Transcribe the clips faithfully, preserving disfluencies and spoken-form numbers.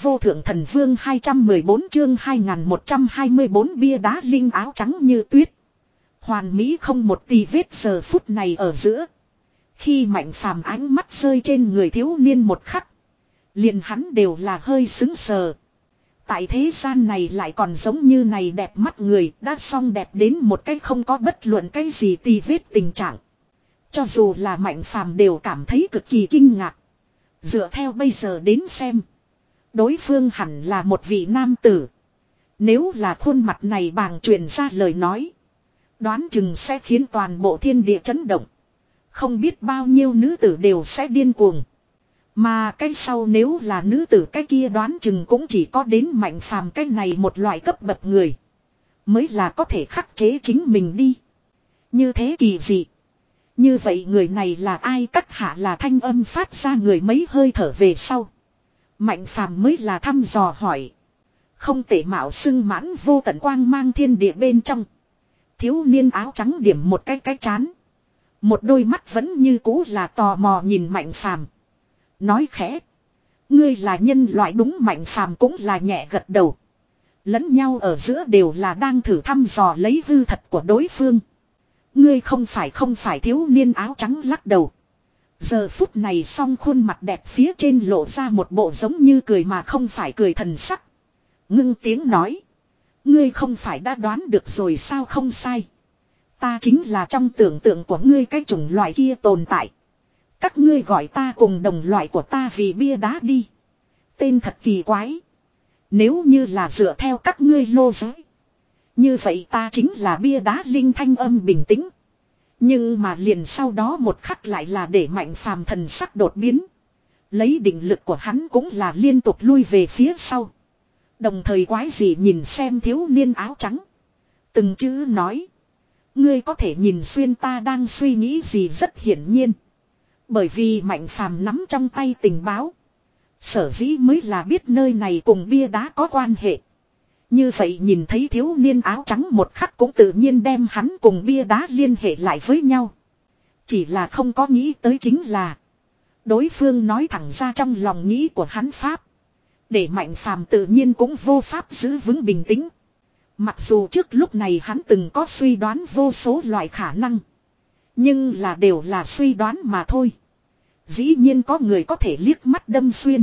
vô thượng thần vương hai trăm mười bốn chương hai nghìn một trăm hai mươi bốn bia đá linh áo trắng như tuyết. Hoàn mỹ không một tì vết giờ phút này ở giữa. Khi Mạnh Phàm ánh mắt rơi trên người thiếu niên một khắc. Liền hắn đều là hơi sững sờ. Tại thế gian này lại còn giống như này đẹp mắt người đã xong đẹp đến một cách không có bất luận cái gì tì vết tình trạng. Cho dù là Mạnh Phàm đều cảm thấy cực kỳ kinh ngạc. Dựa theo bây giờ đến xem. Đối phương hẳn là một vị nam tử. Nếu là khuôn mặt này bàng truyền ra lời nói. Đoán chừng sẽ khiến toàn bộ thiên địa chấn động. Không biết bao nhiêu nữ tử đều sẽ điên cuồng. Mà cái sau nếu là nữ tử cái kia đoán chừng cũng chỉ có đến Mạnh Phàm cái này một loại cấp bậc người. Mới là có thể khắc chế chính mình đi. Như thế kỳ dị. Như vậy người này là ai? Các hạ là thanh âm phát ra người mấy hơi thở về sau. Mạnh Phàm mới là thăm dò hỏi. Không tệ mạo xưng mãn vô tận quang mang thiên địa bên trong. Thiếu niên áo trắng điểm một cái cái chán. Một đôi mắt vẫn như cũ là tò mò nhìn Mạnh Phàm. Nói khẽ. Ngươi là nhân loại đúng. Mạnh Phàm cũng là nhẹ gật đầu. Lẫn nhau ở giữa đều là đang thử thăm dò lấy hư thật của đối phương. Ngươi không phải không phải thiếu niên áo trắng lắc đầu. Giờ phút này song khuôn mặt đẹp phía trên lộ ra một bộ giống như cười mà không phải cười thần sắc. Ngưng tiếng nói. Ngươi không phải đã đoán được rồi sao? Không sai. Ta chính là trong tưởng tượng của ngươi cái chủng loại kia tồn tại. Các ngươi gọi ta cùng đồng loại của ta vì bia đá đi. Tên thật kỳ quái. Nếu như là dựa theo các ngươi lô giới. Như vậy ta chính là bia đá linh. Thanh âm bình tĩnh. Nhưng mà liền sau đó một khắc lại là để Mạnh Phàm thần sắc đột biến. Lấy định lực của hắn cũng là liên tục lui về phía sau. Đồng thời quái gì nhìn xem thiếu niên áo trắng. Từng chữ nói. Ngươi có thể nhìn xuyên ta đang suy nghĩ gì? Rất hiển nhiên. Bởi vì Mạnh Phàm nắm trong tay tình báo. Sở dĩ mới là biết nơi này cùng bia đá có quan hệ. Như vậy nhìn thấy thiếu niên áo trắng một khắc cũng tự nhiên đem hắn cùng bia đá liên hệ lại với nhau. Chỉ là không có nghĩ tới chính là. Đối phương nói thẳng ra trong lòng nghĩ của hắn pháp. Để Mạnh Phàm tự nhiên cũng vô pháp giữ vững bình tĩnh. Mặc dù trước lúc này hắn từng có suy đoán vô số loại khả năng. Nhưng là đều là suy đoán mà thôi. Dĩ nhiên có người có thể liếc mắt đâm xuyên.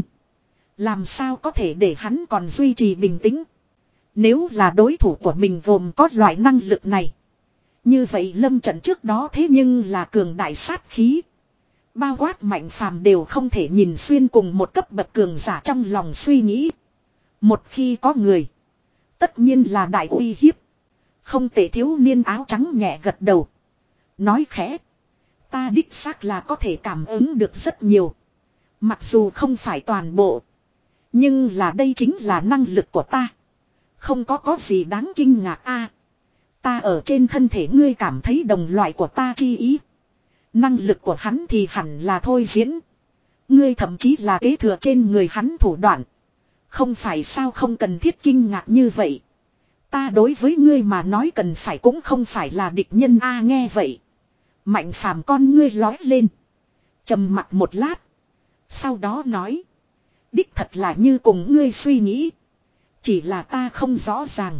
Làm sao có thể để hắn còn duy trì bình tĩnh. Nếu là đối thủ của mình gồm có loại năng lực này. Như vậy lâm trận trước đó thế nhưng là cường đại sát khí. Bao quát Mạnh Phàm đều không thể nhìn xuyên cùng một cấp bậc cường giả trong lòng suy nghĩ. Một khi có người. Tất nhiên là đại uy hiếp. Không thể thiếu niên áo trắng nhẹ gật đầu. Nói khẽ. Ta đích xác là có thể cảm ứng được rất nhiều. Mặc dù không phải toàn bộ. Nhưng là đây chính là năng lực của ta. Không có có gì đáng kinh ngạc a. Ta ở trên thân thể ngươi cảm thấy đồng loại của ta chi ý. Năng lực của hắn thì hẳn là thôi diễn. Ngươi thậm chí là kế thừa trên người hắn thủ đoạn. Không phải sao? Không cần thiết kinh ngạc như vậy. Ta đối với ngươi mà nói cần phải cũng không phải là địch nhân a. Nghe vậy. Mạnh Phàm con ngươi lói lên. Trầm mặt một lát. Sau đó nói. Đích thật là như cùng ngươi suy nghĩ. Chỉ là ta không rõ ràng.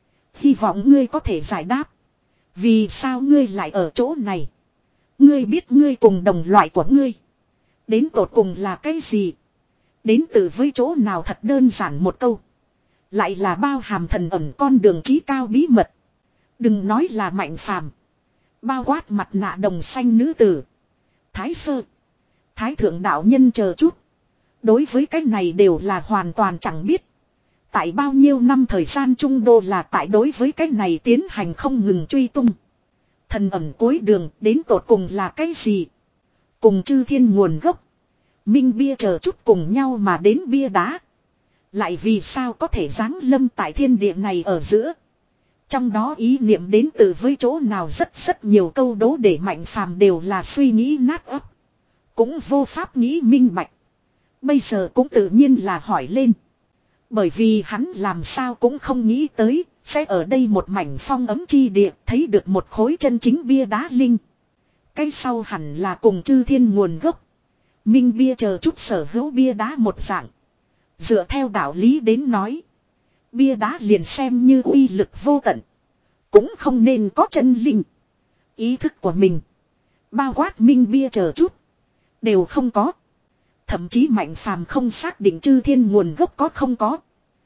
Hy vọng ngươi có thể giải đáp. Vì sao ngươi lại ở chỗ này? Ngươi biết ngươi cùng đồng loại của ngươi. Đến tột cùng là cái gì? Đến từ với chỗ nào? Thật đơn giản một câu. Lại là bao hàm thần ẩn con đường chí cao bí mật. Đừng nói là Mạnh Phàm. Bao quát mặt nạ đồng xanh nữ tử. Thái sơ. Thái thượng đạo nhân chờ chút. Đối với cái này đều là hoàn toàn chẳng biết. Tại bao nhiêu năm thời gian trung đô là tại đối với cái này tiến hành không ngừng truy tung. Thần ẩn cuối đường đến tột cùng là cái gì? Cùng chư thiên nguồn gốc. Minh bia chờ chút cùng nhau mà đến bia đá. Lại vì sao có thể giáng lâm tại thiên địa này ở giữa? Trong đó ý niệm đến từ với chỗ nào? Rất rất nhiều câu đố để Mạnh Phàm đều là suy nghĩ nát ấp. Cũng vô pháp nghĩ minh bạch. Bây giờ cũng tự nhiên là hỏi lên. Bởi vì hắn làm sao cũng không nghĩ tới, sẽ ở đây một mảnh phong ấm chi địa thấy được một khối chân chính bia đá linh. Cái sau hẳn là cùng chư thiên nguồn gốc. Minh bia chờ chút sở hữu bia đá một dạng. Dựa theo đạo lý đến nói. Bia đá liền xem như uy lực vô tận. Cũng không nên có chân linh. Ý thức của mình. Bao quát minh bia chờ chút. Đều không có. Thậm chí Mạnh Phàm không xác định chư thiên nguồn gốc có không có.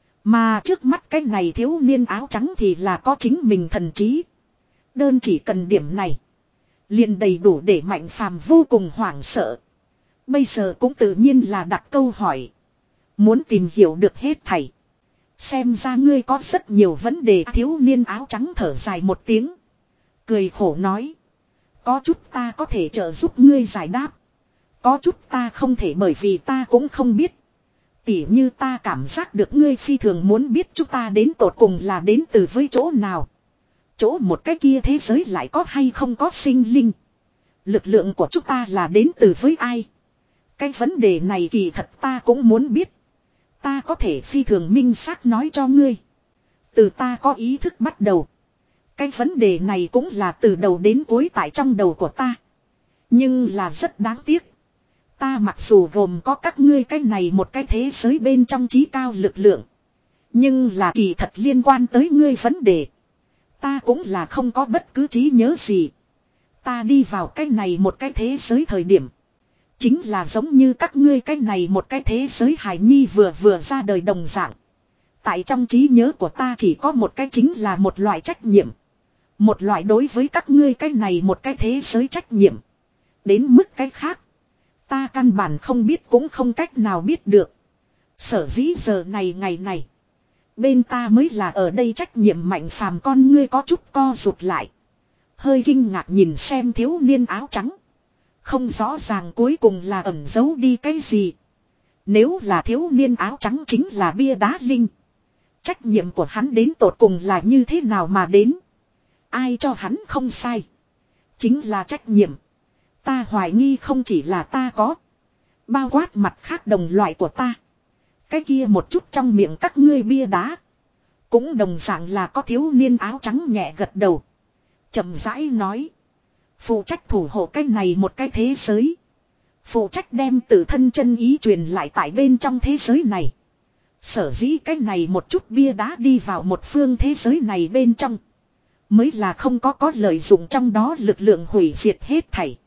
Mà trước mắt cái này thiếu niên áo trắng thì là có chính mình thần trí. Đơn chỉ cần điểm này. Liền đầy đủ để Mạnh Phàm vô cùng hoảng sợ. Bây giờ cũng tự nhiên là đặt câu hỏi. Muốn tìm hiểu được hết thảy. Xem ra ngươi có rất nhiều vấn đề. Thiếu niên áo trắng thở dài một tiếng. Cười khổ nói. Có chút ta có thể trợ giúp ngươi giải đáp. Có chút ta không thể bởi vì ta cũng không biết. Tỉ như ta cảm giác được ngươi phi thường muốn biết chúng ta đến tột cùng là đến từ với chỗ nào. Chỗ một cái kia thế giới lại có hay không có sinh linh. Lực lượng của chúng ta là đến từ với ai. Cái vấn đề này kỳ thật ta cũng muốn biết. Ta có thể phi thường minh xác nói cho ngươi. Từ ta có ý thức bắt đầu. Cái vấn đề này cũng là từ đầu đến cuối tại trong đầu của ta. Nhưng là rất đáng tiếc. Ta mặc dù gồm có các ngươi cái này một cái thế giới bên trong trí cao lực lượng. Nhưng là kỳ thật liên quan tới ngươi vấn đề. Ta cũng là không có bất cứ trí nhớ gì. Ta đi vào cái này một cái thế giới thời điểm. Chính là giống như các ngươi cái này một cái thế giới hài nhi vừa vừa ra đời đồng dạng. Tại trong trí nhớ của ta chỉ có một cái chính là một loại trách nhiệm. Một loại đối với các ngươi cái này một cái thế giới trách nhiệm. Đến mức cái khác. Ta căn bản không biết cũng không cách nào biết được. Sở dĩ giờ này ngày này. Bên ta mới là ở đây trách nhiệm Mạnh Phàm con ngươi có chút co rụt lại. Hơi kinh ngạc nhìn xem thiếu niên áo trắng. Không rõ ràng cuối cùng là ẩn giấu đi cái gì. Nếu là thiếu niên áo trắng chính là bia đá linh. Trách nhiệm của hắn đến tột cùng là như thế nào mà đến. Ai cho hắn không sai. Chính là trách nhiệm. Ta hoài nghi không chỉ là ta có. Bao quát mặt khác đồng loại của ta. Cái kia một chút trong miệng các ngươi bia đá. Cũng đồng dạng là có thiếu niên áo trắng nhẹ gật đầu. Chậm rãi nói. Phụ trách thủ hộ cái này một cái thế giới. Phụ trách đem tự thân chân ý truyền lại tại bên trong thế giới này. Sở dĩ cái này một chút bia đá đi vào một phương thế giới này bên trong. Mới là không có có lợi dụng trong đó lực lượng hủy diệt hết thảy.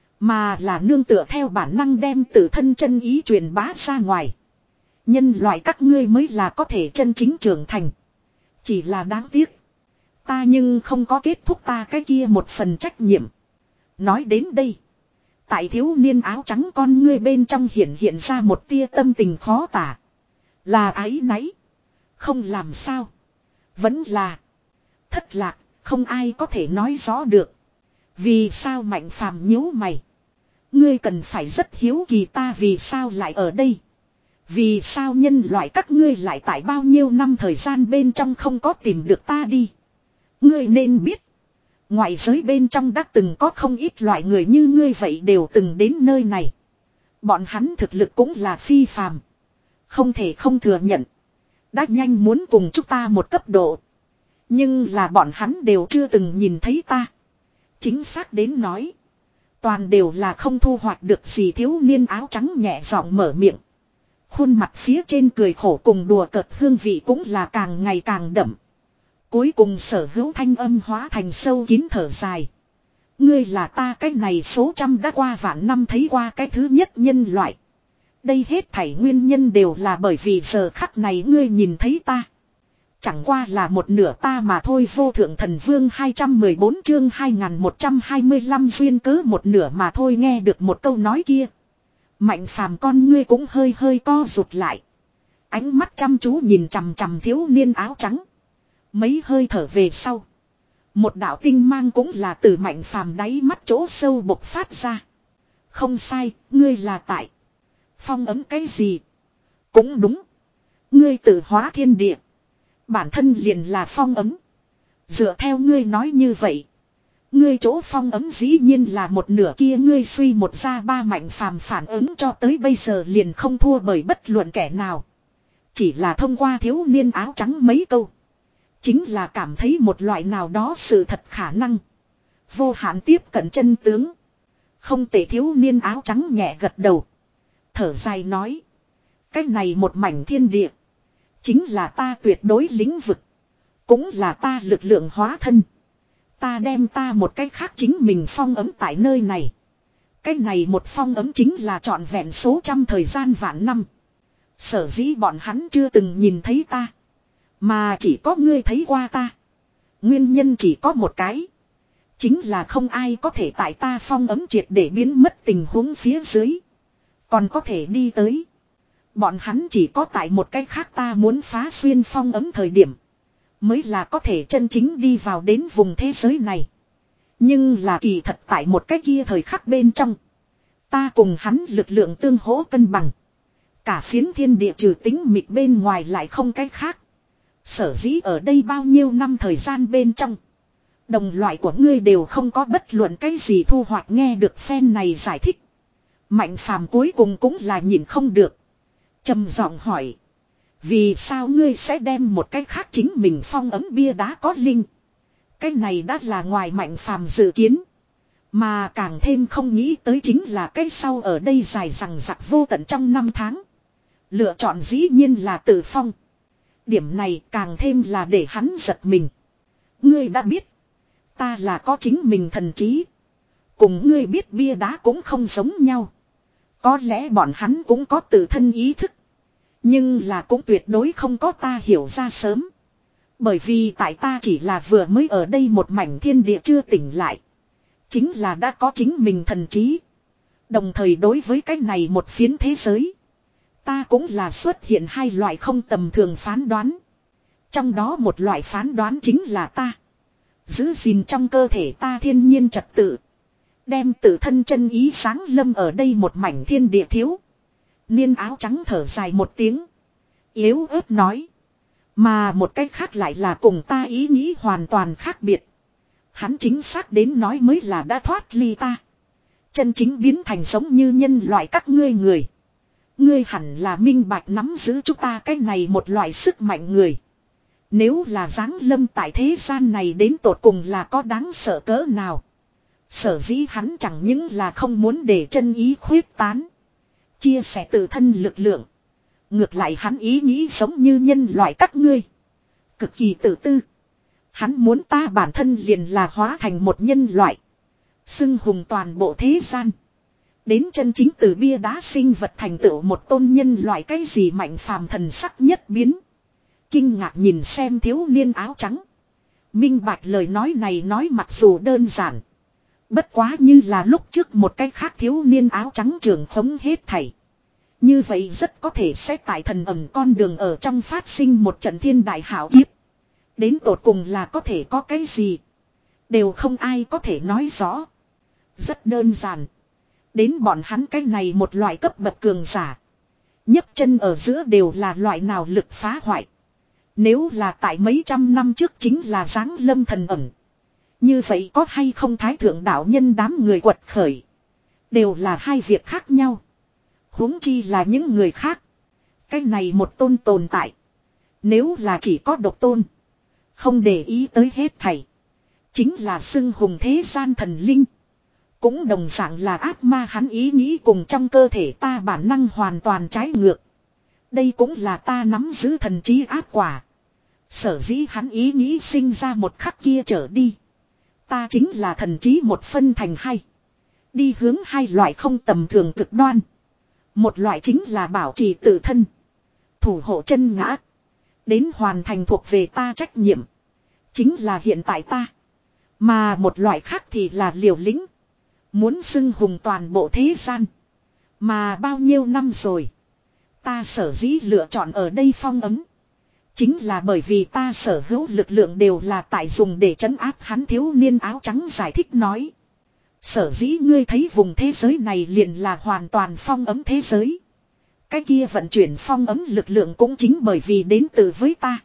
Mà là nương tựa theo bản năng đem tự thân chân ý truyền bá ra ngoài. Nhân loại các ngươi mới là có thể chân chính trưởng thành. Chỉ là đáng tiếc. Ta nhưng không có kết thúc ta cái kia một phần trách nhiệm. Nói đến đây. Tại thiếu niên áo trắng con ngươi bên trong hiện hiện ra một tia tâm tình khó tả. Là áy náy. Không làm sao. Vẫn là. Thất lạc. Không ai có thể nói rõ được. Vì sao Mạnh Phàm nhíu mày. Ngươi cần phải rất hiếu kỳ ta vì sao lại ở đây. Vì sao nhân loại các ngươi lại tại bao nhiêu năm thời gian bên trong không có tìm được ta đi. Ngươi nên biết. Ngoại giới bên trong đã từng có không ít loại người như ngươi vậy đều từng đến nơi này. Bọn hắn thực lực cũng là phi phàm. Không thể không thừa nhận. Đã nhanh muốn cùng chúng ta một cấp độ. Nhưng là bọn hắn đều chưa từng nhìn thấy ta. Chính xác đến nói. Toàn đều là không thu hoạch được gì thiếu niên áo trắng nhẹ giọng mở miệng. Khuôn mặt phía trên cười khổ cùng đùa cợt hương vị cũng là càng ngày càng đậm. Cuối cùng sở hữu thanh âm hóa thành sâu kín thở dài. Ngươi là ta cái này số trăm đã qua vạn năm thấy qua cái thứ nhất nhân loại. Đây hết thảy nguyên nhân đều là bởi vì giờ khắc này ngươi nhìn thấy ta. Chẳng qua là một nửa ta mà thôi. Vô thượng thần vương hai trăm mười bốn chương hai nghìn một trăm hai mươi lăm duyên cớ một nửa mà thôi. Nghe được một câu nói kia. Mạnh Phàm con ngươi cũng hơi hơi co rụt lại. Ánh mắt chăm chú nhìn chằm chằm thiếu niên áo trắng. Mấy hơi thở về sau. Một đạo tinh mang cũng là từ Mạnh Phàm đáy mắt chỗ sâu bộc phát ra. Không sai, ngươi là tại. Phong ấm cái gì? Cũng đúng. Ngươi tự hóa thiên địa. Bản thân liền là phong ấm. Dựa theo ngươi nói như vậy. Ngươi chỗ phong ấm dĩ nhiên là một nửa kia ngươi suy một ra ba Mạnh Phàm phản ứng cho tới bây giờ liền không thua bởi bất luận kẻ nào. Chỉ là thông qua thiếu niên áo trắng mấy câu. Chính là cảm thấy một loại nào đó sự thật khả năng. Vô hạn tiếp cận chân tướng. Không tệ thiếu niên áo trắng nhẹ gật đầu. Thở dài nói. Cái này một mảnh thiên địa. Chính là ta tuyệt đối lĩnh vực. Cũng là ta lực lượng hóa thân. Ta đem ta một cách khác chính mình phong ấm tại nơi này. Cái này một phong ấm chính là trọn vẹn số trăm thời gian vạn năm. Sở dĩ bọn hắn chưa từng nhìn thấy ta. Mà chỉ có ngươi thấy qua ta. Nguyên nhân chỉ có một cái. Chính là không ai có thể tại ta phong ấm triệt để biến mất tình huống phía dưới. Còn có thể đi tới. Bọn hắn chỉ có tại một cách khác ta muốn phá xuyên phong ấm thời điểm. Mới là có thể chân chính đi vào đến vùng thế giới này. Nhưng là kỳ thật tại một cái kia thời khắc bên trong. Ta cùng hắn lực lượng tương hỗ cân bằng. Cả phiến thiên địa trừ tính mịt bên ngoài lại không cách khác. Sở dĩ ở đây bao nhiêu năm thời gian bên trong. Đồng loại của ngươi đều không có bất luận cái gì thu hoạch nghe được phen này giải thích. Mạnh phàm cuối cùng cũng là nhìn không được. Trầm giọng hỏi. Vì sao ngươi sẽ đem một cái khác chính mình phong ấm bia đá có linh? Cái này đã là ngoài mạnh phàm dự kiến. Mà càng thêm không nghĩ tới chính là cái sau ở đây dài rằng rặc vô tận trong năm tháng. Lựa chọn dĩ nhiên là tự phong. Điểm này càng thêm là để hắn giật mình. Ngươi đã biết. Ta là có chính mình thần trí. Cùng ngươi biết bia đá cũng không giống nhau. Có lẽ bọn hắn cũng có tự thân ý thức. Nhưng là cũng tuyệt đối không có ta hiểu ra sớm. Bởi vì tại ta chỉ là vừa mới ở đây một mảnh thiên địa chưa tỉnh lại. Chính là đã có chính mình thần trí. Đồng thời đối với cái này một phiến thế giới. Ta cũng là xuất hiện hai loại không tầm thường phán đoán. Trong đó một loại phán đoán chính là ta. Giữ gìn trong cơ thể ta thiên nhiên trật tự. Đem tự thân chân ý sáng lâm ở đây một mảnh thiên địa thiếu. Niên áo trắng thở dài một tiếng. Yếu ớt nói. Mà một cách khác lại là cùng ta ý nghĩ hoàn toàn khác biệt. Hắn chính xác đến nói mới là đã thoát ly ta. Chân chính biến thành giống như nhân loại các ngươi người. Ngươi hẳn là minh bạch nắm giữ chúng ta cái này một loại sức mạnh người. Nếu là giáng lâm tại thế gian này đến tột cùng là có đáng sợ cỡ nào. Sở dĩ hắn chẳng những là không muốn để chân ý khuyết tán. Chia sẻ tự thân lực lượng. Ngược lại hắn ý nghĩ giống như nhân loại các ngươi. Cực kỳ tự tư. Hắn muốn ta bản thân liền là hóa thành một nhân loại. Xưng hùng toàn bộ thế gian. Đến chân chính từ bia đá sinh vật thành tựu một tôn nhân loại cái gì mạnh phàm thần sắc nhất biến. Kinh ngạc nhìn xem thiếu niên áo trắng. Minh bạch lời nói này nói mặc dù đơn giản. Bất quá như là lúc trước một cái khác thiếu niên áo trắng trường khống hết thảy. Như vậy rất có thể sẽ tại thần ẩm con đường ở trong phát sinh một trận thiên đại hảo kiếp. Đến tột cùng là có thể có cái gì. Đều không ai có thể nói rõ. Rất đơn giản. Đến bọn hắn cái này một loại cấp bậc cường giả. nhấc chân ở giữa đều là loại nào lực phá hoại. Nếu là tại mấy trăm năm trước chính là giáng lâm thần ẩm. Như vậy có hay không thái thượng đạo nhân đám người quật khởi. Đều là hai việc khác nhau. Huống chi là những người khác. Cái này một tôn tồn tại. Nếu là chỉ có độc tôn. Không để ý tới hết thảy. Chính là xưng hùng thế gian thần linh. Cũng đồng dạng là ác ma hắn ý nghĩ cùng trong cơ thể ta bản năng hoàn toàn trái ngược. Đây cũng là ta nắm giữ thần trí ác quả. Sở dĩ hắn ý nghĩ sinh ra một khắc kia trở đi. Ta chính là thần trí một phân thành hai. Đi hướng hai loại không tầm thường cực đoan. Một loại chính là bảo trì tự thân. Thủ hộ chân ngã. Đến hoàn thành thuộc về ta trách nhiệm. Chính là hiện tại ta. Mà một loại khác thì là liều lĩnh. Muốn xưng hùng toàn bộ thế gian. Mà bao nhiêu năm rồi. Ta sở dĩ lựa chọn ở đây phong ấm. Chính là bởi vì ta sở hữu lực lượng đều là tại dùng để trấn áp hắn thiếu niên áo trắng giải thích nói. Sở dĩ ngươi thấy vùng thế giới này liền là hoàn toàn phong ấm thế giới. Cái kia vận chuyển phong ấm lực lượng cũng chính bởi vì đến từ với ta.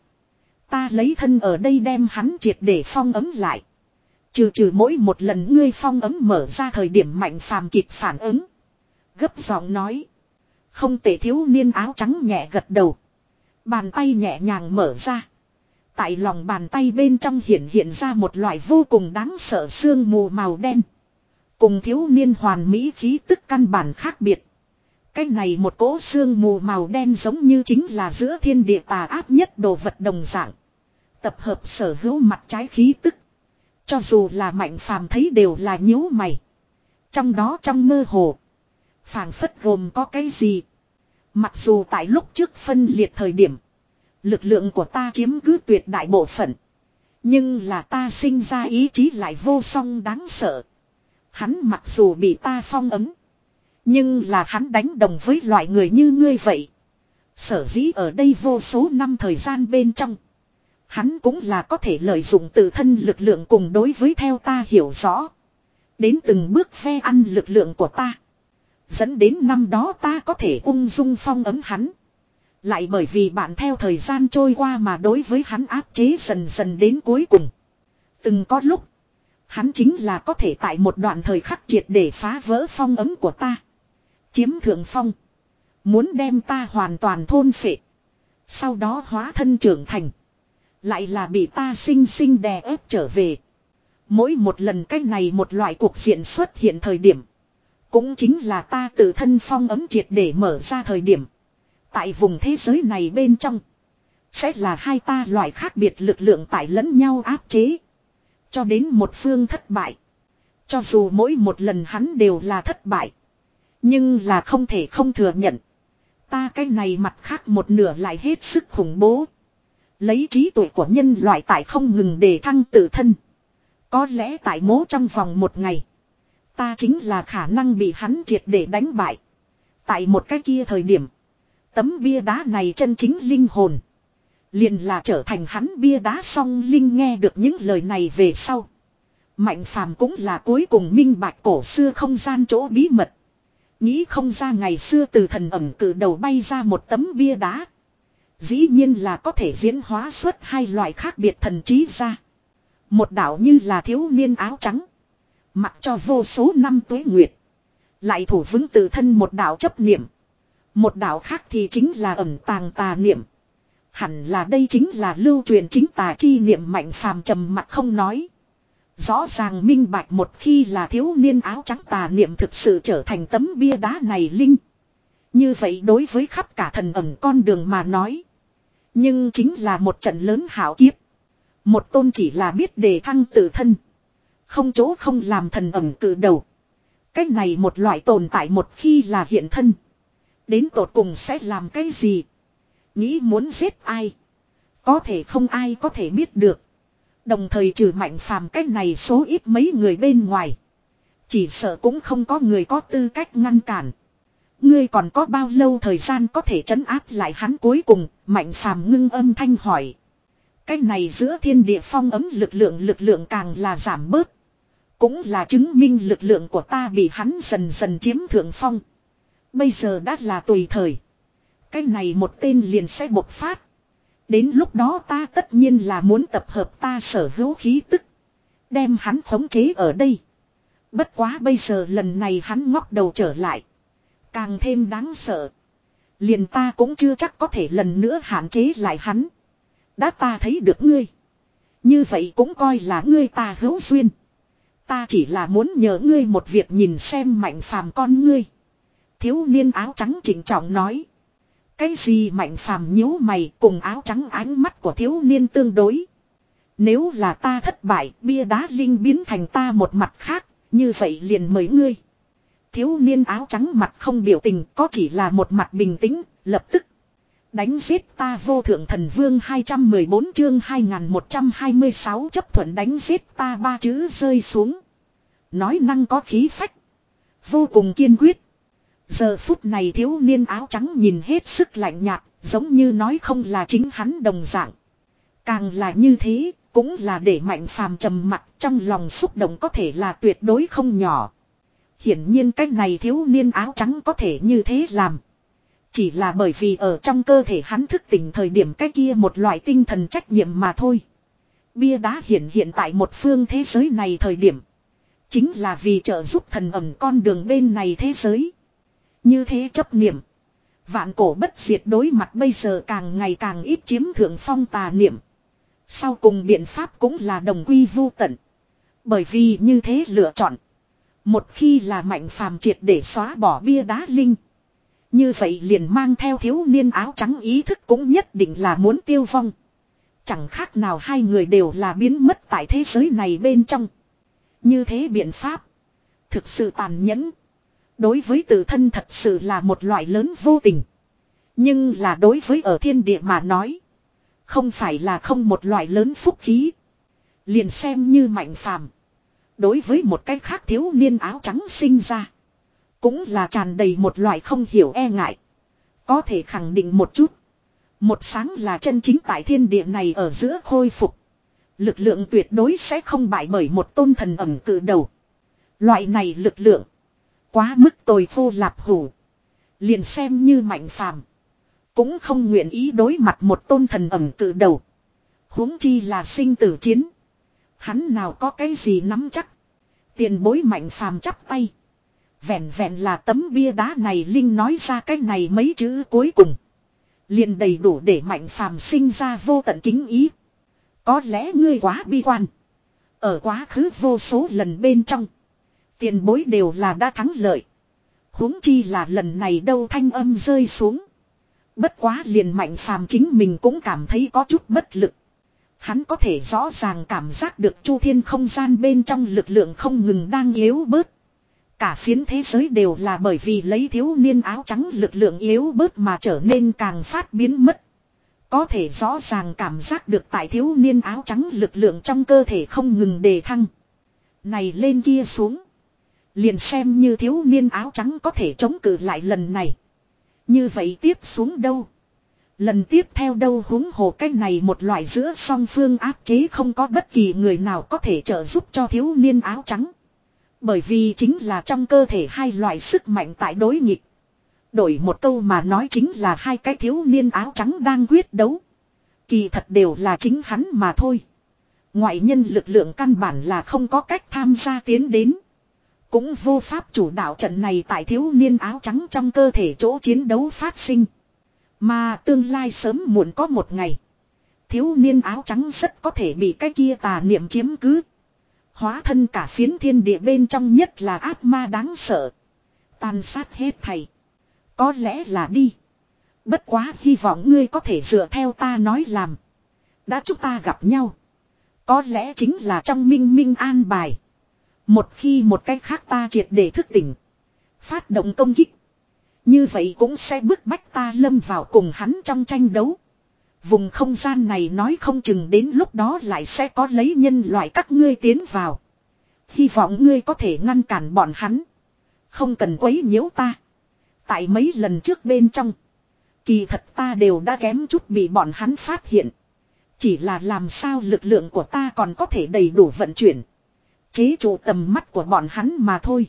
Ta lấy thân ở đây đem hắn triệt để phong ấm lại. Trừ trừ mỗi một lần ngươi phong ấm mở ra thời điểm mạnh phàm kịp phản ứng. Gấp giọng nói. Không tệ thiếu niên áo trắng nhẹ gật đầu. Bàn tay nhẹ nhàng mở ra. Tại lòng bàn tay bên trong hiện hiện ra một loại vô cùng đáng sợ sương mù màu đen. Cùng thiếu niên hoàn mỹ khí tức căn bản khác biệt. Cái này một cỗ sương mù màu đen giống như chính là giữa thiên địa tà ác nhất đồ vật đồng dạng. Tập hợp sở hữu mặt trái khí tức. Cho dù là Mạnh Phàm thấy đều là nhíu mày. Trong đó trong mơ hồ. Phảng phất gồm có cái gì. Mặc dù tại lúc trước phân liệt thời điểm. Lực lượng của ta chiếm cứ tuyệt đại bộ phận. Nhưng là ta sinh ra ý chí lại vô song đáng sợ. Hắn mặc dù bị ta phong ấm. Nhưng là hắn đánh đồng với loại người như ngươi vậy. Sở dĩ ở đây vô số năm thời gian bên trong. Hắn cũng là có thể lợi dụng tự thân lực lượng cùng đối với theo ta hiểu rõ. Đến từng bước ve ăn lực lượng của ta. Dẫn đến năm đó ta có thể ung dung phong ấm hắn. Lại bởi vì bạn theo thời gian trôi qua mà đối với hắn áp chế dần dần đến cuối cùng. Từng có lúc. Hắn chính là có thể tại một đoạn thời khắc triệt để phá vỡ phong ấm của ta. Chiếm thượng phong. Muốn đem ta hoàn toàn thôn phệ. Sau đó hóa thân trưởng thành. Lại là bị ta sinh sinh đè ép trở về. Mỗi một lần cách này một loại cuộc diện xuất hiện thời điểm. Cũng chính là ta tự thân phong ấm triệt để mở ra thời điểm. Tại vùng thế giới này bên trong. Sẽ là hai ta loại khác biệt lực lượng tại lẫn nhau áp chế. Cho đến một phương thất bại. Cho dù mỗi một lần hắn đều là thất bại. Nhưng là không thể không thừa nhận. Ta cái này mặt khác một nửa lại hết sức khủng bố. Lấy trí tuệ của nhân loại tại không ngừng đề thăng tự thân. Có lẽ tại mố trong vòng một ngày. Ta chính là khả năng bị hắn triệt để đánh bại. Tại một cái kia thời điểm. Tấm bia đá này chân chính linh hồn. Liền là trở thành hắn bia đá song linh nghe được những lời này về sau. Mạnh Phàm cũng là cuối cùng minh bạch cổ xưa không gian chỗ bí mật. Nghĩ không ra ngày xưa từ thần ẩm cử đầu bay ra một tấm bia đá. Dĩ nhiên là có thể diễn hóa xuất hai loại khác biệt thần trí ra. Một đạo như là thiếu niên áo trắng. Mặc cho vô số năm tuế nguyệt. Lại thủ vững tự thân một đạo chấp niệm. Một đạo khác thì chính là ẩn tàng tà niệm. Hẳn là đây chính là lưu truyền chính tà chi niệm. Mạnh Phàm trầm mặc không nói. Rõ ràng minh bạch một khi là thiếu niên áo trắng tà niệm thực sự trở thành tấm bia đá này linh. Như vậy đối với khắp cả thần ẩn con đường mà nói. Nhưng chính là một trận lớn hảo kiếp. Một tôn chỉ là biết đề thăng tự thân. Không chỗ không làm thần ẩn cử đầu. Cách này một loại tồn tại một khi là hiện thân. Đến tột cùng sẽ làm cái gì? Nghĩ muốn giết ai? Có thể không ai có thể biết được. Đồng thời trừ Mạnh Phàm cách này số ít mấy người bên ngoài. Chỉ sợ cũng không có người có tư cách ngăn cản. Ngươi còn có bao lâu thời gian có thể trấn áp lại hắn cuối cùng? Mạnh Phàm ngưng âm thanh hỏi. Cách này giữa thiên địa phong ấm lực lượng lực lượng càng là giảm bớt. Cũng là chứng minh lực lượng của ta bị hắn dần dần chiếm thượng phong. Bây giờ đã là tùy thời. Cái này một tên liền sẽ bộc phát. Đến lúc đó ta tất nhiên là muốn tập hợp ta sở hữu khí tức. Đem hắn khống chế ở đây. Bất quá bây giờ lần này hắn ngóc đầu trở lại. Càng thêm đáng sợ. Liền ta cũng chưa chắc có thể lần nữa hạn chế lại hắn. Đã ta thấy được ngươi. Như vậy cũng coi là ngươi ta hữu duyên. Ta chỉ là muốn nhờ ngươi một việc nhìn xem Mạnh Phàm con ngươi. Thiếu niên áo trắng trịnh trọng nói. Cái gì? Mạnh Phàm nhíu mày, cùng áo trắng ánh mắt của thiếu niên tương đối. Nếu là ta thất bại, bia đá linh biến thành ta một mặt khác, như vậy liền mời ngươi. Thiếu niên áo trắng mặt không biểu tình, có chỉ là một mặt bình tĩnh, lập tức. Đánh giết ta vô thượng thần vương hai trăm mười bốn chương hai nghìn một trăm hai mươi sáu chấp thuận đánh giết ta ba chữ rơi xuống. Nói năng có khí phách. Vô cùng kiên quyết. Giờ phút này thiếu niên áo trắng nhìn hết sức lạnh nhạt, giống như nói không là chính hắn đồng dạng. Càng là như thế, cũng là để Mạnh Phàm trầm mặc, trong lòng xúc động có thể là tuyệt đối không nhỏ. Hiển nhiên cái này thiếu niên áo trắng có thể như thế làm. Chỉ là bởi vì ở trong cơ thể hắn thức tỉnh thời điểm cái kia một loại tinh thần trách nhiệm mà thôi. Bia đá hiện hiện tại một phương thế giới này thời điểm. Chính là vì trợ giúp thần ẩm con đường bên này thế giới. Như thế chấp niệm. Vạn cổ bất diệt đối mặt bây giờ càng ngày càng ít chiếm thượng phong tà niệm. Sau cùng biện pháp cũng là đồng quy vu tận. Bởi vì như thế lựa chọn. Một khi là Mạnh Phàm triệt để xóa bỏ bia đá linh. Như vậy liền mang theo thiếu niên áo trắng ý thức cũng nhất định là muốn tiêu vong. Chẳng khác nào hai người đều là biến mất tại thế giới này bên trong. Như thế biện pháp. Thực sự tàn nhẫn. Đối với tự thân thật sự là một loại lớn vô tình. Nhưng là đối với ở thiên địa mà nói. Không phải là không một loại lớn phúc khí. Liền xem như Mạnh Phàm. Đối với một cái khác thiếu niên áo trắng sinh ra. Cũng là tràn đầy một loại không hiểu e ngại. Có thể khẳng định một chút. Một sáng là chân chính tại thiên địa này ở giữa khôi phục. Lực lượng tuyệt đối sẽ không bại bởi một tôn thần ẩm cự đầu. Loại này lực lượng. Quá mức tồi khô lạp hủ. Liền xem như Mạnh Phàm cũng không nguyện ý đối mặt một tôn thần ẩm cự đầu. Huống chi là sinh tử chiến. Hắn nào có cái gì nắm chắc. Tiền bối Mạnh Phàm chắp tay. Vẹn vẹn là tấm bia đá này Linh nói ra cái này mấy chữ cuối cùng. Liền đầy đủ để Mạnh Phàm sinh ra vô tận kính ý. Có lẽ ngươi quá bi quan. Ở quá khứ vô số lần bên trong. Tiền bối đều là đã thắng lợi. Huống chi là lần này đâu thanh âm rơi xuống. Bất quá liền Mạnh Phàm chính mình cũng cảm thấy có chút bất lực. Hắn có thể rõ ràng cảm giác được chu thiên không gian bên trong lực lượng không ngừng đang yếu bớt. Cả phiến thế giới đều là bởi vì lấy thiếu niên áo trắng lực lượng yếu bớt mà trở nên càng phát biến mất. Có thể rõ ràng cảm giác được tại thiếu niên áo trắng lực lượng trong cơ thể không ngừng đề thăng. Này lên kia xuống. Liền xem như thiếu niên áo trắng có thể chống cự lại lần này. Như vậy tiếp xuống đâu? Lần tiếp theo đâu huống hồ cái này một loại giữa song phương áp chế không có bất kỳ người nào có thể trợ giúp cho thiếu niên áo trắng. Bởi vì chính là trong cơ thể hai loại sức mạnh tại đối nghịch. Đổi một câu mà nói chính là hai cái thiếu niên áo trắng đang quyết đấu. Kỳ thật đều là chính hắn mà thôi. Ngoại nhân lực lượng căn bản là không có cách tham gia tiến đến. Cũng vô pháp chủ đạo trận này tại thiếu niên áo trắng trong cơ thể chỗ chiến đấu phát sinh. Mà tương lai sớm muộn có một ngày. Thiếu niên áo trắng rất có thể bị cái kia tà niệm chiếm cứ. Hóa thân cả phiến thiên địa bên trong nhất là ác ma đáng sợ. Tàn sát hết thầy. Có lẽ là đi. Bất quá hy vọng ngươi có thể dựa theo ta nói làm. Đã chúng ta gặp nhau. Có lẽ chính là trong minh minh an bài. Một khi một cách khác ta triệt để thức tỉnh. Phát động công kích. Như vậy cũng sẽ bức bách ta lâm vào cùng hắn trong tranh đấu. Vùng không gian này nói không chừng đến lúc đó lại sẽ có lấy nhân loại các ngươi tiến vào. Hy vọng ngươi có thể ngăn cản bọn hắn. Không cần quấy nhiễu ta. Tại mấy lần trước bên trong. Kỳ thật ta đều đã kém chút bị bọn hắn phát hiện. Chỉ là làm sao lực lượng của ta còn có thể đầy đủ vận chuyển. Chế trụ tầm mắt của bọn hắn mà thôi.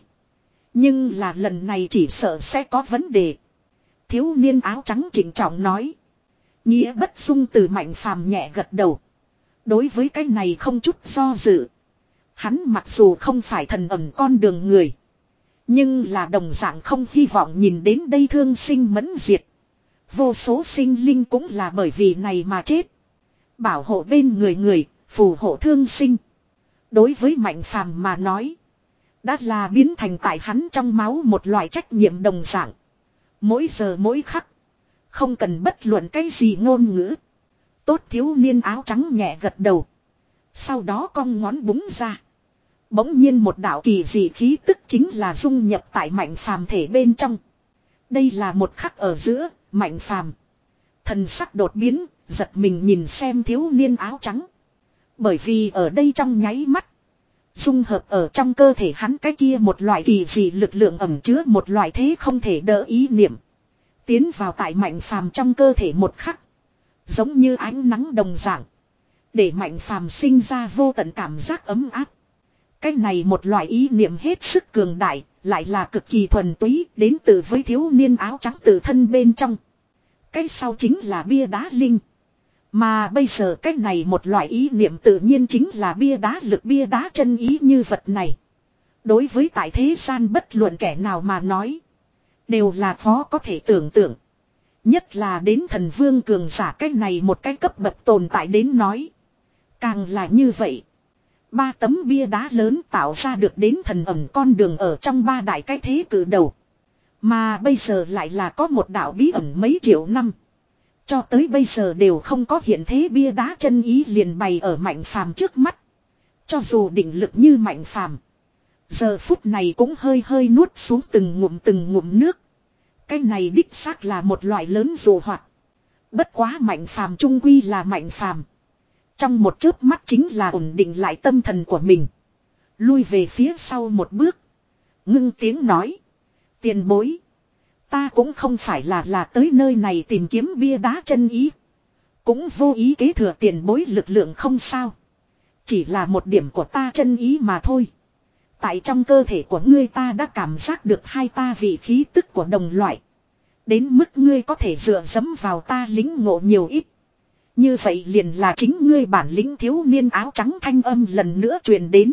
Nhưng là lần này chỉ sợ sẽ có vấn đề. Thiếu niên áo trắng trịnh trọng nói. Nghĩa bất dung từ Mạnh Phàm nhẹ gật đầu. Đối với cái này không chút do dự. Hắn mặc dù không phải thần ẩn con đường người. Nhưng là đồng dạng không hy vọng nhìn đến đây thương sinh mẫn diệt. Vô số sinh linh cũng là bởi vì này mà chết. Bảo hộ bên người người, phù hộ thương sinh. Đối với Mạnh Phàm mà nói. Đã là biến thành tại hắn trong máu một loại trách nhiệm đồng dạng. Mỗi giờ mỗi khắc. Không cần bất luận cái gì ngôn ngữ. Tốt thiếu niên áo trắng nhẹ gật đầu. Sau đó cong ngón búng ra. Bỗng nhiên một đạo kỳ dị khí tức chính là dung nhập tại Mạnh Phàm thể bên trong. Đây là một khắc ở giữa, Mạnh Phàm thần sắc đột biến, giật mình nhìn xem thiếu niên áo trắng. Bởi vì ở đây trong nháy mắt. Dung hợp ở trong cơ thể hắn cái kia một loại kỳ dị lực lượng ẩn chứa một loại thế không thể đỡ ý niệm. Tiến vào tại Mạnh Phàm trong cơ thể một khắc. Giống như ánh nắng đồng dạng. Để Mạnh Phàm sinh ra vô tận cảm giác ấm áp. Cái này một loại ý niệm hết sức cường đại, lại là cực kỳ thuần túy, đến từ với thiếu niên áo trắng tự thân bên trong. Cái sau chính là bia đá linh. Mà bây giờ cái này một loại ý niệm tự nhiên chính là bia đá lực bia đá chân ý như vật này. Đối với tại thế gian bất luận kẻ nào mà nói. Đều là khó có thể tưởng tượng. Nhất là đến thần vương cường giả cái này một cái cấp bậc tồn tại đến nói. Càng là như vậy. Ba tấm bia đá lớn tạo ra được đến thần ẩm con đường ở trong ba đại cái thế cử đầu. Mà bây giờ lại là có một đạo bí ẩn mấy triệu năm. Cho tới bây giờ đều không có hiện thế bia đá chân ý liền bày ở Mạnh Phàm trước mắt. Cho dù định lực như Mạnh Phàm, giờ phút này cũng hơi hơi nuốt xuống từng ngụm từng ngụm nước. Cái này đích xác là một loại lớn dụ hoạt. Bất quá Mạnh Phàm trung quy là Mạnh Phàm. Trong một chớp mắt chính là ổn định lại tâm thần của mình. Lui về phía sau một bước. Ngưng tiếng nói. Tiền bối. Ta cũng không phải là là tới nơi này tìm kiếm bia đá chân ý. Cũng vô ý kế thừa tiền bối lực lượng không sao. Chỉ là một điểm của ta chân ý mà thôi. Tại trong cơ thể của ngươi ta đã cảm giác được hai ta vị khí tức của đồng loại. Đến mức ngươi có thể dựa dẫm vào ta lính ngộ nhiều ít. Như vậy liền là chính ngươi bản lĩnh thiếu niên áo trắng thanh âm lần nữa truyền đến.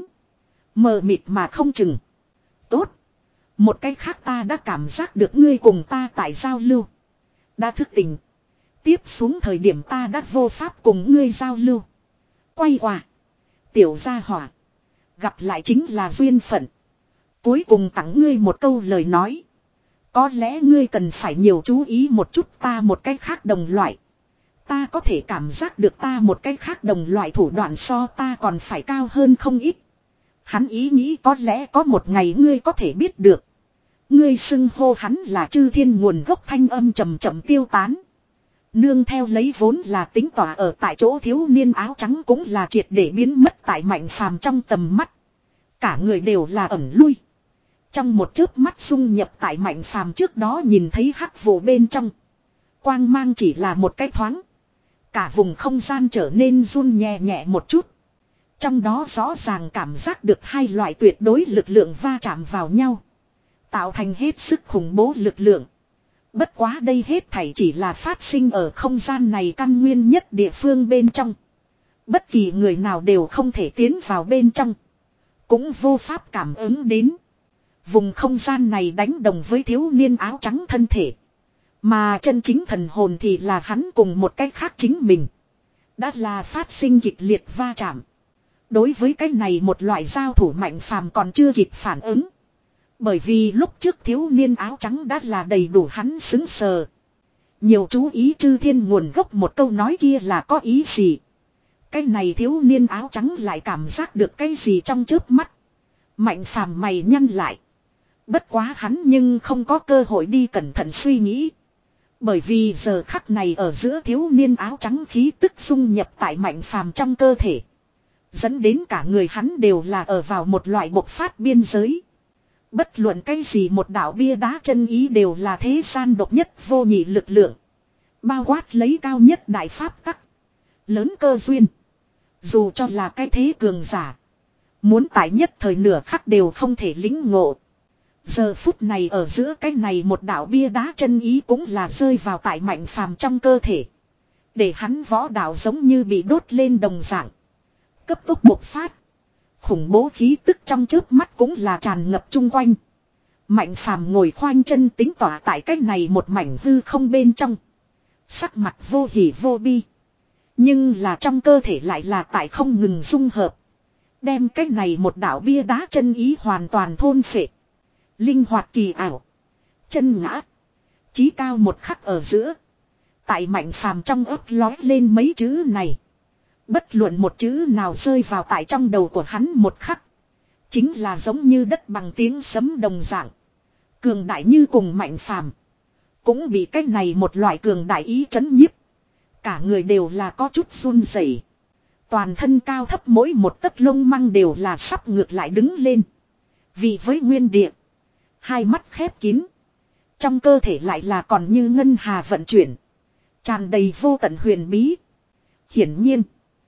Mờ mịt mà không chừng. Tốt. Một cách khác ta đã cảm giác được ngươi cùng ta tại giao lưu. Đã thức tỉnh. Tiếp xuống thời điểm ta đã vô pháp cùng ngươi giao lưu. Quay qua. Tiểu gia hỏa. Gặp lại chính là duyên phận. Cuối cùng tặng ngươi một câu lời nói. Có lẽ ngươi cần phải nhiều chú ý một chút ta một cách khác đồng loại. Ta có thể cảm giác được ta một cách khác đồng loại thủ đoạn so ta còn phải cao hơn không ít. Hắn ý nghĩ có lẽ có một ngày ngươi có thể biết được. Ngươi xưng hô hắn là chư thiên nguồn gốc thanh âm chậm chậm tiêu tán. Nương theo lấy vốn là tính tỏa ở tại chỗ thiếu niên áo trắng cũng là triệt để biến mất tại Mạnh Phàm trong tầm mắt. Cả người đều là ẩn lui. Trong một chớp mắt dung nhập tại Mạnh Phàm trước đó nhìn thấy hắc vụ bên trong. Quang mang chỉ là một cái thoáng. Cả vùng không gian trở nên run nhẹ nhẹ một chút. Trong đó rõ ràng cảm giác được hai loại tuyệt đối lực lượng va chạm vào nhau. Tạo thành hết sức khủng bố lực lượng. Bất quá đây hết thảy chỉ là phát sinh ở không gian này căn nguyên nhất địa phương bên trong. Bất kỳ người nào đều không thể tiến vào bên trong. Cũng vô pháp cảm ứng đến. Vùng không gian này đánh đồng với thiếu niên áo trắng thân thể. Mà chân chính thần hồn thì là hắn cùng một cách khác chính mình. Đã là phát sinh kịch liệt va chạm. Đối với cái này một loại giao thủ Mạnh Phàm còn chưa kịp phản ứng. Bởi vì lúc trước thiếu niên áo trắng đã là đầy đủ hắn xứng sờ. Nhiều chú ý chư thiên nguồn gốc một câu nói kia là có ý gì. Cái này thiếu niên áo trắng lại cảm giác được cái gì trong chớp mắt. Mạnh Phàm mày nhăn lại. Bất quá hắn nhưng không có cơ hội đi cẩn thận suy nghĩ. Bởi vì giờ khắc này ở giữa thiếu niên áo trắng khí tức dung nhập tại Mạnh Phàm trong cơ thể. Dẫn đến cả người hắn đều là ở vào một loại bộc phát biên giới. Bất luận cái gì một đạo bia đá chân ý đều là thế gian độc nhất vô nhị lực lượng. Bao quát lấy cao nhất đại pháp tắc. Lớn cơ duyên. Dù cho là cái thế cường giả. Muốn tại nhất thời nửa khắc đều không thể lĩnh ngộ. Giờ phút này ở giữa cái này một đạo bia đá chân ý cũng là rơi vào tại Mạnh Phàm trong cơ thể. Để hắn võ đạo giống như bị đốt lên đồng dạng. Cấp tốc bộc phát. Khủng bố khí tức trong chớp mắt cũng là tràn ngập chung quanh. Mạnh Phàm ngồi khoanh chân tính tỏa tại cái này một mảnh hư không bên trong. Sắc mặt vô hỉ vô bi. Nhưng là trong cơ thể lại là tại không ngừng dung hợp. Đem cái này một đạo bia đá chân ý hoàn toàn thôn phệ. Linh hoạt kỳ ảo. Chân ngã. Chí cao một khắc ở giữa. Tại Mạnh Phàm trong ấp lói lên mấy chữ này. Bất luận một chữ nào rơi vào tại trong đầu của hắn một khắc. Chính là giống như đất bằng tiếng sấm đồng dạng. Cường đại như cùng Mạnh Phàm. Cũng bị cái này một loại cường đại ý chấn nhiếp. Cả người đều là có chút run rẩy. Toàn thân cao thấp mỗi một tấc lông măng đều là sắp ngược lại đứng lên. Vì với nguyên địa. Hai mắt khép kín. Trong cơ thể lại là còn như ngân hà vận chuyển. Tràn đầy vô tận huyền bí. Hiển nhiên.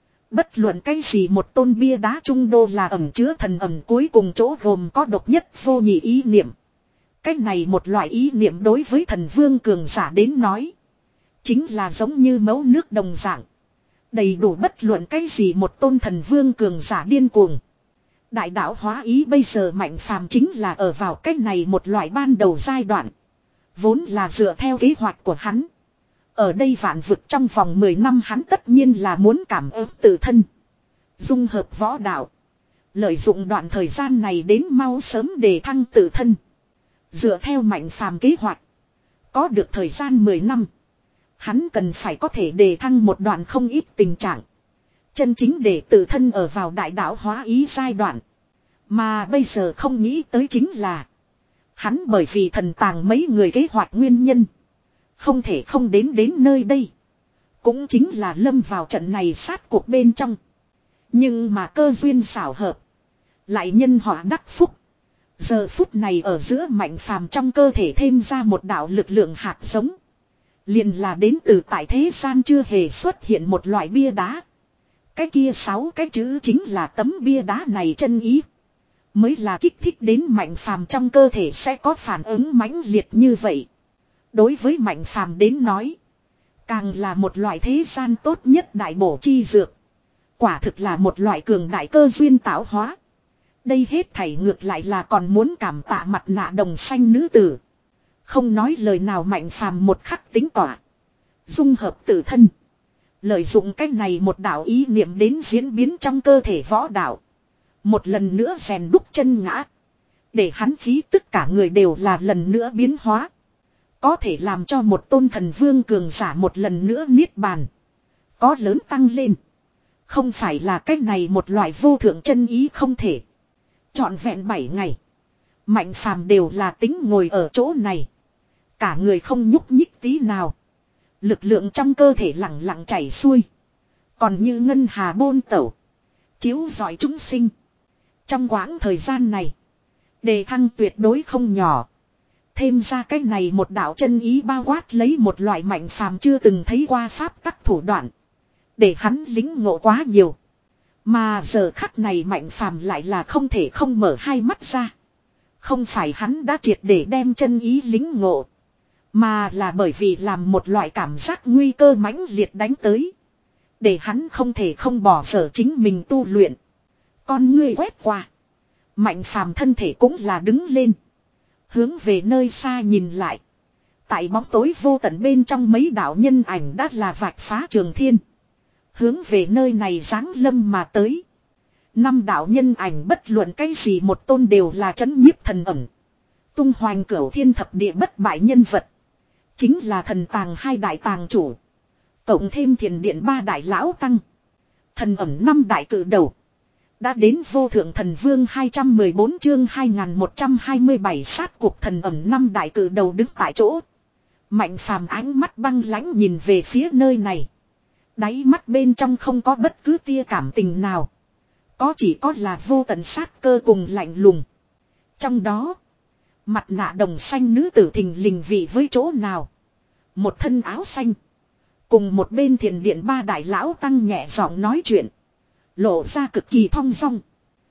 Bất luận cái gì một tôn bia đá trung đô là ẩn chứa thần ẩn cuối cùng chỗ gồm có độc nhất vô nhị ý niệm. Cái này một loại ý niệm đối với thần vương cường giả đến nói. Chính là giống như mấu nước đồng dạng. Đầy đủ bất luận cái gì một tôn thần vương cường giả điên cuồng. Đại đạo hóa ý bây giờ Mạnh Phàm chính là ở vào cái này một loại ban đầu giai đoạn. Vốn là dựa theo kế hoạch của hắn. Ở đây vạn vực trong vòng mười năm hắn tất nhiên là muốn cảm ứng tự thân. Dung hợp võ đạo. Lợi dụng đoạn thời gian này đến mau sớm đề thăng tự thân. Dựa theo Mạnh Phàm kế hoạch. Có được thời gian mười năm. Hắn cần phải có thể đề thăng một đoạn không ít tình trạng. Chân chính để tự thân ở vào đại đạo hóa ý giai đoạn. Mà bây giờ không nghĩ tới chính là. Hắn bởi vì thần tàng mấy người kế hoạch nguyên nhân. Không thể không đến đến nơi đây. Cũng chính là lâm vào trận này sát cuộc bên trong. Nhưng mà cơ duyên xảo hợp. Lại nhân họa đắc phúc. Giờ phút này ở giữa Mạnh Phàm trong cơ thể thêm ra một đạo lực lượng hạt giống. Liền là đến từ tại thế gian chưa hề xuất hiện một loại bia đá. Cái kia sáu cái chữ chính là tấm bia đá này chân ý. Mới là kích thích đến Mạnh Phàm trong cơ thể sẽ có phản ứng mãnh liệt như vậy. Đối với Mạnh Phàm đến nói. Càng là một loại thế gian tốt nhất đại bổ chi dược. Quả thực là một loại cường đại cơ duyên tạo hóa. Đây hết thảy ngược lại là còn muốn cảm tạ mặt nạ đồng xanh nữ tử. Không nói lời nào Mạnh Phàm một khắc tính tỏa. Dung hợp tự thân. Lợi dụng cách này một đạo ý niệm đến diễn biến trong cơ thể võ đạo. Một lần nữa rèn đúc chân ngã. Để hắn khí tất cả người đều là lần nữa biến hóa. Có thể làm cho một tôn thần vương cường giả một lần nữa niết bàn. Có lớn tăng lên. Không phải là cách này một loại vô thượng chân ý không thể. Trọn vẹn bảy ngày. Mạnh Phàm đều là tính ngồi ở chỗ này. Cả người không nhúc nhích tí nào. Lực lượng trong cơ thể lặng lặng chảy xuôi. Còn như ngân hà bôn tẩu. Chiếu rọi chúng sinh. Trong quãng thời gian này. Đề thăng tuyệt đối không nhỏ. Thêm ra cái này một đạo chân ý bao quát lấy một loại Mạnh Phàm chưa từng thấy qua pháp tắc thủ đoạn. Để hắn lính ngộ quá nhiều. Mà giờ khắc này Mạnh Phàm lại là không thể không mở hai mắt ra. Không phải hắn đã triệt để đem chân ý lính ngộ. Mà là bởi vì làm một loại cảm giác nguy cơ mãnh liệt đánh tới. Để hắn không thể không bỏ dở chính mình tu luyện. Con ngươi quét qua. Mạnh Phàm thân thể cũng là đứng lên. Hướng về nơi xa nhìn lại. Tại bóng tối vô tận bên trong mấy đạo nhân ảnh đã là vạch phá trường thiên. Hướng về nơi này giáng lâm mà tới. Năm đạo nhân ảnh bất luận cái gì một tôn đều là trấn nhiếp thần ẩn. Tung hoành cửu thiên thập địa bất bại nhân vật. Chính là thần tàng hai đại tàng chủ. Cộng thêm thiền điện ba đại lão tăng. Thần ẩn năm đại cử đầu. Đã đến vô thượng thần vương hai trăm mười bốn chương hai nghìn một trăm hai mươi bảy sát cuộc thần ẩn năm đại cử đầu đứng tại chỗ. Mạnh Phàm ánh mắt băng lãnh nhìn về phía nơi này. Đáy mắt bên trong không có bất cứ tia cảm tình nào. Có chỉ có là vô tận sát cơ cùng lạnh lùng. Trong đó, mặt nạ đồng xanh nữ tử thình lình vị với chỗ nào. Một thân áo xanh. Cùng một bên thiền điện ba đại lão tăng nhẹ giọng nói chuyện. Lộ ra cực kỳ thong dong.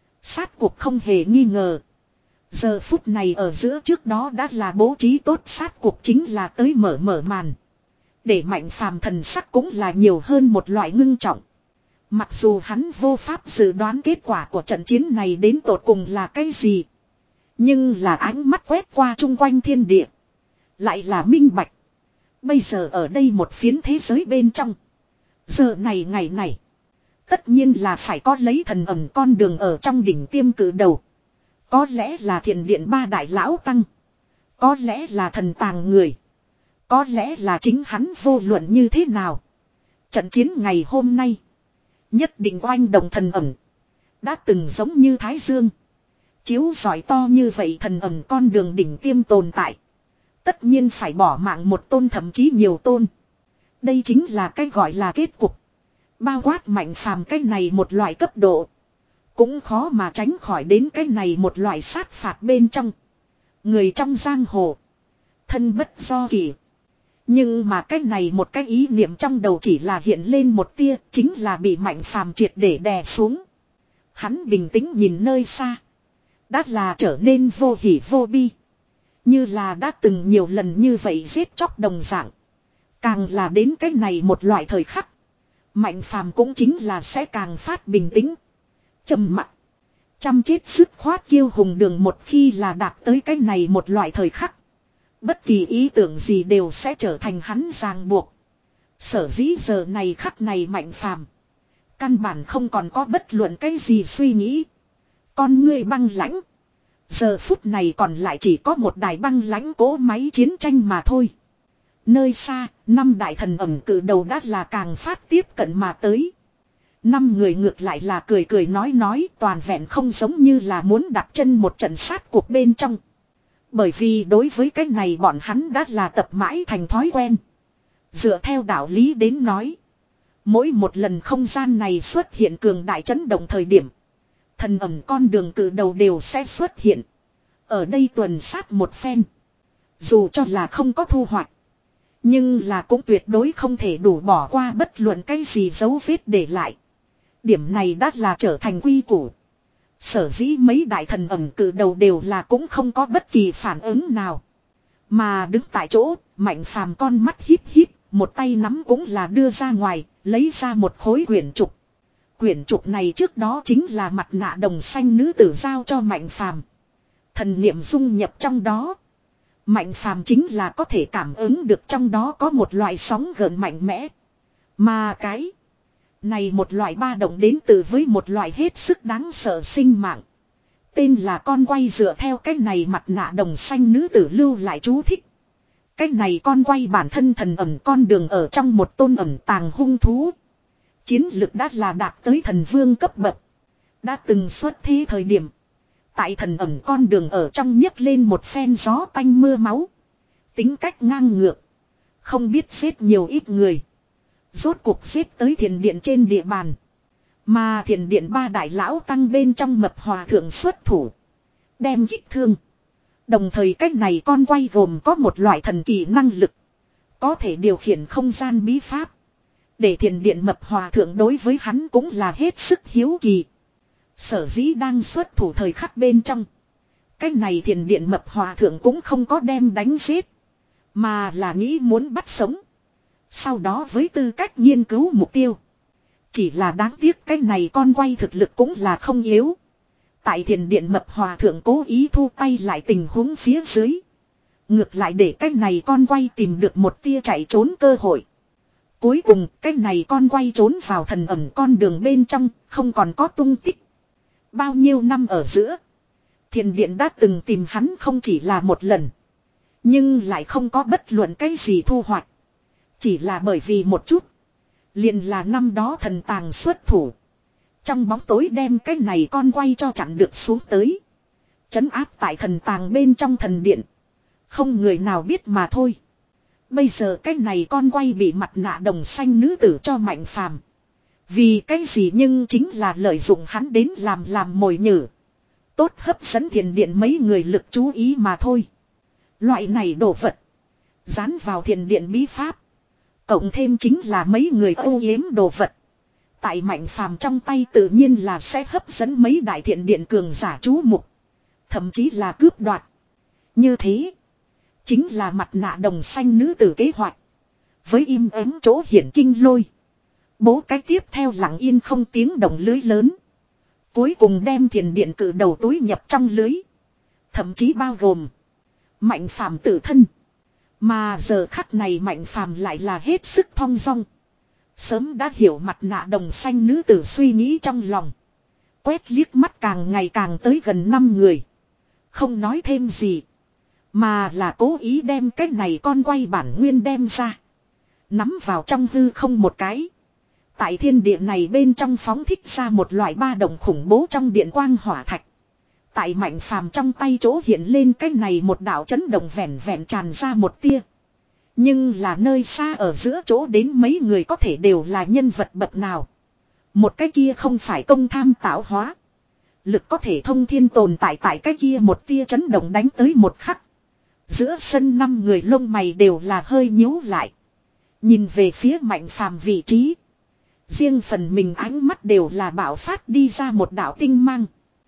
Sát cuộc không hề nghi ngờ. Giờ phút này ở giữa trước đó đã là bố trí tốt sát cuộc chính là tới mở mở màn. Để Mạnh Phàm thần sắc cũng là nhiều hơn một loại ngưng trọng. Mặc dù hắn vô pháp dự đoán kết quả của trận chiến này đến tột cùng là cái gì. Nhưng là ánh mắt quét qua chung quanh thiên địa. Lại là minh bạch. Bây giờ ở đây một phiến thế giới bên trong. Giờ này ngày này. Tất nhiên là phải có lấy thần ẩn con đường ở trong đỉnh tiêm cử đầu. Có lẽ là thiền điện ba đại lão tăng. Có lẽ là thần tàng người. Có lẽ là chính hắn vô luận như thế nào. Trận chiến ngày hôm nay. Nhất định oanh động thần ẩn. Đã từng giống như Thái Dương. Chiếu rọi to như vậy thần ẩn con đường đỉnh tiêm tồn tại. Tất nhiên phải bỏ mạng một tôn thậm chí nhiều tôn. Đây chính là cái gọi là kết cục. Bao quát Mạnh Phàm cái này một loại cấp độ. Cũng khó mà tránh khỏi đến cái này một loại sát phạt bên trong. Người trong giang hồ. Thân bất do kỳ. Nhưng mà cái này một cái ý niệm trong đầu chỉ là hiện lên một tia. Chính là bị Mạnh Phàm triệt để đè xuống. Hắn bình tĩnh nhìn nơi xa. Đã là trở nên vô hỉ vô bi. Như là đã từng nhiều lần như vậy giết chóc đồng dạng. Càng là đến cái này một loại thời khắc. Mạnh Phàm cũng chính là sẽ càng phát bình tĩnh. Trầm mặc. Chăm chết dứt khoát kiêu hùng đường một khi là đạt tới cái này một loại thời khắc. Bất kỳ ý tưởng gì đều sẽ trở thành hắn ràng buộc. Sở dĩ giờ này khắc này Mạnh Phàm căn bản không còn có bất luận cái gì suy nghĩ. Con ngươi băng lãnh. Giờ phút này còn lại chỉ có một đài băng lãnh cỗ máy chiến tranh mà thôi. Nơi xa, năm đại thần ẩm cử đầu đã là càng phát tiếp cận mà tới. Năm người ngược lại là cười cười nói nói, toàn vẹn không giống như là muốn đặt chân một trận sát cuộc bên trong. Bởi vì đối với cái này bọn hắn đã là tập mãi thành thói quen. Dựa theo đạo lý đến nói, mỗi một lần không gian này xuất hiện cường đại chấn động thời điểm, thần ẩm con đường cử đầu đều sẽ xuất hiện. Ở đây tuần sát một phen. Dù cho là không có thu hoạch, nhưng là cũng tuyệt đối không thể đủ bỏ qua bất luận cái gì dấu vết để lại. Điểm này đã là trở thành quy củ. Sở dĩ mấy đại thần ẩm cử đầu đều là cũng không có bất kỳ phản ứng nào. Mà đứng tại chỗ, Mạnh Phàm con mắt híp híp, một tay nắm cũng là đưa ra ngoài, lấy ra một khối quyển trục. Quyển trục này trước đó chính là mặt nạ đồng xanh nữ tử giao cho Mạnh Phàm. Thần niệm dung nhập trong đó. Mạnh Phàm chính là có thể cảm ứng được trong đó có một loại sóng gợn mạnh mẽ. Mà cái này một loại ba động đến từ với một loại hết sức đáng sợ sinh mạng. Tên là con quay, dựa theo cái này mặt nạ đồng xanh nữ tử lưu lại chú thích. Cái này con quay bản thân thần ẩm con đường ở trong một tôn ẩm tàng hung thú. Chiến lực đã là đạt tới thần vương cấp bậc. Đã từng xuất thế thời điểm, tại thần ẩm con đường ở trong nhấc lên một phen gió tanh mưa máu. Tính cách ngang ngược, không biết giết nhiều ít người. Rốt cuộc giết tới thiền điện trên địa bàn. Mà thiền điện ba đại lão tăng bên trong mập hòa thượng xuất thủ, đem kích thương. Đồng thời cách này con quay gồm có một loại thần kỳ năng lực, có thể điều khiển không gian bí pháp. Để thiền điện mập hòa thượng đối với hắn cũng là hết sức hiếu kỳ. Sở dĩ đang xuất thủ thời khắc bên trong, cách này thiền điện mập hòa thượng cũng không có đem đánh giết, mà là nghĩ muốn bắt sống. Sau đó với tư cách nghiên cứu mục tiêu. Chỉ là đáng tiếc cái này con quay thực lực cũng là không yếu. Tại thiền điện mập hòa thượng cố ý thu tay lại tình huống phía dưới, ngược lại để cái này con quay tìm được một tia chạy trốn cơ hội. Cuối cùng cái này con quay trốn vào thần ẩm con đường bên trong, không còn có tung tích. Bao nhiêu năm ở giữa, thiền điện đã từng tìm hắn không chỉ là một lần, nhưng lại không có bất luận cái gì thu hoạch. Chỉ là bởi vì một chút, liền là năm đó thần tàng xuất thủ, trong bóng tối đem cái này con quay cho chặn được xuống tới, trấn áp tại thần tàng bên trong thần điện. Không người nào biết mà thôi. Bây giờ cái này con quay bị mặt nạ đồng xanh nữ tử cho Mạnh Phàm. Vì cái gì nhưng chính là lợi dụng hắn đến làm làm mồi nhử. Tốt hấp dẫn thiền điện mấy người lực chú ý mà thôi. Loại này đồ vật dán vào thiền điện bí pháp, cộng thêm chính là mấy người âu yếm đồ vật, tại Mạnh Phàm trong tay tự nhiên là sẽ hấp dẫn mấy đại thiện điện cường giả chú mục, thậm chí là cướp đoạt. Như thế chính là mặt nạ đồng xanh nữ tử kế hoạch. Với im ắng chỗ hiển kinh lôi, bố cái tiếp theo lặng yên không tiếng động lưới lớn, cuối cùng đem thiền điện cử đầu túi nhập trong lưới, thậm chí bao gồm Mạnh Phàm tự thân. Mà giờ khắc này Mạnh Phàm lại là hết sức thong dong. Sớm đã hiểu mặt nạ đồng xanh nữ tử suy nghĩ trong lòng. Quét liếc mắt càng ngày càng tới gần năm người, không nói thêm gì, mà là cố ý đem cái này con quay bản nguyên đem ra, nắm vào trong hư không một cái. Tại thiên địa này bên trong phóng thích ra một loại ba động khủng bố trong điện quang hỏa thạch. Tại Mạnh Phàm trong tay chỗ hiện lên cái này một đạo chấn động vẹn vẹn tràn ra một tia. Nhưng là nơi xa ở giữa chỗ đến mấy người có thể đều là nhân vật bậc nào. Một cái kia không phải công tham tạo hóa. Lực có thể thông thiên tồn tại tại cái kia một tia chấn động đánh tới một khắc. Giữa sân năm người lông mày đều là hơi nhíu lại. Nhìn về phía Mạnh Phàm vị trí. Riêng phần mình ánh mắt đều là bạo phát đi ra một đạo tinh mang.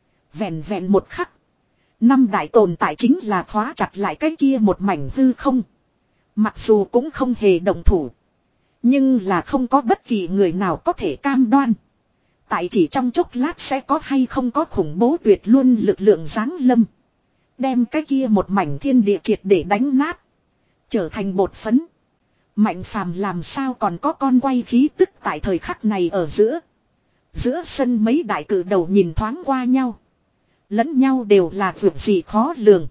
Vẹn vẹn một khắc, năm đại tồn tại chính là khóa chặt lại cái kia một mảnh hư không. Mặc dù cũng không hề động thủ, nhưng là không có bất kỳ người nào có thể cam đoan tại chỉ trong chốc lát sẽ có hay không có khủng bố tuyệt luôn lực lượng giáng lâm, đem cái kia một mảnh thiên địa triệt để đánh nát, trở thành bột phấn. Mạnh Phàm làm sao còn có con quay khí tức tại thời khắc này ở giữa. Giữa sân mấy đại cử đầu nhìn thoáng qua nhau, Lẫn nhau đều là vượt gì khó lường.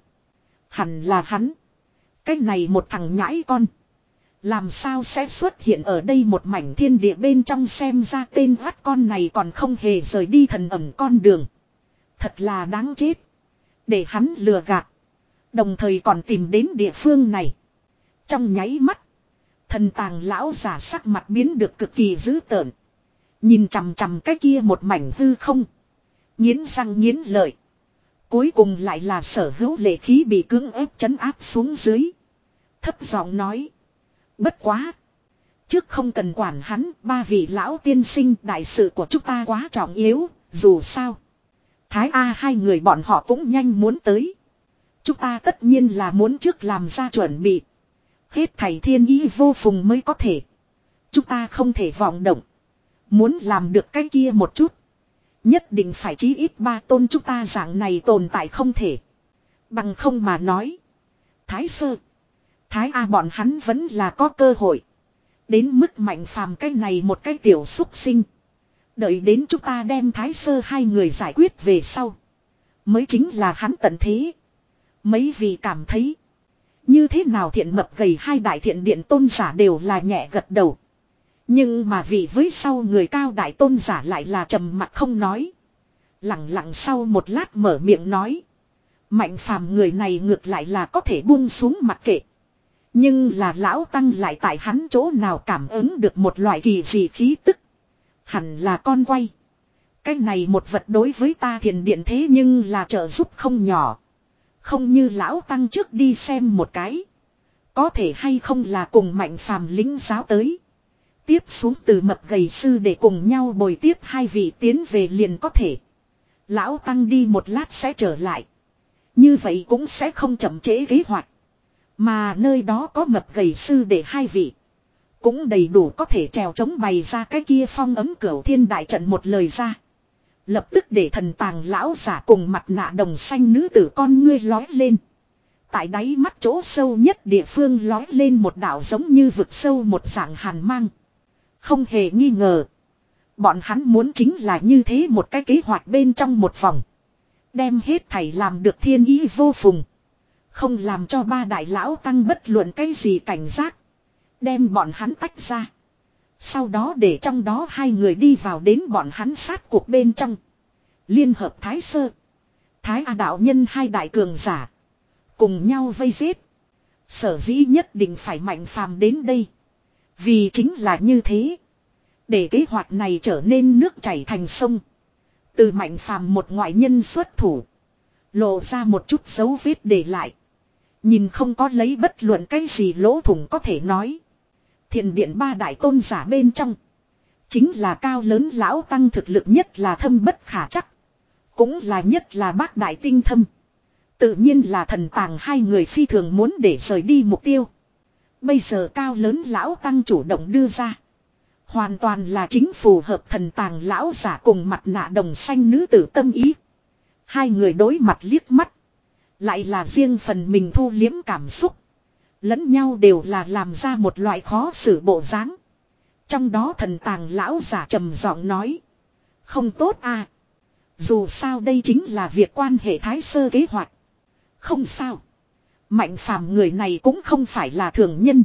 Hẳn là hắn. Cái này một thằng nhãi con. Làm sao sẽ xuất hiện ở đây một mảnh thiên địa bên trong, xem ra tên gắt con này còn không hề rời đi thần ẩn con đường. Thật là đáng chết. Để hắn lừa gạt. Đồng thời còn tìm đến địa phương này. Trong nháy mắt. Thần tàng lão giả sắc mặt biến được cực kỳ dữ tợn. Nhìn chằm chằm cái kia một mảnh hư không. Nghiến răng nghiến lợi. Cuối cùng lại là sở hữu lệ khí bị cưỡng ép trấn áp xuống dưới. Thấp giọng nói. Bất quá. Trước không cần quản hắn, ba vị lão tiên sinh, đại sự của chúng ta quá trọng yếu, dù sao. Thái A hai người bọn họ cũng nhanh muốn tới. Chúng ta tất nhiên là muốn trước làm ra chuẩn bị. Hết thảy thiên ý vô phùng mới có thể. Chúng ta không thể vọng động. Muốn làm được cái kia một chút. Nhất định phải chí ít ba tôn chúng ta dạng này tồn tại không thể. Bằng không mà nói. Thái sơ. Thái A bọn hắn vẫn là có cơ hội. Đến mức Mạnh Phàm cái này một cái tiểu xúc sinh. Đợi đến chúng ta đem Thái sơ hai người giải quyết về sau. Mới chính là hắn tận thế. Mấy vị cảm thấy. Như thế nào thiện mập gầy hai đại thiện điện tôn giả đều là nhẹ gật đầu. Nhưng mà vì với sau người cao đại tôn giả lại là trầm mặc không nói. Lặng lặng sau một lát mở miệng nói. Mạnh Phàm người này ngược lại là có thể buông xuống mặc kệ. Nhưng là lão tăng lại tại hắn chỗ nào cảm ứng được một loại kỳ dị khí tức. Hẳn là con quay. Cái này một vật đối với ta thiền điện thế nhưng là trợ giúp không nhỏ. Không như lão tăng trước đi xem một cái. Có thể hay không là cùng Mạnh Phàm lính giáo tới. Tiếp xuống từ mập gầy sư để cùng nhau bồi tiếp hai vị tiến về liền có thể. Lão tăng đi một lát sẽ trở lại. Như vậy cũng sẽ không chậm trễ kế hoạch. Mà nơi đó có mập gầy sư để hai vị. Cũng đầy đủ có thể trèo chống bày ra cái kia phong ấm cửu thiên đại trận một lời ra. Lập tức để thần tàng lão giả cùng mặt nạ đồng xanh nữ tử con ngươi lói lên. Tại đáy mắt chỗ sâu nhất địa phương lói lên một đạo giống như vực sâu một dạng hàn mang. Không hề nghi ngờ. Bọn hắn muốn chính là như thế một cái kế hoạch bên trong một vòng. Đem hết thảy làm được thiên ý vô phùng. Không làm cho ba đại lão tăng bất luận cái gì cảnh giác. Đem bọn hắn tách ra. Sau đó để trong đó hai người đi vào đến bọn hắn sát cuộc bên trong. Liên hợp Thái Sơ. Thái A đạo nhân hai đại cường giả. Cùng nhau vây giết. Sở dĩ nhất định phải Mạnh Phàm đến đây. Vì chính là như thế. Để kế hoạch này trở nên nước chảy thành sông. Từ Mạnh Phàm một ngoại nhân xuất thủ. Lộ ra một chút dấu vết để lại. Nhìn không có lấy bất luận cái gì lỗ thủng có thể nói. Thiền điện ba đại tôn giả bên trong. Chính là cao lớn lão tăng thực lực nhất là thâm bất khả chắc. Cũng là nhất là bác đại tinh thâm. Tự nhiên là thần tàng hai người phi thường muốn để rời đi mục tiêu. Bây giờ cao lớn lão tăng chủ động đưa ra. Hoàn toàn là chính phù hợp thần tàng lão giả cùng mặt nạ đồng xanh nữ tử tâm ý. Hai người đối mặt liếc mắt. Lại là riêng phần mình thu liếm cảm xúc. Lẫn nhau đều là làm ra một loại khó xử bộ dáng. Trong đó thần tàng lão giả trầm giọng nói. Không tốt à. Dù sao đây chính là việc quan hệ Thái Sơ kế hoạch. Không sao. Mạnh Phàm người này cũng không phải là thường nhân.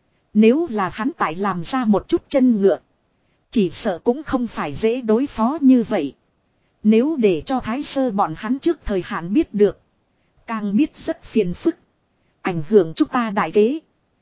Nếu là hắn tại làm ra một chút chân ngựa. Chỉ sợ cũng không phải dễ đối phó như vậy. Nếu để cho Thái Sơ bọn hắn trước thời hạn biết được. Càng biết rất phiền phức. Ảnh hưởng chúng ta đại kế.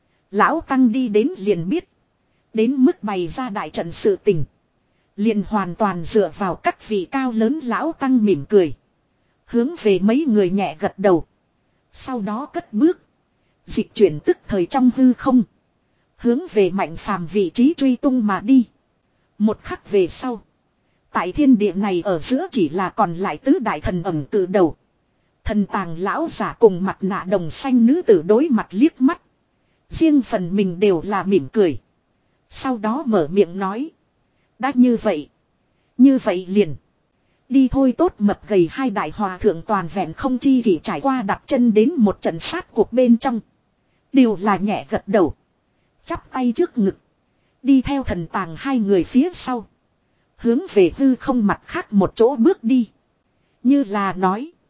Lão Tăng đi đến liền biết. Đến mức bày ra đại trận sự tình. Liền hoàn toàn dựa vào các vị cao lớn Lão Tăng mỉm cười. Hướng về mấy người nhẹ gật đầu. Sau đó cất bước. Dịch chuyển tức thời trong hư không. Hướng về Mạnh Phàm vị trí truy tung mà đi. Một khắc về sau. Tại thiên địa này ở giữa chỉ là còn lại tứ đại thần ẩm từ đầu. Thần tàng lão giả cùng mặt nạ đồng xanh nữ tử đối mặt liếc mắt. Riêng phần mình đều là mỉm cười. Sau đó mở miệng nói. Đã như vậy. Như vậy liền. Đi thôi tốt mập gầy hai đại hòa thượng toàn vẹn không chi kỷ trải qua đặt chân đến một trận sát cuộc bên trong. Đều là nhẹ gật đầu. Chắp tay trước ngực. Đi theo thần tàng hai người phía sau. Hướng về hư không mặt khác một chỗ bước đi. Như là nói.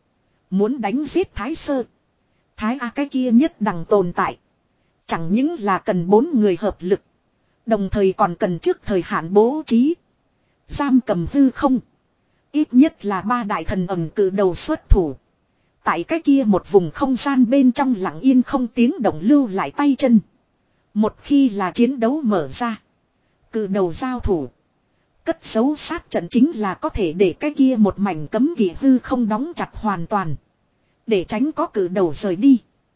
Muốn đánh giết Thái Sơ. Thái A cái kia nhất đẳng tồn tại. Chẳng những là cần bốn người hợp lực. Đồng thời còn cần trước thời hạn bố trí. Giam cầm hư không. Ít nhất là ba đại thần ẩn cử đầu xuất thủ. Tại cái kia một vùng không gian bên trong lặng yên không tiếng động lưu lại tay chân. Một khi là chiến đấu mở ra. Cử đầu giao thủ. Cất giấu sát trận chính là có thể để cái kia một mảnh cấm kỵ hư không đóng chặt hoàn toàn. Để tránh có cử đầu rời đi.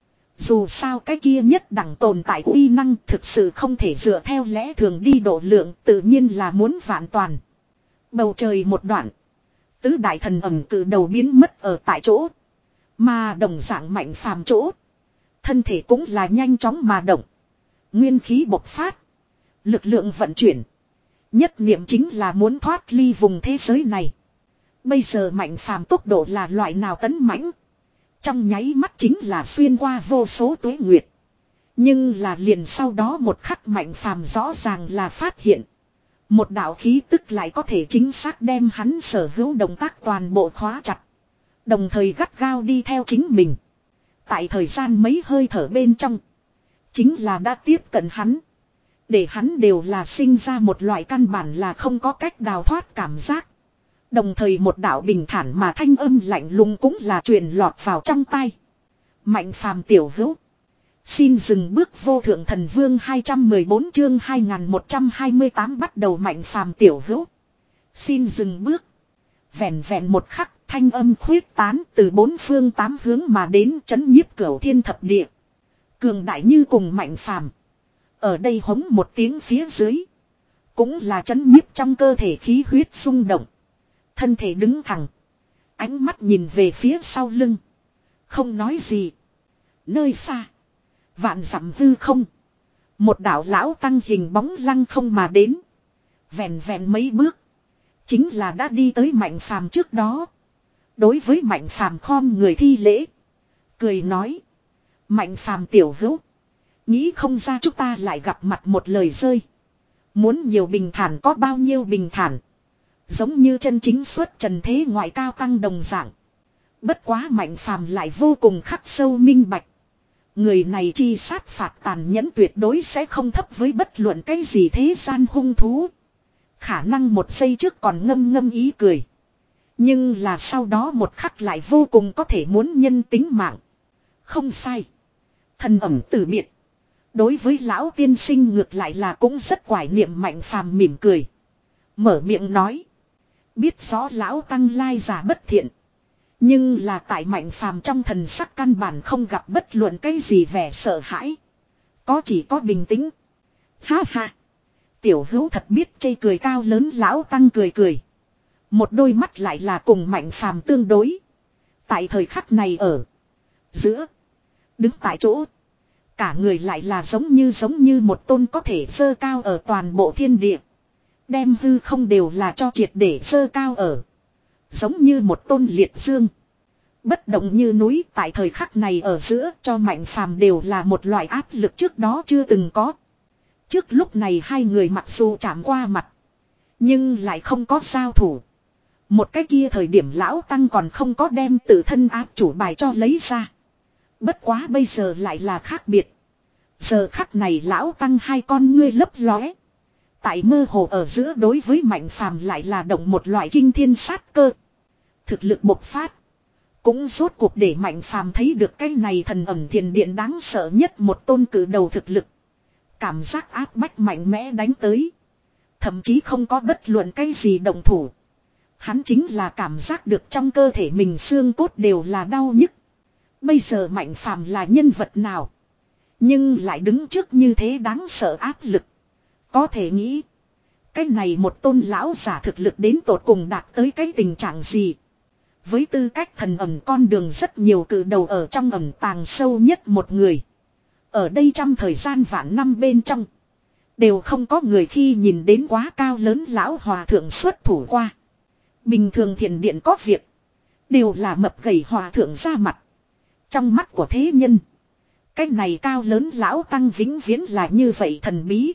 Dù sao cái kia nhất đẳng tồn tại uy năng thực sự không thể dựa theo lẽ thường đi độ lượng, tự nhiên là muốn vạn toàn. Bầu trời một đoạn. Tứ đại thần ẩm cử đầu biến mất ở tại chỗ. Mà đồng dạng mạnh phàm chỗ. Thân thể cũng là nhanh chóng mà động. Nguyên khí bộc phát. Lực lượng vận chuyển. Nhất niệm chính là muốn thoát ly vùng thế giới này. Bây giờ mạnh phàm tốc độ là loại nào tấn mãnh. Trong nháy mắt chính là xuyên qua vô số tuế nguyệt. Nhưng là liền sau đó một khắc mạnh phàm rõ ràng là phát hiện. Một đạo khí tức lại có thể chính xác đem hắn sở hữu động tác toàn bộ khóa chặt. Đồng thời gắt gao đi theo chính mình. Tại thời gian mấy hơi thở bên trong. Chính là đã tiếp cận hắn. Để hắn đều là sinh ra một loại căn bản là không có cách đào thoát cảm giác. Đồng thời một đạo bình thản mà thanh âm lạnh lùng cũng là truyền lọt vào trong tai. Mạnh phàm tiểu hữu. Xin dừng bước vô thượng thần vương hai trăm mười bốn chương hai nghìn một trăm hai mươi tám bắt đầu mạnh phàm tiểu hữu. Xin dừng bước. Vẹn vẹn một khắc thanh âm khuyết tán từ bốn phương tám hướng mà đến chấn nhiếp cửu thiên thập địa. Cường đại như cùng mạnh phàm. Ở đây hống một tiếng phía dưới. Cũng là chấn nhiếp trong cơ thể khí huyết xung động. Thân thể đứng thẳng. Ánh mắt nhìn về phía sau lưng. Không nói gì. Nơi xa. Vạn dặm hư không. Một đạo lão tăng hình bóng lăng không mà đến. Vẹn vẹn mấy bước. Chính là đã đi tới mạnh phàm trước đó. Đối với mạnh phàm khom người thi lễ. Cười nói. Mạnh phàm tiểu hữu. Nghĩ không ra chúng ta lại gặp mặt một lời rơi. Muốn nhiều bình thản có bao nhiêu bình thản. Giống như chân chính xuất trần thế ngoại cao tăng đồng dạng. Bất quá mạnh phàm lại vô cùng khắc sâu minh bạch. Người này chi sát phạt tàn nhẫn tuyệt đối sẽ không thấp với bất luận cái gì thế gian hung thú. Khả năng một giây trước còn ngâm ngâm ý cười. Nhưng là sau đó một khắc lại vô cùng có thể muốn nhân tính mạng. Không sai. Thần ẩm từ biệt. Đối với lão tiên sinh ngược lại là cũng rất quải niệm mạnh phàm mỉm cười. Mở miệng nói. Biết rõ lão tăng lai giả bất thiện. Nhưng là tại mạnh phàm trong thần sắc căn bản không gặp bất luận cái gì vẻ sợ hãi. Có chỉ có bình tĩnh. Ha ha. Tiểu hữu thật biết chê cười cao lớn lão tăng cười cười. Một đôi mắt lại là cùng mạnh phàm tương đối. Tại thời khắc này ở. Giữa. Đứng tại chỗ. Cả người lại là giống như giống như một tôn có thể dơ cao ở toàn bộ thiên địa. Đem hư không đều là cho triệt để dơ cao ở. Giống như một tôn liệt dương. Bất động như núi tại thời khắc này ở giữa cho mạnh phàm đều là một loại áp lực trước đó chưa từng có. Trước lúc này hai người mặc dù chạm qua mặt. Nhưng lại không có giao thủ. Một cái kia thời điểm lão tăng còn không có đem tự thân áp chủ bài cho lấy ra. Bất quá bây giờ lại là khác biệt. Giờ khắc này lão tăng hai con ngươi lấp lóe. Tại mơ hồ ở giữa đối với mạnh phàm lại là động một loại kinh thiên sát cơ. Thực lực bộc phát. Cũng rốt cuộc để mạnh phàm thấy được cái này thần ẩm thiền điện đáng sợ nhất một tôn cử đầu thực lực. Cảm giác áp bách mạnh mẽ đánh tới. Thậm chí không có bất luận cái gì động thủ. Hắn chính là cảm giác được trong cơ thể mình xương cốt đều là đau nhức. Bây giờ mạnh phàm là nhân vật nào? Nhưng lại đứng trước như thế đáng sợ áp lực. Có thể nghĩ. Cái này một tôn lão giả thực lực đến tột cùng đạt tới cái tình trạng gì? Với tư cách thần ẩm con đường rất nhiều cử đầu ở trong ẩm tàng sâu nhất một người. Ở đây trong thời gian vạn năm bên trong. Đều không có người khi nhìn đến quá cao lớn lão hòa thượng xuất thủ qua. Bình thường thiền điện có việc. Đều là mập gầy hòa thượng ra mặt. Trong mắt của thế nhân. Cái này cao lớn lão tăng vĩnh viễn là như vậy thần bí.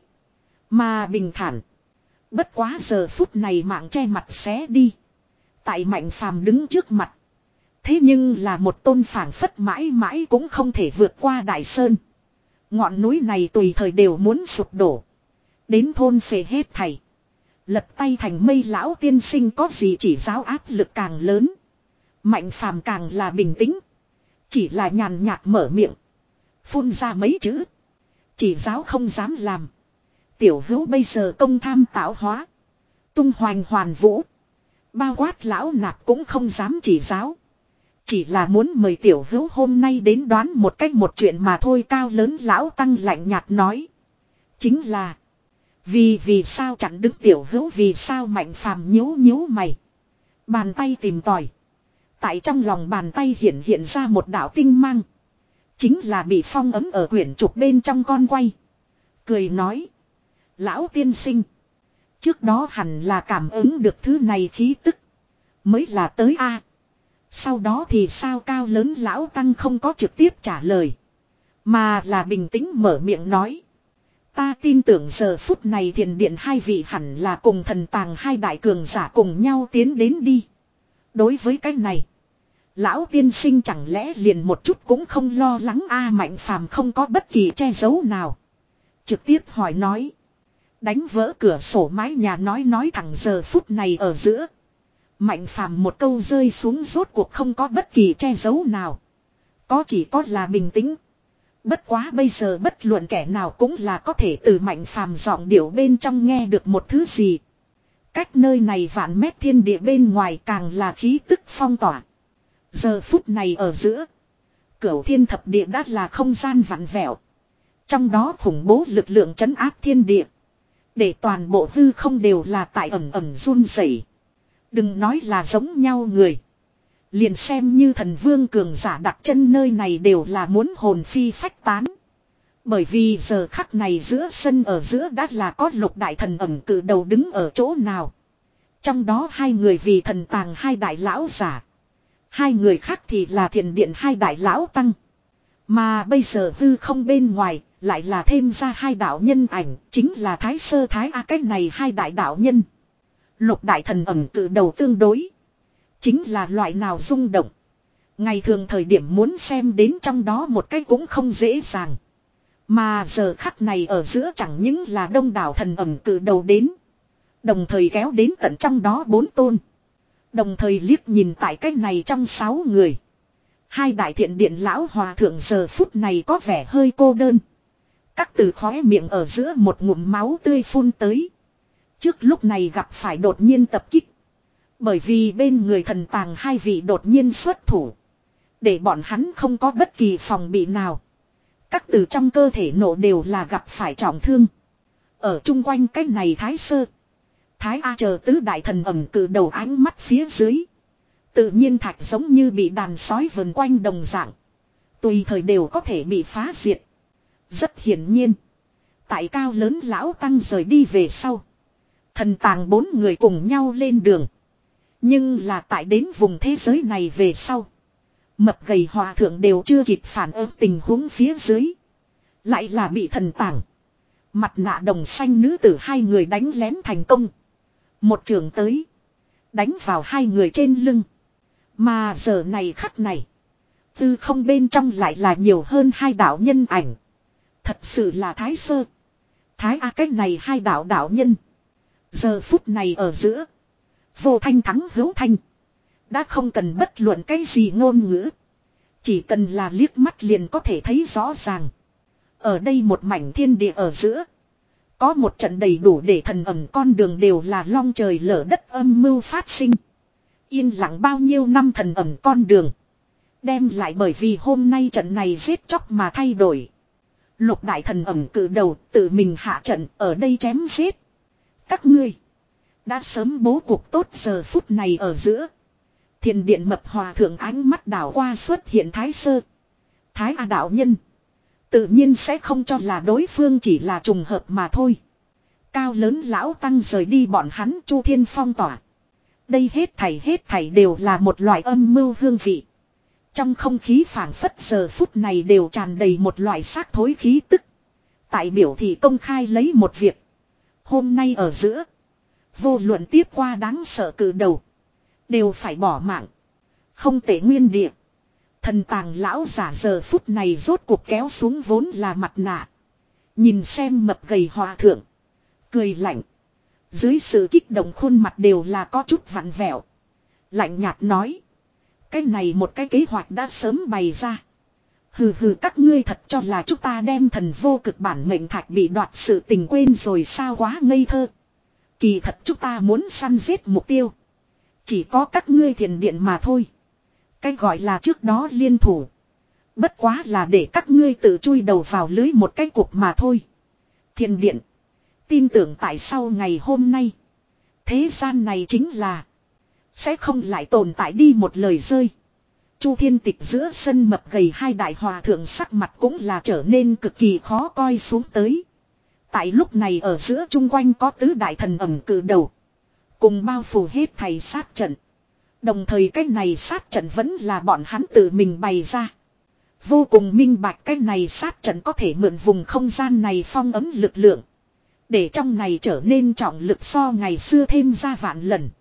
Mà bình thản. Bất quá giờ phút này mạng che mặt xé đi. Tại mạnh phàm đứng trước mặt. Thế nhưng là một tôn phảng phất mãi mãi cũng không thể vượt qua đại sơn. Ngọn núi này tùy thời đều muốn sụp đổ. Đến thôn phệ hết thảy. Lật tay thành mây lão tiên sinh có gì chỉ giáo áp lực càng lớn. Mạnh phàm càng là bình tĩnh. Chỉ là nhàn nhạt mở miệng. Phun ra mấy chữ. Chỉ giáo không dám làm. Tiểu hữu bây giờ công tham tạo hóa. Tung hoành hoàn vũ. Bao quát lão nạp cũng không dám chỉ giáo. Chỉ là muốn mời tiểu hữu hôm nay đến đoán một cách một chuyện mà thôi. Cao lớn lão tăng lạnh nhạt nói. Chính là. Vì vì sao chặn đứng tiểu hữu, vì sao Mạnh phàm nhíu nhíu mày. Bàn tay tìm tòi. Tại trong lòng bàn tay hiện hiện ra một đạo tinh mang. Chính là bị phong ấm ở quyển trục bên trong con quay. Cười nói. Lão tiên sinh. Trước đó hẳn là cảm ứng được thứ này khí tức. Mới là tới a. Sau đó thì sao? Cao lớn lão tăng không có trực tiếp trả lời. Mà là bình tĩnh mở miệng nói. Ta tin tưởng giờ phút này thiền điện hai vị hẳn là cùng thần tàng hai đại cường giả cùng nhau tiến đến đi. Đối với cái này. Lão tiên sinh chẳng lẽ liền một chút cũng không lo lắng a? Mạnh phàm không có bất kỳ che giấu nào. Trực tiếp hỏi nói. Đánh vỡ cửa sổ mái nhà nói nói thẳng giờ phút này ở giữa. Mạnh phàm một câu rơi xuống rốt cuộc không có bất kỳ che giấu nào. Có chỉ có là bình tĩnh. Bất quá bây giờ bất luận kẻ nào cũng là có thể từ Mạnh phàm giọng điệu bên trong nghe được một thứ gì. Cách nơi này vạn mét thiên địa bên ngoài càng là khí tức phong tỏa. Giờ phút này ở giữa. Cửu thiên thập địa đã là không gian vặn vẹo. Trong đó khủng bố lực lượng trấn áp thiên địa. Để toàn bộ hư không đều là tại ẩm ẩm run rẩy. Đừng nói là giống nhau người. Liền xem như thần vương cường giả đặt chân nơi này đều là muốn hồn phi phách tán. Bởi vì giờ khắc này giữa sân ở giữa đã là có lục đại thần ẩm cự đầu đứng ở chỗ nào. Trong đó hai người vì thần tàng hai đại lão giả. Hai người khác thì là thiền điện hai đại lão tăng. Mà bây giờ hư không bên ngoài lại là thêm ra hai đạo nhân ảnh. Chính là Thái Sơ Thái A cách này hai đại đạo nhân. Lục đại thần ẩm cự đầu tương đối. Chính là loại nào rung động. Ngày thường thời điểm muốn xem đến trong đó một cái cũng không dễ dàng. Mà giờ khắc này ở giữa chẳng những là đông đảo thần ẩm cự đầu đến. Đồng thời kéo đến tận trong đó bốn tôn. Đồng thời liếc nhìn tại cách này trong sáu người. Hai đại thiện điện lão hòa thượng giờ phút này có vẻ hơi cô đơn. Các từ khóe miệng ở giữa một ngụm máu tươi phun tới. Trước lúc này gặp phải đột nhiên tập kích. Bởi vì bên người thần tàng hai vị đột nhiên xuất thủ. Để bọn hắn không có bất kỳ phòng bị nào. Các từ trong cơ thể nổ đều là gặp phải trọng thương. Ở chung quanh cái này Thái Sơ Thái A chờ tứ đại thần ẩm cử đầu ánh mắt phía dưới. Tự nhiên thạch giống như bị đàn sói vần quanh đồng dạng. Tùy thời đều có thể bị phá diệt. Rất hiển nhiên. Tại cao lớn lão tăng rời đi về sau. Thần tàng bốn người cùng nhau lên đường. Nhưng là tại đến vùng thế giới này về sau. Mập gầy hòa thượng đều chưa kịp phản ứng tình huống phía dưới. Lại là bị thần tàng. Mặt nạ đồng xanh nữ tử hai người đánh lén thành công. Một trường tới. Đánh vào hai người trên lưng. Mà giờ này khắc này. Tư không bên trong lại là nhiều hơn hai đạo nhân ảnh. Thật sự là Thái Sơ Thái A cách này hai đạo đạo nhân. Giờ phút này ở giữa. Vô thanh thắng hữu thanh. Đã không cần bất luận cái gì ngôn ngữ. Chỉ cần là liếc mắt liền có thể thấy rõ ràng. Ở đây một mảnh thiên địa ở giữa. Có một trận đầy đủ để thần ẩm con đường đều là long trời lở đất âm mưu phát sinh. Yên lặng bao nhiêu năm thần ẩm con đường. Đem lại bởi vì hôm nay trận này giết chóc mà thay đổi. Lục đại thần ẩm cử đầu tự mình hạ trận ở đây chém giết. Các ngươi đã sớm bố cục tốt giờ phút này ở giữa. Thiền điện mập hòa thượng ánh mắt đảo qua xuất hiện Thái Sơ Thái A đạo nhân. Tự nhiên sẽ không cho là đối phương chỉ là trùng hợp mà thôi. Cao lớn lão tăng rời đi bọn hắn Chu Thiên phong tỏa. Đây hết thảy hết thảy đều là một loại âm mưu hương vị. Trong không khí phảng phất giờ phút này đều tràn đầy một loại xác thối khí tức. Tại biểu thị công khai lấy một việc. Hôm nay ở giữa. Vô luận tiếp qua đáng sợ cử đầu. Đều phải bỏ mạng. Không tệ nguyên địa. Thần tàng lão giả giờ phút này rốt cuộc kéo xuống vốn là mặt nạ. Nhìn xem mập gầy hòa thượng. Cười lạnh. Dưới sự kích động khuôn mặt đều là có chút vặn vẹo. Lạnh nhạt nói. Cái này một cái kế hoạch đã sớm bày ra. Hừ hừ các ngươi thật cho là chúng ta đem thần vô cực bản mệnh thạch bị đoạt sự tình quên rồi sao quá ngây thơ. Kỳ thật chúng ta muốn săn giết mục tiêu. Chỉ có các ngươi thiền điện mà thôi. Cái gọi là trước đó liên thủ. Bất quá là để các ngươi tự chui đầu vào lưới một cái cục mà thôi. Thiền điện. Tin tưởng tại sao ngày hôm nay. Thế gian này chính là. Sẽ không lại tồn tại đi một lời rơi. Chu Thiên Tịch giữa sân mập gầy hai đại hòa thượng sắc mặt cũng là trở nên cực kỳ khó coi xuống tới. Tại lúc này ở giữa chung quanh có tứ đại thần ẩm cử đầu. Cùng bao phủ hết thầy sát trận. Đồng thời cái này sát trận vẫn là bọn hắn tự mình bày ra. Vô cùng minh bạch cái này sát trận có thể mượn vùng không gian này phong ấm lực lượng. Để trong này trở nên trọng lực so ngày xưa thêm ra vạn lần.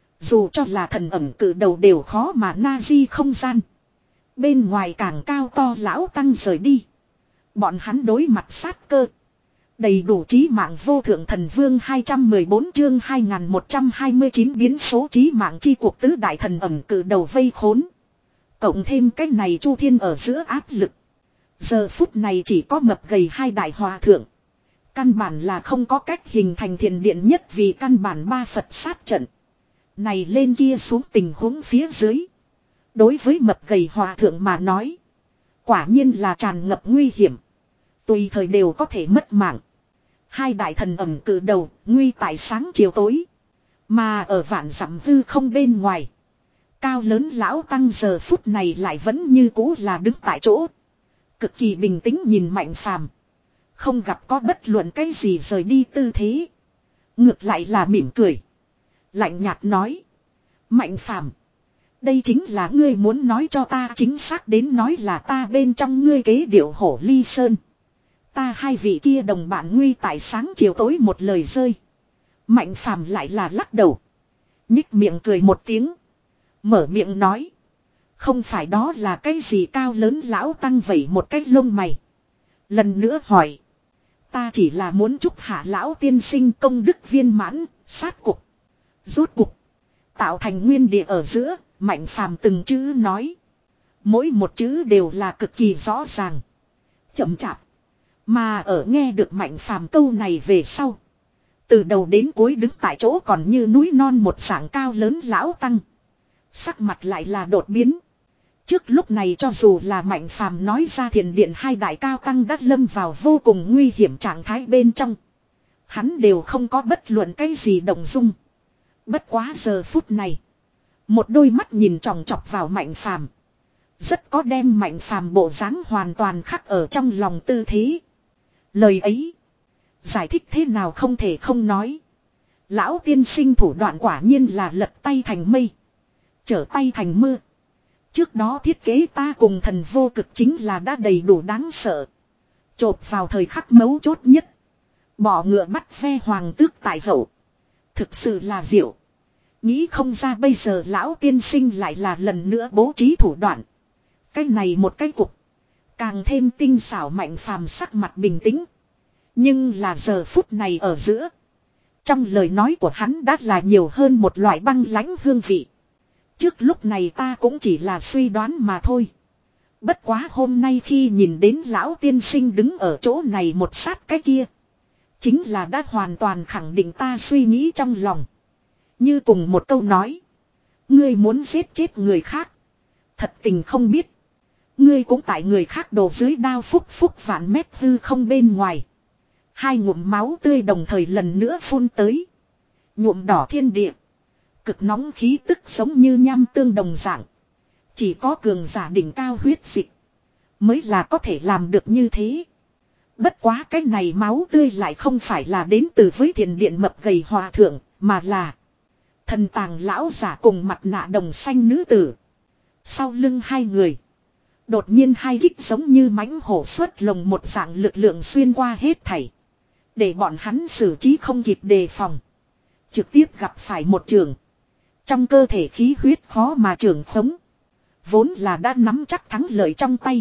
Dù cho là thần ẩm cử đầu đều khó mà na di không gian. Bên ngoài càng cao to lão tăng rời đi. Bọn hắn đối mặt sát cơ. Đầy đủ trí mạng vô thượng thần vương hai trăm mười bốn chương hai nghìn một trăm hai mươi chín biến số trí mạng chi cuộc tứ đại thần ẩm cử đầu vây khốn. Cộng thêm cái này Chu Thiên ở giữa áp lực. Giờ phút này chỉ có mập gầy hai đại hòa thượng. Căn bản là không có cách hình thành thiền điện nhất vì căn bản ba Phật sát trận. Này lên kia xuống tình huống phía dưới. Đối với mập gầy hòa thượng mà nói. Quả nhiên là tràn ngập nguy hiểm. Tùy thời đều có thể mất mạng. Hai đại thần ẩm cử đầu, nguy tại sáng chiều tối. Mà ở vạn dặm hư không bên ngoài. Cao lớn lão tăng giờ phút này lại vẫn như cũ là đứng tại chỗ. Cực kỳ bình tĩnh nhìn Mạnh Phàm. Không gặp có bất luận cái gì rời đi tư thế. Ngược lại là mỉm cười. Lạnh nhạt nói. Mạnh Phàm, đây chính là ngươi muốn nói cho ta, chính xác đến nói là ta bên trong ngươi kế điệu hổ ly sơn. Ta hai vị kia đồng bạn nguy tại sáng chiều tối một lời rơi. Mạnh Phàm lại là lắc đầu. Nhích miệng cười một tiếng. Mở miệng nói. Không phải đó là cái gì cao lớn lão tăng vẩy một cái lông mày. Lần nữa hỏi. Ta chỉ là muốn chúc hạ lão tiên sinh công đức viên mãn, sát cục. Rốt cục. Tạo thành nguyên địa ở giữa, Mạnh Phàm từng chữ nói. Mỗi một chữ đều là cực kỳ rõ ràng. Chậm chạp. Mà ở nghe được Mạnh Phàm câu này về sau. Từ đầu đến cuối đứng tại chỗ còn như núi non một dạng cao lớn lão tăng. Sắc mặt lại là đột biến. Trước lúc này cho dù là Mạnh Phàm nói ra thiền điện hai đại cao tăng đã lâm vào vô cùng nguy hiểm trạng thái bên trong. Hắn đều không có bất luận cái gì động dung. Bất quá giờ phút này. Một đôi mắt nhìn tròng trọc vào Mạnh Phàm. Rất có đem Mạnh Phàm bộ dáng hoàn toàn khắc ở trong lòng tư thế. Lời ấy. Giải thích thế nào không thể không nói. Lão tiên sinh thủ đoạn quả nhiên là lật tay thành mây. Trở tay thành mưa. Trước đó thiết kế ta cùng thần vô cực chính là đã đầy đủ đáng sợ. Chộp vào thời khắc mấu chốt nhất. Bỏ ngựa bắt ve hoàng tước tại hậu. Thực sự là diệu. Nghĩ không ra bây giờ lão tiên sinh lại là lần nữa bố trí thủ đoạn. Cái này một cái cục. Càng thêm tinh xảo Mạnh Phàm sắc mặt bình tĩnh. Nhưng là giờ phút này ở giữa. Trong lời nói của hắn đã là nhiều hơn một loại băng lãnh hương vị. Trước lúc này ta cũng chỉ là suy đoán mà thôi. Bất quá hôm nay khi nhìn đến lão tiên sinh đứng ở chỗ này một sát cái kia. Chính là đã hoàn toàn khẳng định ta suy nghĩ trong lòng. Như cùng một câu nói. Ngươi muốn giết chết người khác. Thật tình không biết. Ngươi cũng tại người khác đổ dưới đao phúc phúc vạn mét hư không bên ngoài. Hai ngụm máu tươi đồng thời lần nữa phun tới. Nhuộm đỏ thiên địa. Cực nóng khí tức giống như nham tương đồng dạng. Chỉ có cường giả đỉnh cao huyết dịch. Mới là có thể làm được như thế. Bất quá cái này máu tươi lại không phải là đến từ với thiền điện mập gầy hòa thượng. Mà là thần tàng lão giả cùng mặt nạ đồng xanh nữ tử. Sau lưng hai người. Đột nhiên hai kích giống như mãnh hổ xuất lồng một dạng lực lượng xuyên qua hết thảy. Để bọn hắn xử trí không kịp đề phòng. Trực tiếp gặp phải một trường. Trong cơ thể khí huyết khó mà trường khống. Vốn là đã nắm chắc thắng lợi trong tay.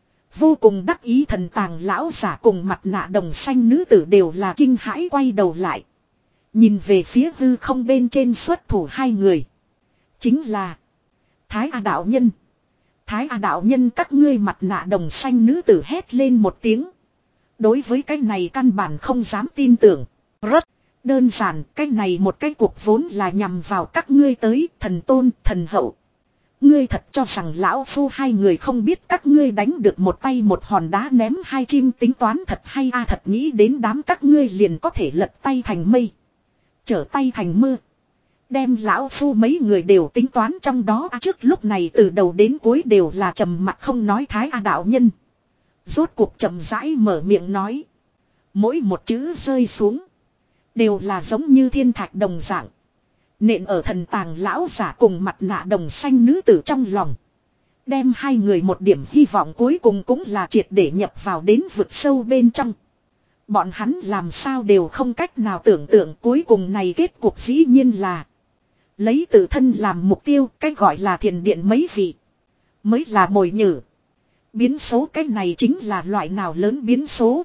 Vô cùng đắc ý thần tàng lão giả cùng mặt nạ đồng xanh nữ tử đều là kinh hãi quay đầu lại. Nhìn về phía hư không bên trên xuất thủ hai người. Chính là Thái A đạo nhân. Thái A đạo nhân, các ngươi mặt nạ đồng xanh nữ tử hét lên một tiếng. Đối với cái này căn bản không dám tin tưởng. Rất đơn giản, cái này một cái cuộc vốn là nhằm vào các ngươi tới thần tôn, thần hậu. Ngươi thật cho rằng lão phu hai người không biết các ngươi đánh được một tay một hòn đá ném hai chim tính toán thật hay a, thật nghĩ đến đám các ngươi liền có thể lật tay thành mây. Trở tay thành mưa. Đem lão phu mấy người đều tính toán trong đó à, trước lúc này từ đầu đến cuối đều là trầm mặt không nói Thái A đạo nhân. Rốt cuộc chậm rãi mở miệng nói. Mỗi một chữ rơi xuống. Đều là giống như thiên thạch đồng dạng. Nện ở thần tàng lão giả cùng mặt nạ đồng xanh nữ tử trong lòng. Đem hai người một điểm hy vọng cuối cùng cũng là triệt để nhập vào đến vực sâu bên trong. Bọn hắn làm sao đều không cách nào tưởng tượng cuối cùng này kết cuộc dĩ nhiên là lấy tự thân làm mục tiêu, cái gọi là thiền điện mấy vị mới là mồi nhử. Biến số cái này chính là loại nào lớn biến số.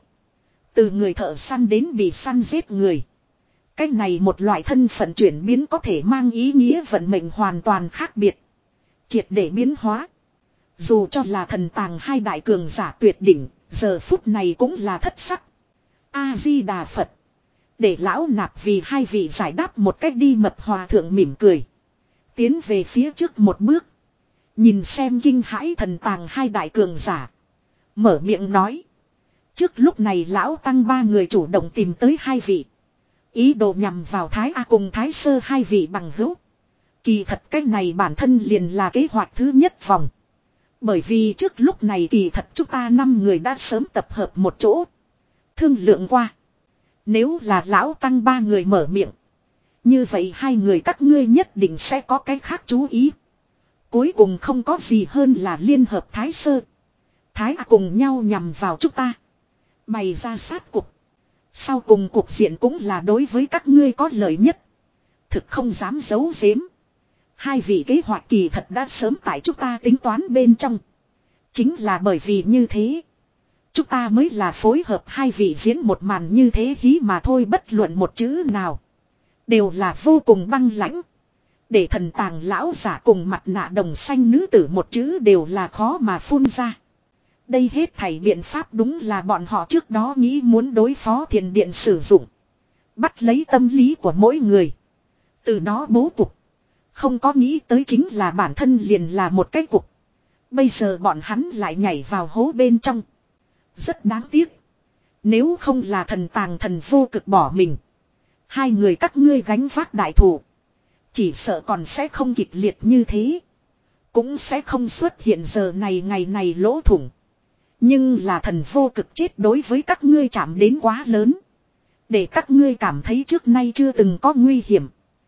Từ người thợ săn đến bị săn giết người. Cái này một loại thân phận chuyển biến có thể mang ý nghĩa vận mệnh hoàn toàn khác biệt. Triệt để biến hóa. Dù cho là thần tàng hai đại cường giả tuyệt đỉnh, giờ phút này cũng là thất sắc. A-di-đà Phật. Để lão nạp vì hai vị giải đáp một cách đi, mập hòa thượng mỉm cười. Tiến về phía trước một bước. Nhìn xem kinh hãi thần tàng hai đại cường giả. Mở miệng nói. Trước lúc này lão tăng ba người chủ động tìm tới hai vị. Ý đồ nhằm vào Thái A cùng Thái Sơ hai vị bằng hữu. Kỳ thật cái này bản thân liền là kế hoạch thứ nhất vòng. Bởi vì trước lúc này kỳ thật chúng ta năm người đã sớm tập hợp một chỗ. Thương lượng qua. Nếu là lão tăng ba người mở miệng. Như vậy hai người các ngươi nhất định sẽ có cái khác chú ý. Cuối cùng không có gì hơn là liên hợp Thái Sơ. Thái A cùng nhau nhằm vào chúng ta. Bày ra sát cục. Sau cùng cuộc diện cũng là đối với các ngươi có lợi nhất. Thực không dám giấu giếm. Hai vị kế hoạch kỳ thật đã sớm tại chúng ta tính toán bên trong. Chính là bởi vì như thế. Chúng ta mới là phối hợp hai vị diễn một màn như thế hí mà thôi, bất luận một chữ nào. Đều là vô cùng băng lãnh. Để thần tàng lão giả cùng mặt nạ đồng xanh nữ tử một chữ đều là khó mà phun ra. Đây hết thảy biện pháp đúng là bọn họ trước đó nghĩ muốn đối phó thiền điện sử dụng. Bắt lấy tâm lý của mỗi người. Từ đó bố cục. Không có nghĩ tới chính là bản thân liền là một cái cục. Bây giờ bọn hắn lại nhảy vào hố bên trong. Rất đáng tiếc. Nếu không là thần tàng thần vô cực bỏ mình. Hai người các ngươi gánh vác đại thủ. Chỉ sợ còn sẽ không kịch liệt như thế. Cũng sẽ không xuất hiện giờ này ngày này lỗ thủng. Nhưng là thần vô cực chết đối với các ngươi chạm đến quá lớn. Để các ngươi cảm thấy trước nay chưa từng có nguy hiểm.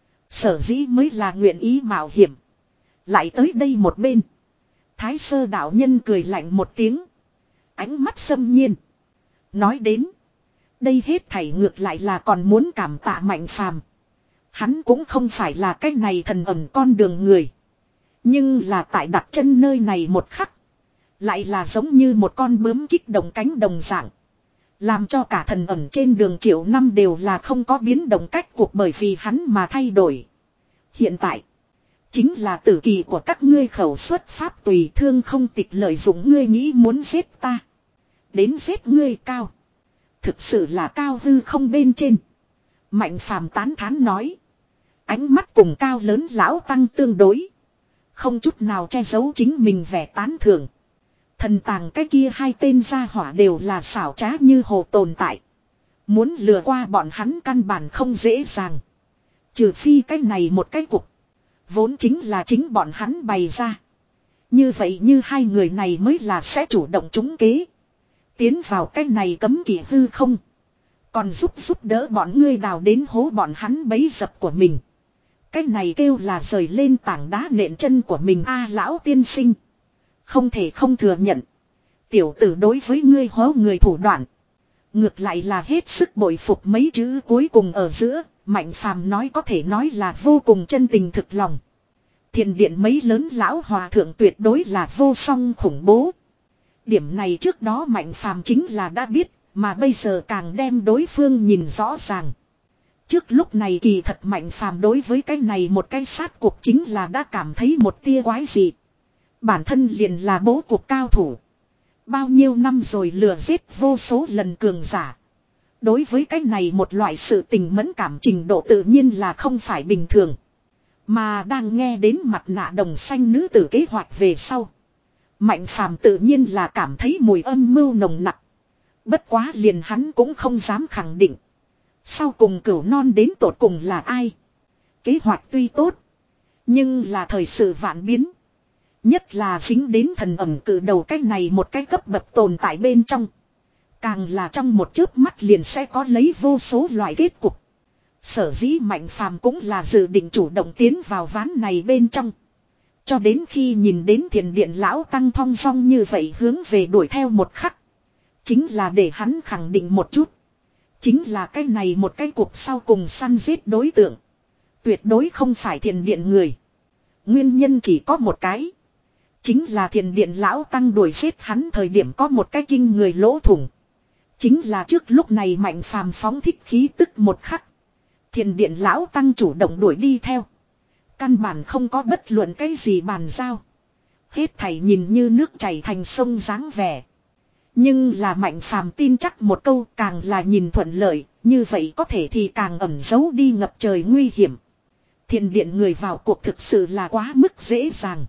Sở dĩ mới là nguyện ý mạo hiểm. Lại tới đây một bên. Thái Sơ đạo nhân cười lạnh một tiếng. Ánh mắt xâm nhiên. Nói đến. Đây hết thảy ngược lại là còn muốn cảm tạ Mạnh Phàm. Hắn cũng không phải là cái này thần ẩn con đường người. Nhưng là tại đặt chân nơi này một khắc. Lại là giống như một con bướm kích động cánh đồng dạng. Làm cho cả thần ẩn trên đường triệu năm đều là không có biến động cách cuộc bởi vì hắn mà thay đổi. Hiện tại. Chính là tử kỳ của các ngươi khẩu xuất pháp tùy thương không tịch lợi dụng ngươi nghĩ muốn giết ta. Đến giết ngươi cao. Thực sự là cao hư không bên trên. Mạnh Phàm tán thán nói. Ánh mắt cùng cao lớn lão tăng tương đối. Không chút nào che giấu chính mình vẻ tán thưởng. Thần tàng cái kia hai tên gia hỏa đều là xảo trá như hồ tồn tại. Muốn lừa qua bọn hắn căn bản không dễ dàng. Trừ phi cái này một cái cục. Vốn chính là chính bọn hắn bày ra. Như vậy như hai người này mới là sẽ chủ động trúng kế. Tiến vào cái này cấm kỵ hư không. Còn giúp giúp đỡ bọn ngươi đào đến hố bọn hắn bấy dập của mình. Cái này kêu là rời lên tảng đá nện chân của mình a lão tiên sinh. Không thể không thừa nhận. Tiểu tử đối với ngươi hố người thủ đoạn. Ngược lại là hết sức bội phục mấy chữ cuối cùng ở giữa. Mạnh Phàm nói có thể nói là vô cùng chân tình thực lòng. Thiền điện mấy lớn lão hòa thượng tuyệt đối là vô song khủng bố. Điểm này trước đó Mạnh Phàm chính là đã biết, mà bây giờ càng đem đối phương nhìn rõ ràng. Trước lúc này kỳ thật Mạnh Phàm đối với cái này một cái sát cuộc chính là đã cảm thấy một tia quái dị. Bản thân liền là bố cuộc cao thủ. Bao nhiêu năm rồi lừa giết vô số lần cường giả. Đối với cái này một loại sự tình mẫn cảm trình độ tự nhiên là không phải bình thường. Mà đang nghe đến mặt nạ đồng xanh nữ tử kế hoạch về sau. Mạnh Phàm tự nhiên là cảm thấy mùi âm mưu nồng nặc. Bất quá liền hắn cũng không dám khẳng định. Sau cùng cửu non đến tột cùng là ai? Kế hoạch tuy tốt. Nhưng là thời sự vạn biến. Nhất là dính đến thần ẩm cử đầu cái này một cái cấp bậc tồn tại bên trong. Càng là trong một chớp mắt liền sẽ có lấy vô số loại kết cục. Sở dĩ Mạnh Phàm cũng là dự định chủ động tiến vào ván này bên trong. Cho đến khi nhìn đến thiền điện lão tăng thong dong như vậy hướng về đuổi theo một khắc. Chính là để hắn khẳng định một chút. Chính là cái này một cái cuộc sau cùng săn giết đối tượng. Tuyệt đối không phải thiền điện người. Nguyên nhân chỉ có một cái. Chính là thiền điện lão tăng đuổi giết hắn thời điểm có một cái kinh người lỗ thủng. Chính là trước lúc này Mạnh Phàm phóng thích khí tức một khắc. Thiền điện lão tăng chủ động đuổi đi theo. Căn bản không có bất luận cái gì bàn giao. Hết thảy nhìn như nước chảy thành sông dáng vẻ. Nhưng là Mạnh Phàm tin chắc một câu càng là nhìn thuận lợi, như vậy có thể thì càng ẩn giấu đi ngập trời nguy hiểm. Thiền điện người vào cuộc thực sự là quá mức dễ dàng.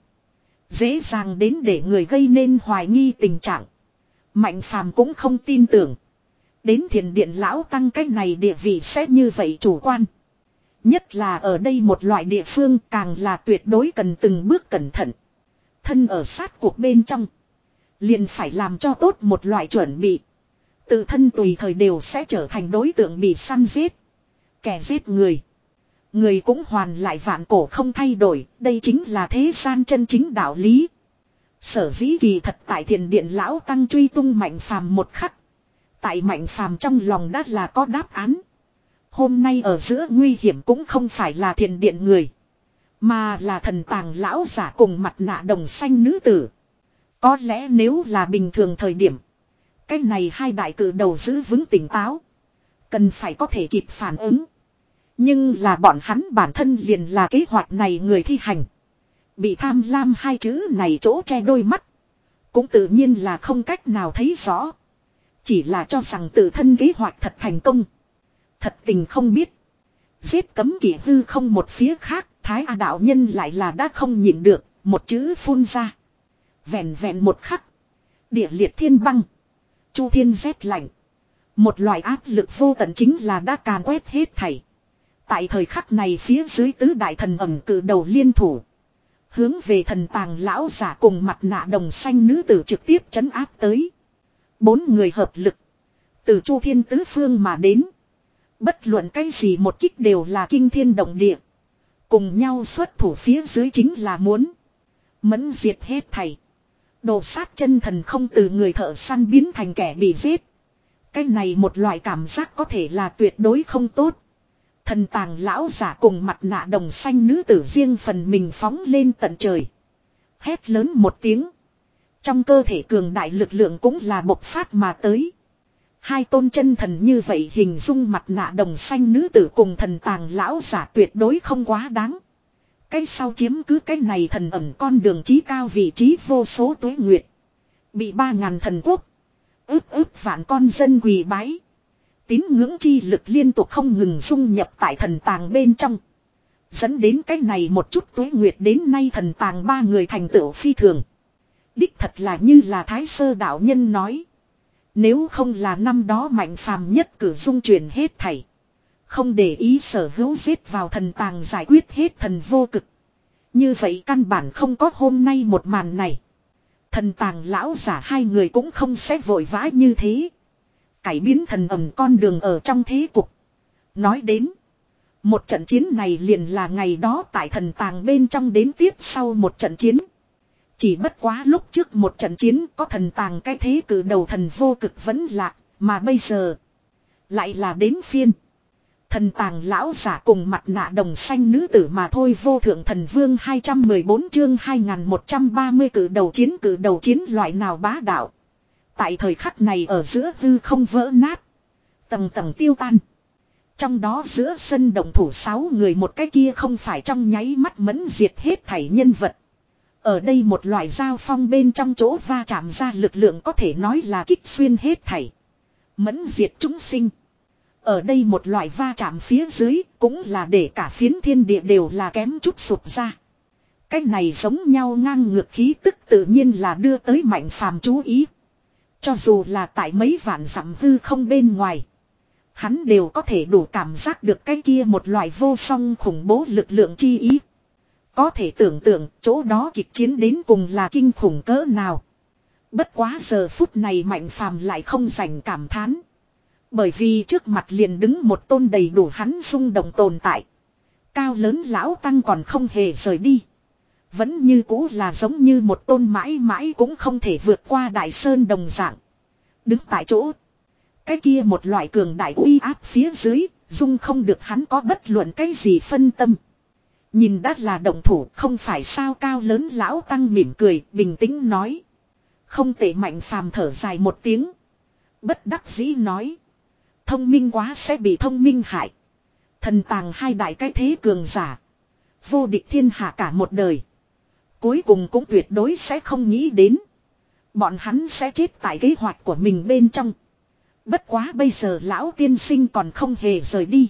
Dễ dàng đến để người gây nên hoài nghi tình trạng. Mạnh Phàm cũng không tin tưởng. Đến thiền điện lão tăng cách này địa vị sẽ như vậy chủ quan. Nhất là ở đây một loại địa phương càng là tuyệt đối cần từng bước cẩn thận. Thân ở sát cuộc bên trong. Liền phải làm cho tốt một loại chuẩn bị. Tự thân tùy thời đều sẽ trở thành đối tượng bị săn giết. Kẻ giết người. Người cũng hoàn lại vạn cổ không thay đổi. Đây chính là thế gian chân chính đạo lý. Sở dĩ kỳ thật tại thiền điện lão tăng truy tung Mạnh Phàm một khắc. Tại Mạnh Phàm trong lòng đã là có đáp án. Hôm nay ở giữa nguy hiểm cũng không phải là thiền điện người. Mà là thần tàng lão giả cùng mặt nạ đồng xanh nữ tử. Có lẽ nếu là bình thường thời điểm. Cái này hai đại cử đầu giữ vững tỉnh táo. Cần phải có thể kịp phản ứng. Nhưng là bọn hắn bản thân liền là kế hoạch này người thi hành. Bị tham lam hai chữ này chỗ che đôi mắt. Cũng tự nhiên là không cách nào thấy rõ. Chỉ là cho rằng tự thân kế hoạch thật thành công. Thật tình không biết. Giết cấm kỵ hư không một phía khác. Thái A đạo nhân lại là đã không nhịn được. Một chữ phun ra. Vẹn vẹn một khắc. Địa liệt thiên băng. Chu thiên rét lạnh. Một loại áp lực vô tận chính là đã càn quét hết thảy. Tại thời khắc này phía dưới tứ đại thần ẩm cử đầu liên thủ. Hướng về thần tàng lão giả cùng mặt nạ đồng xanh nữ tử trực tiếp trấn áp tới. Bốn người hợp lực. Từ chu thiên tứ phương mà đến. Bất luận cái gì một kích đều là kinh thiên động địa. Cùng nhau xuất thủ phía dưới chính là muốn. Mẫn diệt hết thảy. Đồ sát chân thần không từ người thợ săn biến thành kẻ bị giết. Cái này một loại cảm giác có thể là tuyệt đối không tốt. Thần tàng lão giả cùng mặt nạ đồng xanh nữ tử riêng phần mình phóng lên tận trời. Hét lớn một tiếng. Trong cơ thể cường đại lực lượng cũng là bộc phát mà tới. Hai tôn chân thần như vậy hình dung mặt nạ đồng xanh nữ tử cùng thần tàng lão giả tuyệt đối không quá đáng. Cái sau chiếm cứ cái này thần ẩn con đường chí cao vị trí vô số tuế nguyệt. Bị ba ngàn thần quốc. Ước ước vạn con dân quỳ bái. Tín ngưỡng chi lực liên tục không ngừng dung nhập tại thần tàng bên trong. Dẫn đến cái này một chút tuế nguyệt đến nay thần tàng ba người thành tựu phi thường. Đích thật là như là Thái Sơ đạo nhân nói. Nếu không là năm đó Mạnh Phàm nhất cử dung chuyển hết thảy. Không để ý sở hữu giết vào thần tàng giải quyết hết thần vô cực. Như vậy căn bản không có hôm nay một màn này. Thần tàng lão giả hai người cũng không sẽ vội vã như thế. Cải biến thần ẩm con đường ở trong thế cục. Nói đến. Một trận chiến này liền là ngày đó tại thần tàng bên trong đến tiếp sau một trận chiến. Chỉ bất quá lúc trước một trận chiến có thần tàng cái thế cử đầu thần vô cực vẫn lạc. Mà bây giờ. Lại là đến phiên. Thần tàng lão giả cùng mặt nạ đồng xanh nữ tử mà thôi. Vô thượng thần vương hai trăm mười bốn chương hai nghìn một trăm ba mươi cử đầu chiến cử đầu chiến loại nào bá đạo. Tại thời khắc này ở giữa hư không vỡ nát. Tầng tầng tiêu tan. Trong đó giữa sân động thủ sáu người một cái kia không phải trong nháy mắt mẫn diệt hết thảy nhân vật. Ở đây một loại giao phong bên trong chỗ va chạm ra lực lượng có thể nói là kích xuyên hết thảy. Mẫn diệt chúng sinh. Ở đây một loại va chạm phía dưới cũng là để cả phiến thiên địa đều là kém chút sụp ra. Cái này giống nhau ngang ngược khí tức tự nhiên là đưa tới Mạnh Phàm chú ý. Cho dù là tại mấy vạn dặm hư không bên ngoài. Hắn đều có thể đủ cảm giác được cái kia một loại vô song khủng bố lực lượng chi ý. Có thể tưởng tượng chỗ đó kịch chiến đến cùng là kinh khủng cỡ nào. Bất quá giờ phút này Mạnh Phàm lại không rảnh cảm thán. Bởi vì trước mặt liền đứng một tôn đầy đủ hắn rung động tồn tại. Cao lớn lão tăng còn không hề rời đi. Vẫn như cũ là giống như một tôn mãi mãi cũng không thể vượt qua đại sơn đồng dạng. Đứng tại chỗ. Cái kia một loại cường đại uy áp phía dưới, dung không được hắn có bất luận cái gì phân tâm. Nhìn đã là động thủ không phải sao. Cao lớn lão tăng mỉm cười, bình tĩnh nói. Không tệ. Mạnh Phàm thở dài một tiếng. Bất đắc dĩ nói. Thông minh quá sẽ bị thông minh hại. Thần tàng hai đại cái thế cường giả. Vô địch thiên hạ cả một đời. Cuối cùng cũng tuyệt đối sẽ không nghĩ đến. Bọn hắn sẽ chết tại kế hoạch của mình bên trong. Bất quá bây giờ lão tiên sinh còn không hề rời đi.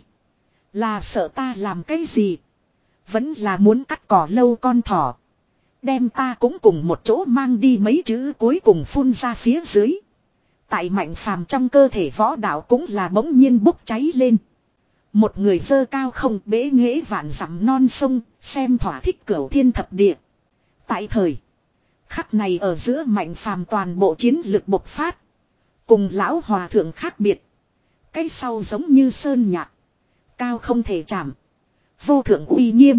Là sợ ta làm cái gì? Vẫn là muốn cắt cỏ lâu con thỏ. Đem ta cũng cùng một chỗ mang đi mấy chữ cuối cùng phun ra phía dưới. Tại Mạnh Phàm trong cơ thể võ đạo cũng là bỗng nhiên bốc cháy lên. Một người dơ cao không bế nghễ vạn dặm non sông, xem thỏa thích cửu thiên thập địa. Tại thời khắc này ở giữa Mạnh Phàm toàn bộ chiến lực bộc phát. Cùng lão hòa thượng khác biệt. Cái sau giống như sơn nhạc. Cao không thể chạm. Vô thượng uy nghiêm.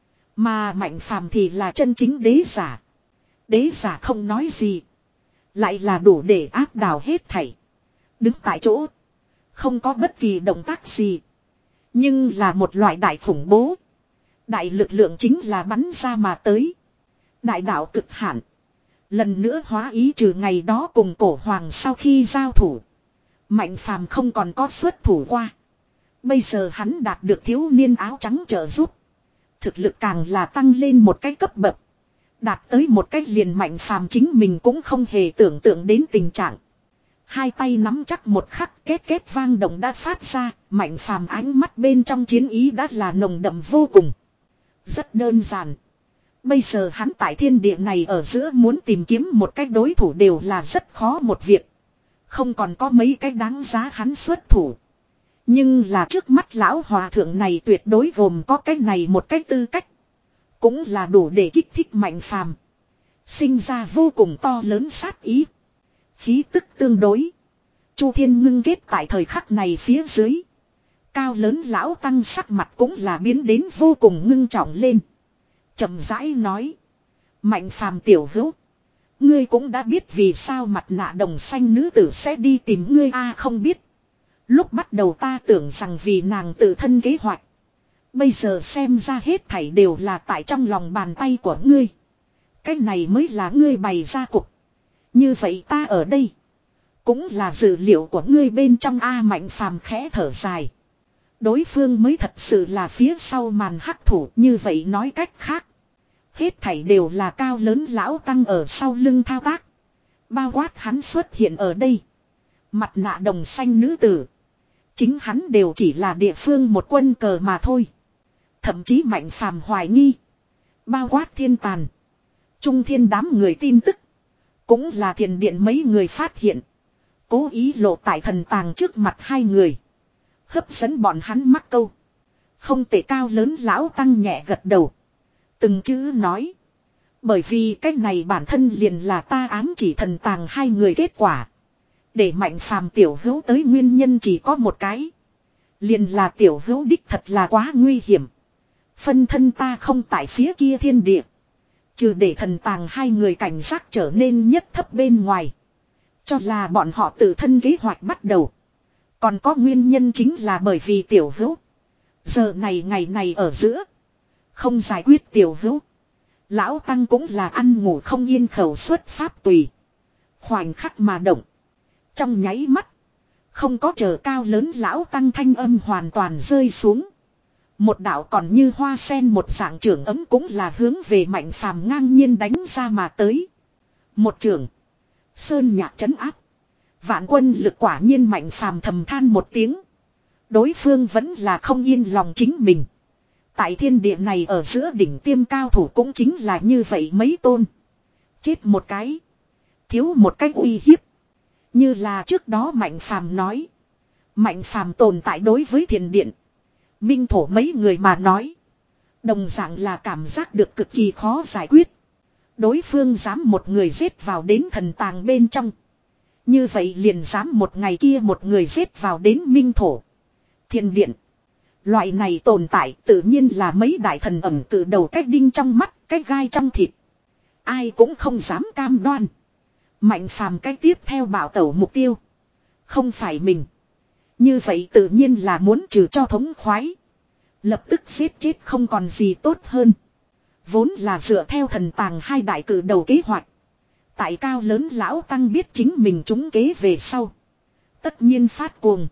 Mà Mạnh Phàm thì là chân chính đế giả. Đế giả không nói gì. Lại là đủ để áp đảo hết thảy. Đứng tại chỗ. Không có bất kỳ động tác gì. Nhưng là một loại đại khủng bố. Đại lực lượng chính là bắn ra mà tới. Đại đạo cực hạn. Lần nữa hóa ý trừ ngày đó cùng cổ hoàng sau khi giao thủ. Mạnh Phàm không còn có xuất thủ qua. Bây giờ hắn đạt được thiếu niên áo trắng trợ giúp. Thực lực càng là tăng lên một cái cấp bậc. Đạt tới một cách liền Mạnh Phàm chính mình cũng không hề tưởng tượng đến tình trạng. Hai tay nắm chắc một khắc két két vang động đã phát ra. Mạnh Phàm ánh mắt bên trong chiến ý đã là nồng đậm vô cùng. Rất đơn giản. Bây giờ hắn tại thiên địa này ở giữa muốn tìm kiếm một cách đối thủ đều là rất khó một việc. Không còn có mấy cái đáng giá hắn xuất thủ. Nhưng là trước mắt lão hòa thượng này tuyệt đối gồm có cái này một cái tư cách. Cũng là đủ để kích thích Mạnh Phàm. Sinh ra vô cùng to lớn sát ý. Khí tức tương đối. Chu Thiên ngưng kết tại thời khắc này phía dưới. Cao lớn lão tăng sắc mặt cũng là biến đến vô cùng ngưng trọng lên. Chậm rãi nói. Mạnh Phàm tiểu hữu. Ngươi cũng đã biết vì sao mặt nạ đồng xanh nữ tử sẽ đi tìm ngươi a à, không biết. Lúc bắt đầu ta tưởng rằng vì nàng tự thân kế hoạch. Bây giờ xem ra hết thảy đều là tại trong lòng bàn tay của ngươi. Cái này mới là ngươi bày ra cục. Như vậy ta ở đây. Cũng là dữ liệu của ngươi bên trong A. Mạnh Phàm khẽ thở dài. Đối phương mới thật sự là phía sau màn hắc thủ. Như vậy nói cách khác. Hết thảy đều là cao lớn lão tăng ở sau lưng thao tác. Bao quát hắn xuất hiện ở đây. Mặt nạ đồng xanh nữ tử. Chính hắn đều chỉ là địa phương một quân cờ mà thôi. Thậm chí Mạnh Phàm hoài nghi. Bao quát thiên tàn. Trung thiên đám người tin tức. Cũng là thiền điện mấy người phát hiện. Cố ý lộ tại thần tàng trước mặt hai người. Hấp dẫn bọn hắn mắc câu. Không tệ. Cao lớn lão tăng nhẹ gật đầu. Từng chữ nói. Bởi vì cái này bản thân liền là ta ám chỉ thần tàng hai người kết quả. Để Mạnh Phàm tiểu hữu tới nguyên nhân chỉ có một cái. Liền là tiểu hữu đích thật là quá nguy hiểm. Phân thân ta không tại phía kia thiên địa. Trừ để thần tàng hai người cảnh giác trở nên nhất thấp bên ngoài. Cho là bọn họ tự thân kế hoạch bắt đầu. Còn có nguyên nhân chính là bởi vì tiểu hữu. Giờ này ngày này ở giữa. Không giải quyết tiểu hữu. Lão Tăng cũng là ăn ngủ không yên khẩu xuất pháp tùy. Khoảnh khắc mà động. Trong nháy mắt. Không có chờ cao lớn Lão Tăng thanh âm hoàn toàn rơi xuống. Một đạo còn như hoa sen một dạng trưởng ấm cũng là hướng về Mạnh Phàm ngang nhiên đánh ra mà tới. Một trưởng. Sơn nhạc trấn áp. Vạn quân lực quả nhiên Mạnh Phàm thầm than một tiếng. Đối phương vẫn là không yên lòng chính mình. Tại thiên địa này ở giữa đỉnh tiêm cao thủ cũng chính là như vậy mấy tôn. Chết một cái. Thiếu một cái uy hiếp. Như là trước đó Mạnh Phàm nói. Mạnh Phàm tồn tại đối với thiên điện. Minh thổ mấy người mà nói. Đồng dạng là cảm giác được cực kỳ khó giải quyết. Đối phương dám một người giết vào đến thần tàng bên trong. Như vậy liền dám một ngày kia một người giết vào đến minh thổ. Thiên điện. Loại này tồn tại tự nhiên là mấy đại thần ẩm tự đầu cách đinh trong mắt, cái gai trong thịt. Ai cũng không dám cam đoan. Mạnh Phàm cái tiếp theo bảo tẩu mục tiêu. Không phải mình. Như vậy tự nhiên là muốn trừ cho thống khoái. Lập tức giết chết không còn gì tốt hơn. Vốn là dựa theo thần tàng hai đại cử đầu kế hoạch. Tại cao lớn Lão Tăng biết chính mình trúng kế về sau. Tất nhiên phát cuồng.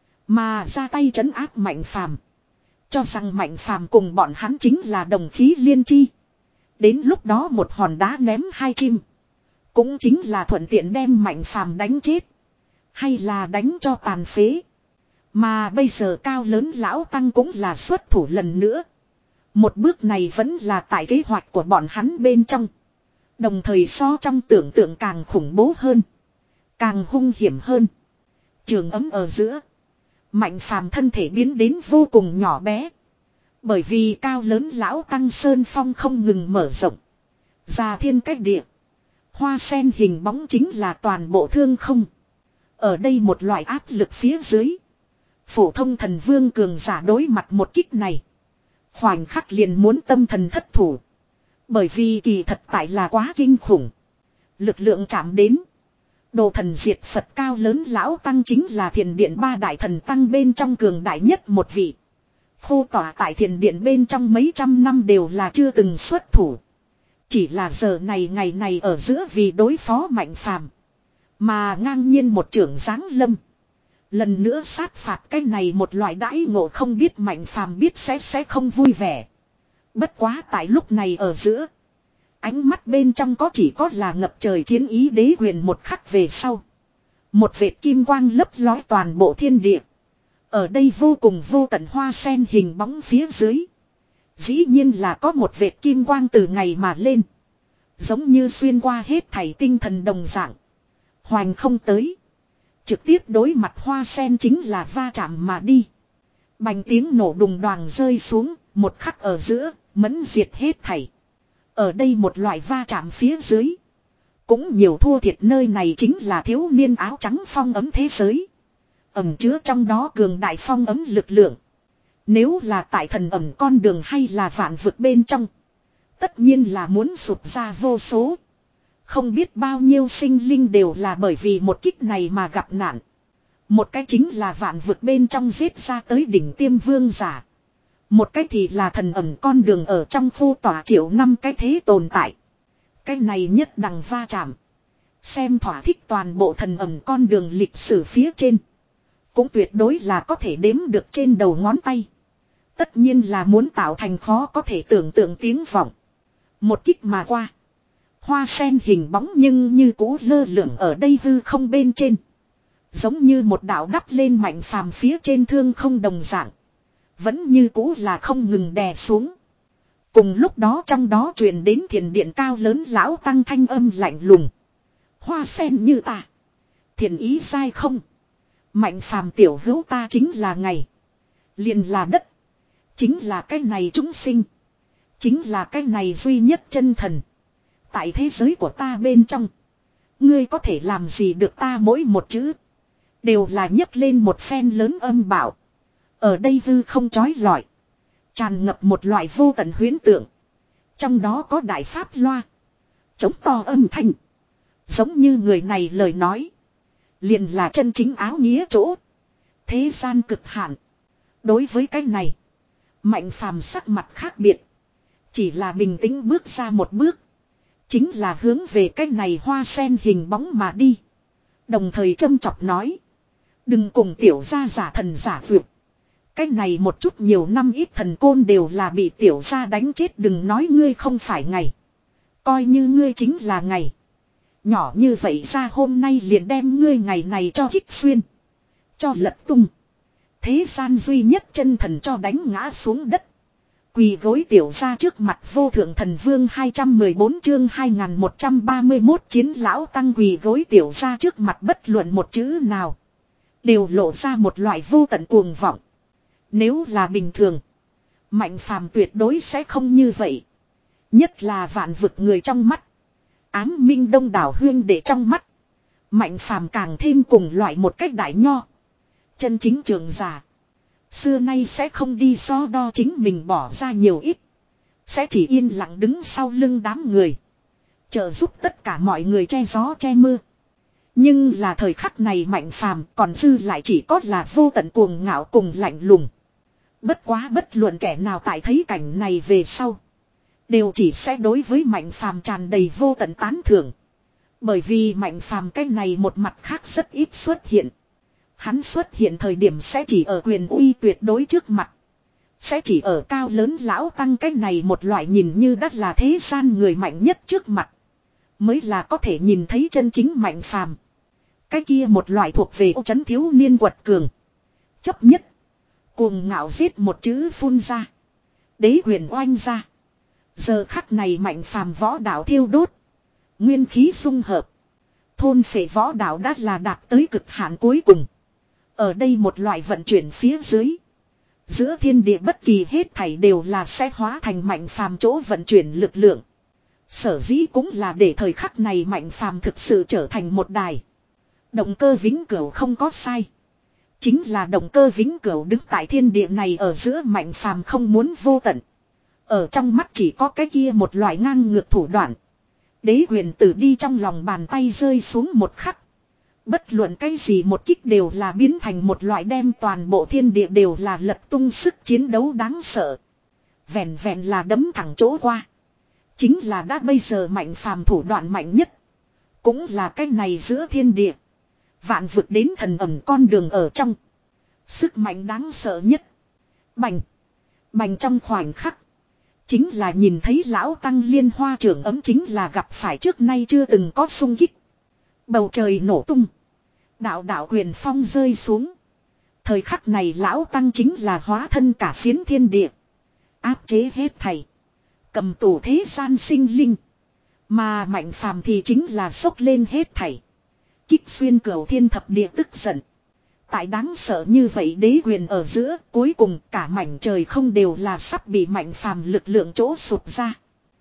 Mà ra tay trấn áp Mạnh Phàm. Cho rằng Mạnh Phàm cùng bọn hắn chính là đồng khí liên chi. Đến lúc đó một hòn đá ném hai chim. Cũng chính là thuận tiện đem Mạnh Phàm đánh chết. Hay là đánh cho tàn phế. Mà bây giờ cao lớn Lão Tăng cũng là xuất thủ lần nữa. Một bước này vẫn là tại kế hoạch của bọn hắn bên trong. Đồng thời so trong tưởng tượng càng khủng bố hơn. Càng hung hiểm hơn. Trường ấm ở giữa. Mạnh Phàm thân thể biến đến vô cùng nhỏ bé. Bởi vì cao lớn Lão Tăng sơn phong không ngừng mở rộng. Ra thiên cách địa. Hoa sen hình bóng chính là toàn bộ thương không. Ở đây một loại áp lực phía dưới. Phổ thông thần vương cường giả đối mặt một kích này. Khoảnh khắc liền muốn tâm thần thất thủ. Bởi vì kỳ thật tại là quá kinh khủng. Lực lượng chạm đến. Đồ thần diệt Phật cao lớn Lão Tăng chính là thiền điện ba đại thần tăng bên trong cường đại nhất một vị. Khô tỏa tại thiền điện bên trong mấy trăm năm đều là chưa từng xuất thủ. Chỉ là giờ này ngày này ở giữa vì đối phó Mạnh Phàm mà ngang nhiên một trưởng giáng lâm. Lần nữa sát phạt cái này một loại đãi ngộ không biết Mạnh Phàm biết sẽ sẽ không vui vẻ. Bất quá tại lúc này ở giữa. Ánh mắt bên trong có chỉ có là ngập trời chiến ý đế quyền một khắc về sau. Một vệt kim quang lấp lói toàn bộ thiên địa. Ở đây vô cùng vô tận hoa sen hình bóng phía dưới. Dĩ nhiên là có một vệt kim quang từ ngày mà lên. Giống như xuyên qua hết thảy tinh thần đồng dạng. Hoành không tới. Trực tiếp đối mặt hoa sen chính là va chạm mà đi. Bành tiếng nổ đùng đoàng rơi xuống. Một khắc ở giữa. Mẫn diệt hết thảy. Ở đây một loại va chạm phía dưới. Cũng nhiều thua thiệt nơi này chính là thiếu niên áo trắng phong ấm thế giới. Ẩm chứa trong đó cường đại phong ấm lực lượng. Nếu là tại thần ẩm con đường hay là vạn vực bên trong. Tất nhiên là muốn sụp ra vô số. Không biết bao nhiêu sinh linh đều là bởi vì một kích này mà gặp nạn. Một cái chính là vạn vực bên trong giết ra tới đỉnh tiêm vương giả. Một cái thì là thần ẩm con đường ở trong khu tỏa triệu năm cái thế tồn tại. Cái này nhất đằng va chạm. Xem thỏa thích toàn bộ thần ẩm con đường lịch sử phía trên. Cũng tuyệt đối là có thể đếm được trên đầu ngón tay. Tất nhiên là muốn tạo thành khó có thể tưởng tượng tiếng vọng. Một kích mà qua. Hoa sen hình bóng nhưng như cũ lơ lửng ở đây hư không bên trên. Giống như một đạo đắp lên Mạnh Phàm phía trên thương không đồng dạng. Vẫn như cũ là không ngừng đè xuống. Cùng lúc đó trong đó truyền đến thiền điện cao lớn Lão Tăng thanh âm lạnh lùng. Hoa sen như ta. Thiền ý sai không. Mạnh Phàm tiểu hữu ta chính là ngày. Liền là đất. Chính là cái này chúng sinh. Chính là cái này duy nhất chân thần. Tại thế giới của ta bên trong. Ngươi có thể làm gì được ta mỗi một chữ. Đều là nhấc lên một phen lớn âm bảo. Ở đây hư không chói lọi. Tràn ngập một loại vô tận huyễn tượng. Trong đó có đại pháp loa. Chống to âm thanh. Giống như người này lời nói. Liền là chân chính áo nghĩa chỗ. Thế gian cực hạn. Đối với cái này. Mạnh phàm sắc mặt khác biệt. Chỉ là bình tĩnh bước ra một bước. Chính là hướng về cái này hoa sen hình bóng mà đi. Đồng thời châm chọc nói. Đừng cùng tiểu gia giả thần giả vượt. Cái này một chút nhiều năm ít thần côn đều là bị tiểu gia đánh chết, đừng nói ngươi không phải ngày. Coi như ngươi chính là ngày. Nhỏ như vậy ra hôm nay liền đem ngươi ngày này cho hít xuyên. Cho lật tung. Thế gian duy nhất chân thần cho đánh ngã xuống đất. Quỳ gối tiểu gia trước mặt vô thượng thần vương. Hai trăm mười bốn chương hai nghìn một trăm ba mươi mốt chiến lão tăng quỳ gối tiểu gia trước mặt, bất luận một chữ nào đều lộ ra một loại vô tận cuồng vọng. Nếu là bình thường, Mạnh phàm tuyệt đối sẽ không như vậy. Nhất là vạn vực người trong mắt, ám minh đông đảo huyên để trong mắt, Mạnh phàm càng thêm cùng loại một cách đại nho. Chân chính trường giả xưa nay sẽ không đi so đo chính mình bỏ ra nhiều ít. Sẽ chỉ yên lặng đứng sau lưng đám người, trợ giúp tất cả mọi người che gió che mưa. Nhưng là thời khắc này Mạnh phàm còn dư lại chỉ có là vô tận cuồng ngạo cùng lạnh lùng. Bất quá bất luận kẻ nào tại thấy cảnh này về sau, đều chỉ sẽ đối với Mạnh phàm tràn đầy vô tận tán thưởng. Bởi vì Mạnh phàm cái này một mặt khác rất ít xuất hiện. Hắn xuất hiện thời điểm sẽ chỉ ở quyền uy tuyệt đối trước mặt. Sẽ chỉ ở cao lớn lão tăng cái này một loại nhìn như đắt là thế gian người mạnh nhất trước mặt. Mới là có thể nhìn thấy chân chính Mạnh phàm. Cái kia một loại thuộc về ô trấn thiếu niên quật cường. Chấp nhất. Cuồng ngạo giết một chữ phun ra. Đế quyền oanh ra. Giờ khắc này Mạnh phàm võ đạo thiêu đốt. Nguyên khí dung hợp. Thôn phệ võ đạo đã là đạt tới cực hạn cuối cùng. Ở đây một loại vận chuyển phía dưới. Giữa thiên địa bất kỳ hết thảy đều là sẽ hóa thành Mạnh phàm chỗ vận chuyển lực lượng. Sở dĩ cũng là để thời khắc này Mạnh phàm thực sự trở thành một đài. Động cơ vĩnh cửu không có sai. Chính là động cơ vĩnh cửu đứng tại thiên địa này ở giữa. Mạnh phàm không muốn vô tận. Ở trong mắt chỉ có cái kia một loại ngang ngược thủ đoạn. Đế quyền tử đi trong lòng bàn tay rơi xuống một khắc. Bất luận cái gì một kích đều là biến thành một loại đem toàn bộ thiên địa đều là lật tung sức chiến đấu đáng sợ. Vẹn vẹn là đấm thẳng chỗ qua. Chính là đã bây giờ Mạnh phàm thủ đoạn mạnh nhất. Cũng là cái này giữa thiên địa. Vạn vực đến thần ẩm con đường ở trong. Sức mạnh đáng sợ nhất. Bành. Bành trong khoảnh khắc. Chính là nhìn thấy lão tăng liên hoa trưởng ấm, chính là gặp phải trước nay chưa từng có xung kích. Bầu trời nổ tung. Đạo đạo quyền phong rơi xuống. Thời khắc này lão tăng chính là hóa thân cả phiến thiên địa. Áp chế hết thảy. Cầm tù thế gian sinh linh. Mà Mạnh phàm thì chính là sốc lên hết thảy. Kích xuyên cửu thiên thập địa tức giận. Tại đáng sợ như vậy đế quyền ở giữa, cuối cùng cả mảnh trời không đều là sắp bị Mạnh phàm lực lượng chỗ sụt ra.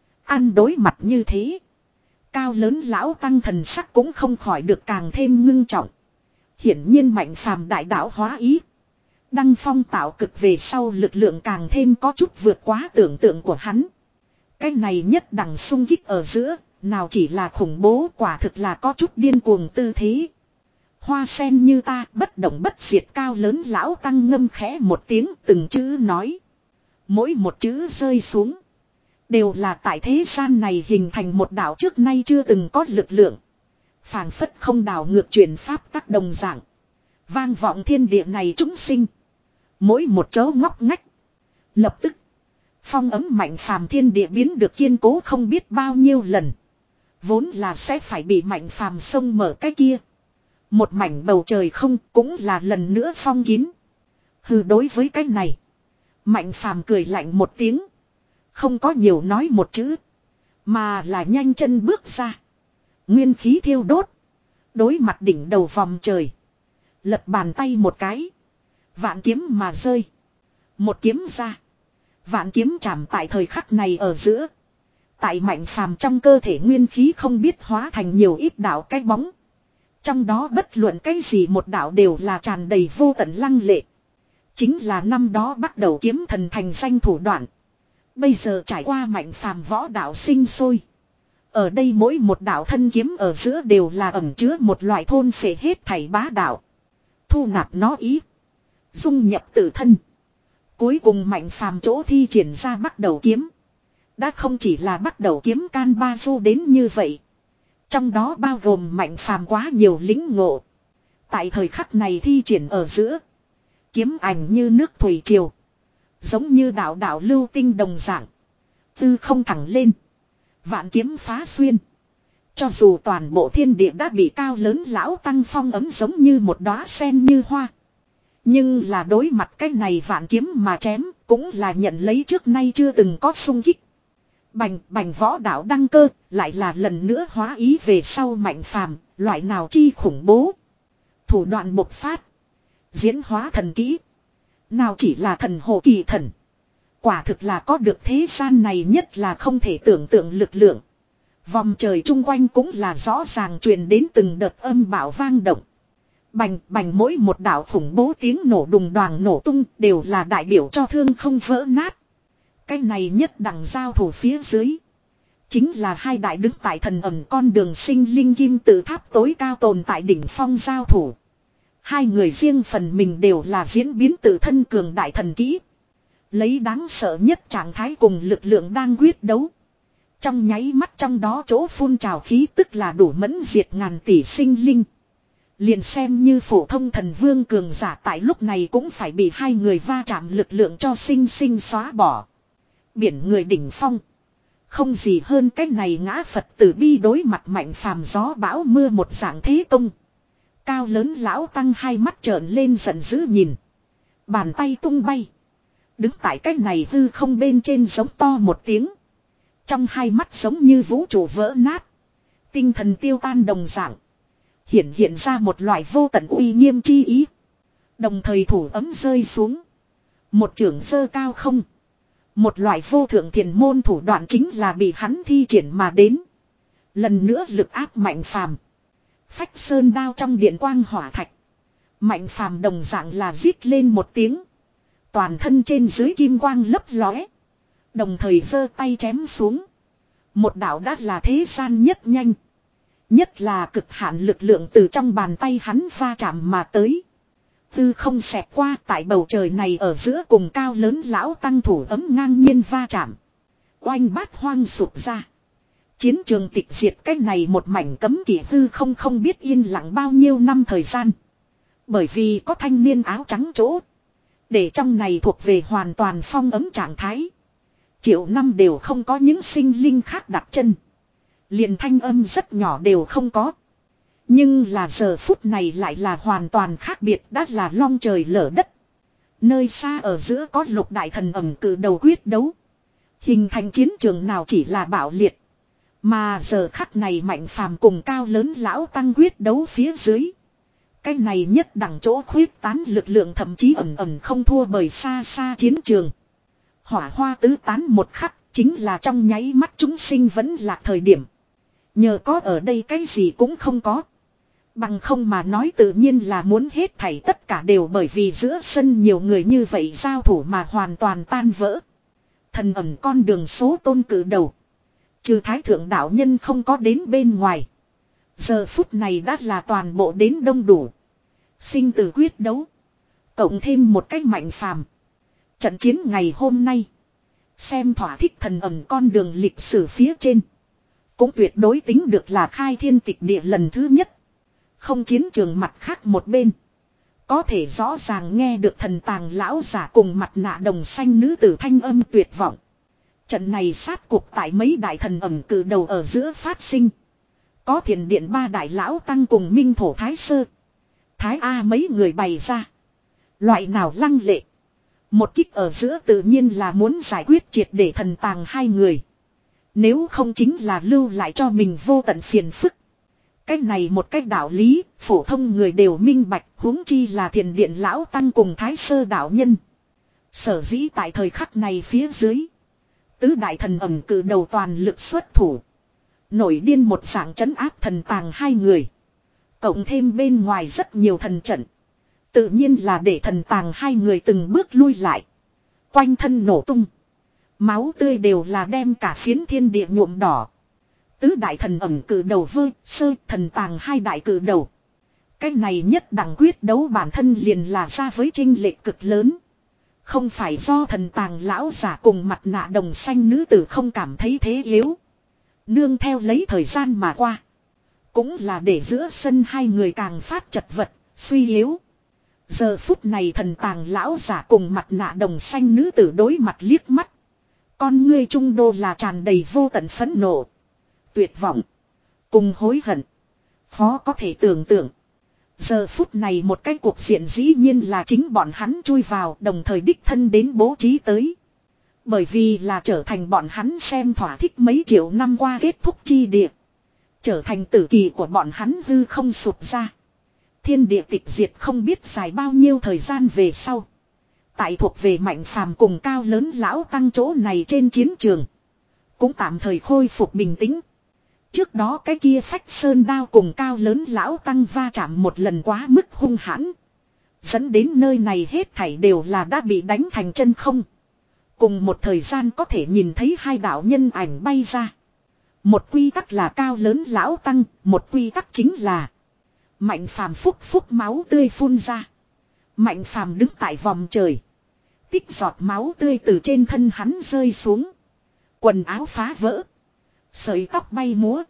Ăn đối mặt như thế. Cao lớn lão tăng thần sắc cũng không khỏi được càng thêm ngưng trọng. Hiển nhiên Mạnh phàm đại đạo hóa ý. Đăng phong tạo cực về sau lực lượng càng thêm có chút vượt quá tưởng tượng của hắn. Cái này nhất đẳng xung kích ở giữa, nào chỉ là khủng bố, quả thực là có chút điên cuồng tư thế. Hoa sen như ta bất động bất diệt, cao lớn lão tăng ngâm khẽ một tiếng từng chữ nói. Mỗi một chữ rơi xuống. Đều là tại thế gian này hình thành một đạo trước nay chưa từng có lực lượng. Phảng phất không đảo ngược chuyển pháp tác đồng dạng. Vang vọng thiên địa này chúng sinh. Mỗi một chỗ ngóc ngách. Lập tức. Phong ấm Mạnh phàm thiên địa biến được kiên cố không biết bao nhiêu lần. Vốn là sẽ phải bị Mạnh phàm xông mở cái kia. Một mảnh bầu trời không cũng là lần nữa phong kín. Hừ, đối với cái này. Mạnh phàm cười lạnh một tiếng. Không có nhiều nói một chữ. Mà là nhanh chân bước ra. Nguyên khí thiêu đốt. Đối mặt đỉnh đầu vòng trời. Lật bàn tay một cái. Vạn kiếm mà rơi. Một kiếm ra. Vạn kiếm chạm tại thời khắc này ở giữa. Tại Mạnh phàm trong cơ thể nguyên khí không biết hóa thành nhiều ít đạo cái bóng. Trong đó bất luận cái gì một đạo đều là tràn đầy vô tận lăng lệ. Chính là năm đó bắt đầu kiếm thần thành danh thủ đoạn. Bây giờ trải qua Mạnh phàm võ đạo sinh sôi. Ở đây mỗi một đạo thân kiếm ở giữa đều là ẩn chứa một loại thôn phệ hết thảy bá đạo. Thu nạp nó ý. Dung nhập tự thân. Cuối cùng Mạnh Phàm chỗ thi triển ra bắt đầu kiếm. Đã không chỉ là bắt đầu kiếm can ba du đến như vậy. Trong đó bao gồm Mạnh Phàm quá nhiều lĩnh ngộ. Tại thời khắc này thi triển ở giữa. Kiếm ảnh như nước thủy triều. Giống như đạo đạo lưu tinh đồng dạng. Tư không thẳng lên. Vạn kiếm phá xuyên. Cho dù toàn bộ thiên địa đã bị cao lớn lão tăng phong ấm giống như một đóa sen như hoa. Nhưng là đối mặt cái này vạn kiếm mà chém cũng là nhận lấy trước nay chưa từng có xung kích. Bành bành võ đạo đăng cơ lại là lần nữa hóa ý về sau Mạnh Phàm, loại nào chi khủng bố. Thủ đoạn bộc phát. Diễn hóa thần kỹ. Nào chỉ là thần hồ kỳ thần. Quả thực là có được thế gian này nhất là không thể tưởng tượng lực lượng. Vòng trời chung quanh cũng là rõ ràng truyền đến từng đợt âm bạo vang động. Bành bành mỗi một đạo khủng bố tiếng nổ đùng đoàng nổ tung đều là đại biểu cho thương không vỡ nát. Cái này nhất đẳng giao thủ phía dưới. Chính là hai đại đứng tại thần ẩn con đường sinh linh kim tự tháp tối cao tồn tại đỉnh phong giao thủ. Hai người riêng phần mình đều là diễn biến tự thân cường đại thần kỹ. Lấy đáng sợ nhất trạng thái cùng lực lượng đang quyết đấu. Trong nháy mắt trong đó chỗ phun trào khí tức là đủ mẫn diệt ngàn tỷ sinh linh. Liền xem như phổ thông thần vương cường giả tại lúc này cũng phải bị hai người va chạm lực lượng cho sinh sinh xóa bỏ. Biển người đỉnh phong. Không gì hơn cách này ngã Phật tử bi đối mặt Mạnh Phàm gió bão mưa một dạng thế công. Cao lớn lão tăng hai mắt trợn lên giận dữ nhìn. Bàn tay tung bay. Đứng tại cách này hư không bên trên giống to một tiếng. Trong hai mắt giống như vũ trụ vỡ nát. Tinh thần tiêu tan đồng dạng. Hiện hiện ra một loại vô tận uy nghiêm chi ý. Đồng thời thủ ấm rơi xuống. Một trưởng sơ cao không. Một loại vô thượng thiền môn thủ đoạn chính là bị hắn thi triển mà đến. Lần nữa lực áp Mạnh Phàm. Phách sơn đao trong điện quang hỏa thạch. Mạnh Phàm đồng dạng là rít lên một tiếng. Toàn thân trên dưới kim quang lấp lóe. Đồng thời giơ tay chém xuống. Một đạo đã là thế gian nhất nhanh. Nhất là cực hạn lực lượng từ trong bàn tay hắn va chạm mà tới. Tư không xẹt qua tại bầu trời này ở giữa cùng cao lớn lão tăng thủ ấm ngang nhiên va chạm. Oanh bát hoang sụp ra. Chiến trường tịch diệt cách này một mảnh cấm kỵ hư không không biết yên lặng bao nhiêu năm thời gian. Bởi vì có thanh niên áo trắng chỗ. Để trong này thuộc về hoàn toàn phong ấm trạng thái. Triệu năm đều không có những sinh linh khác đặt chân. Liền thanh âm rất nhỏ đều không có. Nhưng là giờ phút này lại là hoàn toàn khác biệt, đã là long trời lở đất. Nơi xa ở giữa có lục đại thần ẩm cử đầu quyết đấu. Hình thành chiến trường nào chỉ là bạo liệt. Mà giờ khắc này Mạnh Phàm cùng cao lớn lão tăng quyết đấu phía dưới. Cái này nhất đẳng chỗ khuyết tán lực lượng thậm chí ẩm ẩm không thua bởi xa xa chiến trường. Hỏa hoa tứ tán một khắc chính là trong nháy mắt chúng sinh vẫn là thời điểm. Nhờ có ở đây cái gì cũng không có. Bằng không mà nói tự nhiên là muốn hết thảy tất cả đều bởi vì giữa sân nhiều người như vậy giao thủ mà hoàn toàn tan vỡ. Thần ẩn con đường số tôn cử đầu. Trừ thái thượng đạo nhân không có đến bên ngoài. Giờ phút này đã là toàn bộ đến đông đủ. Sinh tử quyết đấu. Cộng thêm một cách Mạnh Phàm. Trận chiến ngày hôm nay. Xem thỏa thích thần ẩn con đường lịch sử phía trên. Cũng tuyệt đối tính được là khai thiên tịch địa lần thứ nhất. Không chiến trường mặt khác một bên. Có thể rõ ràng nghe được thần tàng lão giả cùng mặt nạ đồng xanh nữ tử thanh âm tuyệt vọng. Trận này sát cuộc tại mấy đại thần ẩm cử đầu ở giữa phát sinh. Có thiền điện ba đại lão tăng cùng minh thổ thái sơ. Thái A mấy người bày ra. Loại nào lăng lệ. Một kích ở giữa tự nhiên là muốn giải quyết triệt để thần tàng hai người. Nếu không chính là lưu lại cho mình vô tận phiền phức. Cách này một cách đạo lý, phổ thông người đều minh bạch, huống chi là thiền điện lão tăng cùng thái sơ đạo nhân. Sở dĩ tại thời khắc này phía dưới. Tứ đại thần ẩm cử đầu toàn lực xuất thủ. Nổi điên một dạng trấn áp thần tàng hai người. Cộng thêm bên ngoài rất nhiều thần trận. Tự nhiên là để thần tàng hai người từng bước lui lại. Quanh thân nổ tung. Máu tươi đều là đem cả phiến thiên địa nhuộm đỏ. Tứ đại thần ẩm cử đầu vơ, sơ, thần tàng hai đại cử đầu. Cái này nhất đẳng quyết đấu bản thân liền là ra với chênh lệch cực lớn. Không phải do thần tàng lão giả cùng mặt nạ đồng xanh nữ tử không cảm thấy thế yếu. Nương theo lấy thời gian mà qua. Cũng là để giữa sân hai người càng phát chật vật, suy yếu. Giờ phút này thần tàng lão giả cùng mặt nạ đồng xanh nữ tử đối mặt liếc mắt. Con ngươi trung đô là tràn đầy vô tận phẫn nộ, tuyệt vọng, cùng hối hận. Khó có thể tưởng tượng. Giờ phút này một cái cuộc diện dĩ nhiên là chính bọn hắn chui vào, đồng thời đích thân đến bố trí tới. Bởi vì là trở thành bọn hắn xem thỏa thích mấy triệu năm qua kết thúc chi địa. Trở thành tử kỳ của bọn hắn hư không sụp ra. Thiên địa tịch diệt không biết dài bao nhiêu thời gian về sau. Tại thuộc về Mạnh Phàm cùng Cao Lớn lão tăng chỗ này trên chiến trường. Cũng tạm thời khôi phục bình tĩnh. Trước đó cái kia phách sơn đao cùng Cao Lớn lão tăng va chạm một lần quá mức hung hãn. Dẫn đến nơi này hết thảy đều là đã bị đánh thành chân không. Cùng một thời gian có thể nhìn thấy hai đạo nhân ảnh bay ra. Một quy tắc là Cao Lớn lão tăng, một quy tắc chính là Mạnh Phàm phúc phúc máu tươi phun ra. Mạnh Phàm đứng tại vòng trời. Tích giọt máu tươi từ trên thân hắn rơi xuống. Quần áo phá vỡ. Sợi tóc bay múa.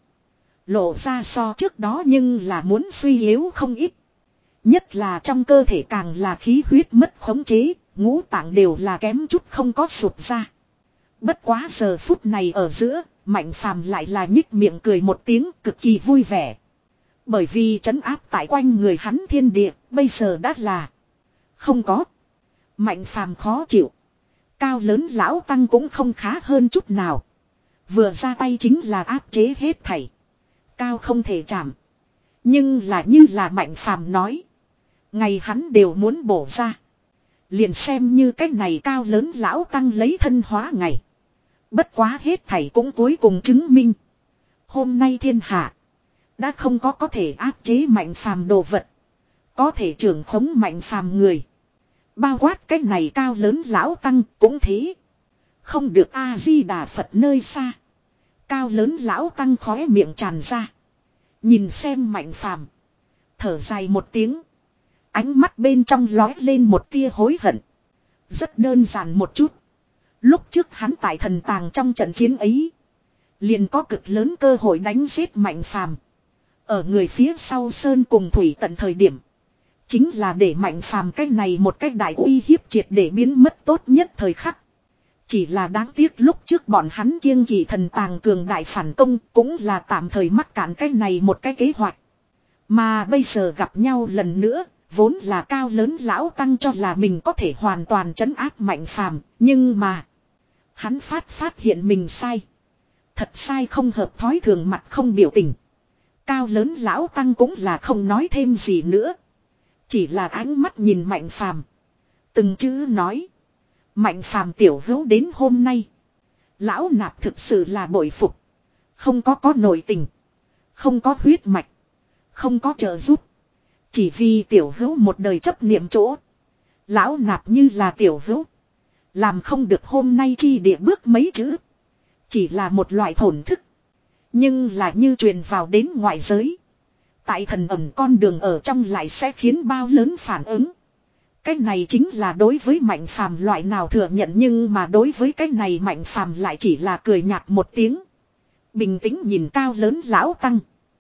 Lộ ra so trước đó nhưng là muốn suy yếu không ít. Nhất là trong cơ thể càng là khí huyết mất khống chế. Ngũ tạng đều là kém chút không có sụp ra. Bất quá giờ phút này ở giữa, Mạnh Phàm lại là nhích miệng cười một tiếng cực kỳ vui vẻ. Bởi vì trấn áp tại quanh người hắn thiên địa, bây giờ đã là không có. Mạnh Phàm khó chịu. Cao Lớn lão tăng cũng không khá hơn chút nào. Vừa ra tay chính là áp chế hết thảy. Cao không thể chạm. Nhưng là như là Mạnh Phàm nói. Ngày hắn đều muốn bổ ra. Liền xem như cách này Cao Lớn lão tăng lấy thân hóa ngày. Bất quá hết thảy cũng cuối cùng chứng minh. Hôm nay thiên hạ. Đã không có có thể áp chế Mạnh Phàm đồ vật. Có thể trưởng khống Mạnh Phàm người. Bao quát cách này Cao Lớn lão tăng cũng thế. Không được A-di-đà Phật nơi xa. Cao Lớn lão tăng khóe miệng tràn ra. Nhìn xem Mạnh Phàm, thở dài một tiếng. Ánh mắt bên trong lói lên một tia hối hận. Rất đơn giản một chút. Lúc trước hắn tại thần tàng trong trận chiến ấy. Liền có cực lớn cơ hội đánh giết Mạnh Phàm. Ở người phía sau sơn cùng thủy tận thời điểm. Chính là để Mạnh Phàm cái này một cách đại uy hiếp triệt để biến mất tốt nhất thời khắc. Chỉ là đáng tiếc lúc trước bọn hắn kiêng kỵ thần tàng cường đại phản công cũng là tạm thời mắc cạn cái này một cái kế hoạch. Mà bây giờ gặp nhau lần nữa, vốn là Cao Lớn lão tăng cho là mình có thể hoàn toàn trấn áp Mạnh Phàm, nhưng mà hắn phát phát hiện mình sai. Thật sai không hợp thói thường mặt không biểu tình. Cao Lớn lão tăng cũng là không nói thêm gì nữa. Chỉ là ánh mắt nhìn Mạnh Phàm, từng chữ nói. Mạnh Phàm tiểu hữu đến hôm nay. Lão nạp thực sự là bội phục. Không có có nội tình. Không có huyết mạch. Không có trợ giúp. Chỉ vì tiểu hữu một đời chấp niệm chỗ. Lão nạp như là tiểu hữu. Làm không được hôm nay chi địa bước mấy chữ. Chỉ là một loại thổn thức. Nhưng là như truyền vào đến ngoại giới. Tại thần ẩm con đường ở trong lại sẽ khiến bao lớn phản ứng. Cái này chính là đối với Mạnh Phàm loại nào thừa nhận, nhưng mà đối với cái này Mạnh Phàm lại chỉ là cười nhạt một tiếng. Bình tĩnh nhìn Cao Lớn lão tăng.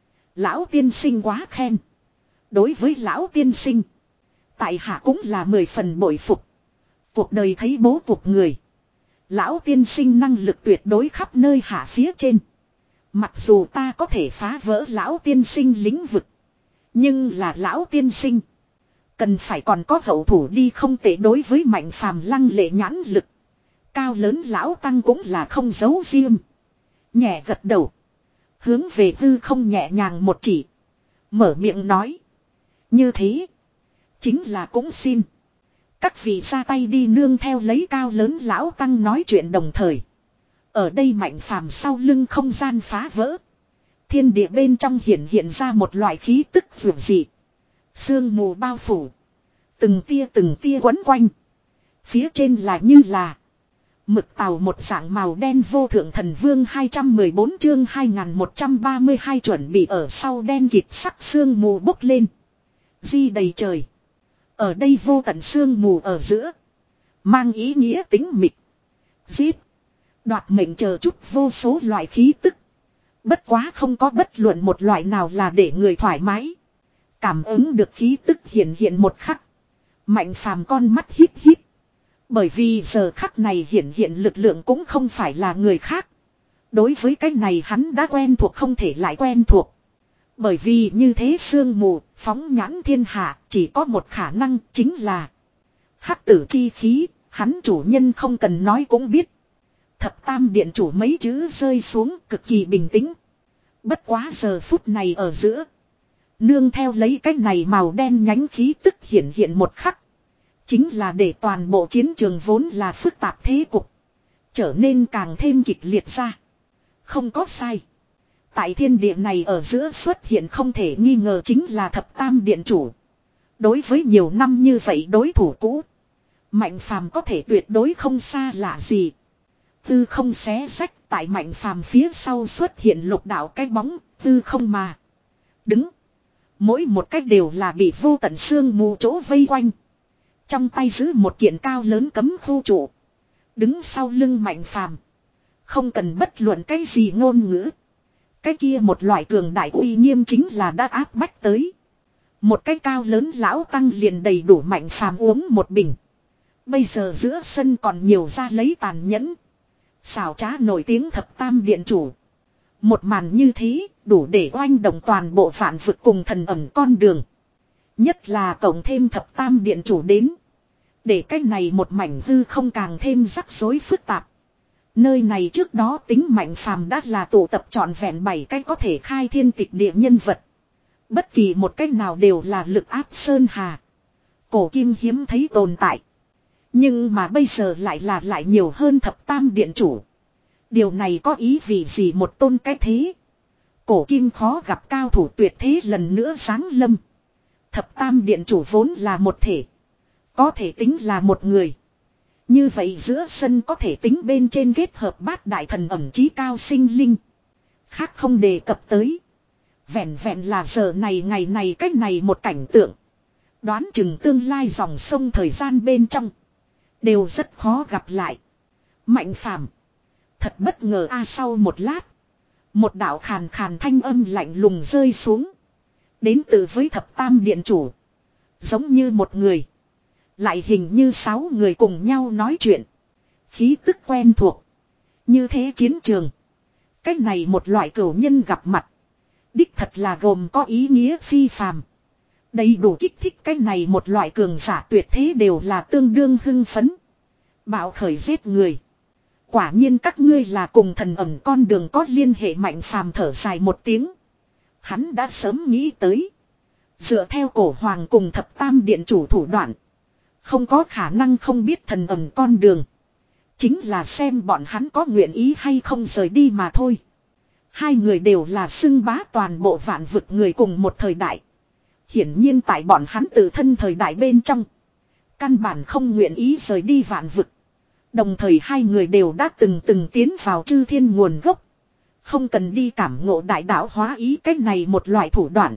Lão tiên sinh quá khen. Đối với lão tiên sinh, tại hạ cũng là mười phần bội phục. Cuộc đời thấy bố cục người. Lão tiên sinh năng lực tuyệt đối khắp nơi hạ phía trên. Mặc dù ta có thể phá vỡ lão tiên sinh lĩnh vực. Nhưng là lão tiên sinh cần phải còn có hậu thủ đi, không tệ. Đối với Mạnh Phàm lăng lệ nhãn lực, Cao Lớn lão tăng cũng là không giấu riêng. Nhẹ gật đầu. Hướng về hư không nhẹ nhàng một chỉ. Mở miệng nói. Như thế. Chính là cũng xin. Các vị ra tay đi. Nương theo lấy Cao Lớn lão tăng nói chuyện đồng thời. Ở đây Mạnh Phàm sau lưng không gian phá vỡ. Thiên địa bên trong hiện hiện ra một loại khí tức vượt dị. Sương mù bao phủ. Từng tia từng tia quấn quanh. Phía trên là như là mực tàu một dạng màu đen. Vô thượng thần vương hai trăm mười bốn chương hai nghìn một trăm ba mươi hai chuẩn bị ở sau đen kịt sắc sương mù bốc lên. Di đầy trời. Ở đây vô tận sương mù ở giữa. Mang ý nghĩa tính mịch. Giết. Đoạt mệnh chờ chút vô số loại khí tức. Bất quá không có bất luận một loại nào là để người thoải mái. Cảm ứng được khí tức hiện hiện một khắc. Mạnh phàm con mắt híp híp. Bởi vì giờ khắc này hiện hiện lực lượng cũng không phải là người khác. Đối với cái này hắn đã quen thuộc không thể lại quen thuộc. Bởi vì như thế sương mù, phóng nhãn thiên hạ, chỉ có một khả năng chính là hắc tử chi khí, hắn chủ nhân không cần nói cũng biết. Thập tam điện chủ mấy chữ rơi xuống cực kỳ bình tĩnh. Bất quá giờ phút này ở giữa. Nương theo lấy cái này màu đen nhánh khí tức hiện hiện một khắc. Chính là để toàn bộ chiến trường vốn là phức tạp thế cục. Trở nên càng thêm kịch liệt ra. Không có sai. Tại thiên địa này ở giữa xuất hiện không thể nghi ngờ chính là thập tam điện chủ. Đối với nhiều năm như vậy đối thủ cũ. Mạnh phàm có thể tuyệt đối không xa lạ gì. Tư không xé sách tại mạnh phàm phía sau xuất hiện lục đạo cái bóng. Tư không mà. Đứng. Mỗi một cách đều là bị vô tận xương mù chỗ vây quanh. Trong tay giữ một kiện cao lớn cấm khu trụ. Đứng sau lưng mạnh phàm. Không cần bất luận cái gì ngôn ngữ. Cái kia một loại cường đại uy nghiêm chính là đã áp bách tới. Một cái cao lớn lão tăng liền đầy đủ mạnh phàm uống một bình. Bây giờ giữa sân còn nhiều ra lấy tàn nhẫn. Xảo trá nổi tiếng thập tam điện chủ. Một màn như thế đủ để oanh động toàn bộ vạn vực cùng thần ẩm con đường. Nhất là cộng thêm thập tam điện chủ đến. Để cái này một mảnh hư không càng thêm rắc rối phức tạp. Nơi này trước đó tính mạnh phàm đã là tụ tập trọn vẹn bảy cái có thể khai thiên tịch địa nhân vật. Bất kỳ một cái nào đều là lực áp sơn hà. Cổ kim hiếm thấy tồn tại. Nhưng mà bây giờ lại là lại nhiều hơn thập tam điện chủ. Điều này có ý vì gì một tôn cái thế. Cổ kim khó gặp cao thủ tuyệt thế lần nữa sáng lâm. Thập tam điện chủ vốn là một thể. Có thể tính là một người. Như vậy giữa sân có thể tính bên trên kết hợp bát đại thần ẩm trí cao sinh linh. Khác không đề cập tới. Vẹn vẹn là giờ này ngày này cách này một cảnh tượng. Đoán chừng tương lai dòng sông thời gian bên trong. Đều rất khó gặp lại. Mạnh phàm. Thật bất ngờ a sau một lát. Một đạo khàn khàn thanh âm lạnh lùng rơi xuống. Đến từ với thập tam điện chủ. Giống như một người. Lại hình như sáu người cùng nhau nói chuyện. Khí tức quen thuộc. Như thế chiến trường. Cách này một loại cửu nhân gặp mặt. Đích thật là gồm có ý nghĩa phi phàm. Đầy đủ kích thích cái này một loại cường giả tuyệt thế đều là tương đương hưng phấn. Bạo khởi giết người. Quả nhiên các ngươi là cùng thần ẩm con đường có liên hệ mạnh phàm thở dài một tiếng. Hắn đã sớm nghĩ tới. Dựa theo cổ hoàng cùng thập tam điện chủ thủ đoạn. Không có khả năng không biết thần ẩm con đường. Chính là xem bọn hắn có nguyện ý hay không rời đi mà thôi. Hai người đều là xưng bá toàn bộ vạn vực người cùng một thời đại. Hiển nhiên tại bọn hắn tự thân thời đại bên trong. Căn bản không nguyện ý rời đi vạn vực. Đồng thời hai người đều đã từng từng tiến vào chư thiên nguồn gốc. Không cần đi cảm ngộ đại đạo hóa ý cách này một loại thủ đoạn.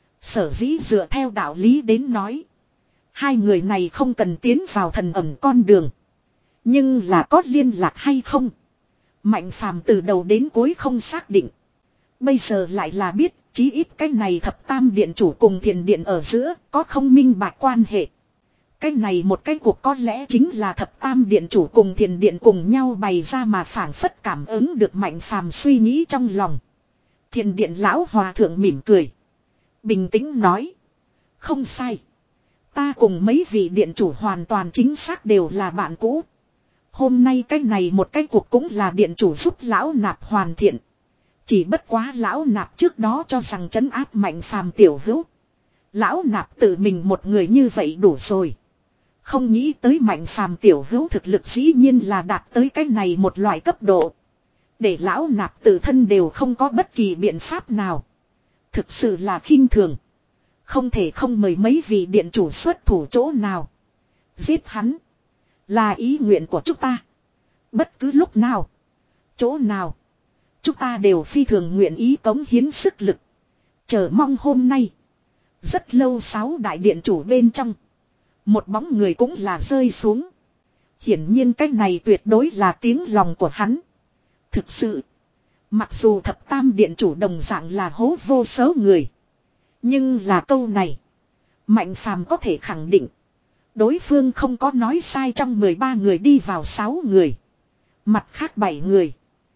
Sở dĩ dựa theo đạo lý đến nói. Hai người này không cần tiến vào thần ẩm con đường. Nhưng là có liên lạc hay không? Mạnh phàm từ đầu đến cuối không xác định. Bây giờ lại là biết, chí ít cái này thập tam điện chủ cùng thiền điện ở giữa có không minh bạch quan hệ. Cái này một cái cuộc có lẽ chính là thập tam điện chủ cùng thiền điện cùng nhau bày ra mà phảng phất cảm ứng được mạnh phàm suy nghĩ trong lòng. Thiền điện lão hòa thượng mỉm cười. Bình tĩnh nói. Không sai. Ta cùng mấy vị điện chủ hoàn toàn chính xác đều là bạn cũ. Hôm nay cái này một cái cuộc cũng là điện chủ giúp lão nạp hoàn thiện. Chỉ bất quá lão nạp trước đó cho rằng trấn áp mạnh phàm tiểu hữu. Lão nạp tự mình một người như vậy đủ rồi. Không nghĩ tới mạnh phàm tiểu hữu thực lực dĩ nhiên là đạt tới cái này một loại cấp độ. Để lão nạp tự thân đều không có bất kỳ biện pháp nào. Thực sự là khinh thường. Không thể không mời mấy vị điện chủ xuất thủ chỗ nào. Giết hắn. Là ý nguyện của chúng ta. Bất cứ lúc nào. Chỗ nào. Chúng ta đều phi thường nguyện ý cống hiến sức lực. Chờ mong hôm nay. Rất lâu sáu đại điện chủ bên trong. Một bóng người cũng là rơi xuống. Hiển nhiên cái này tuyệt đối là tiếng lòng của hắn. Thực sự. Mặc dù thập tam điện chủ đồng dạng là hố vô số người. Nhưng là câu này. Mạnh phàm có thể khẳng định. Đối phương không có nói sai, trong mười ba người đi vào sáu người. Mặt khác bảy người.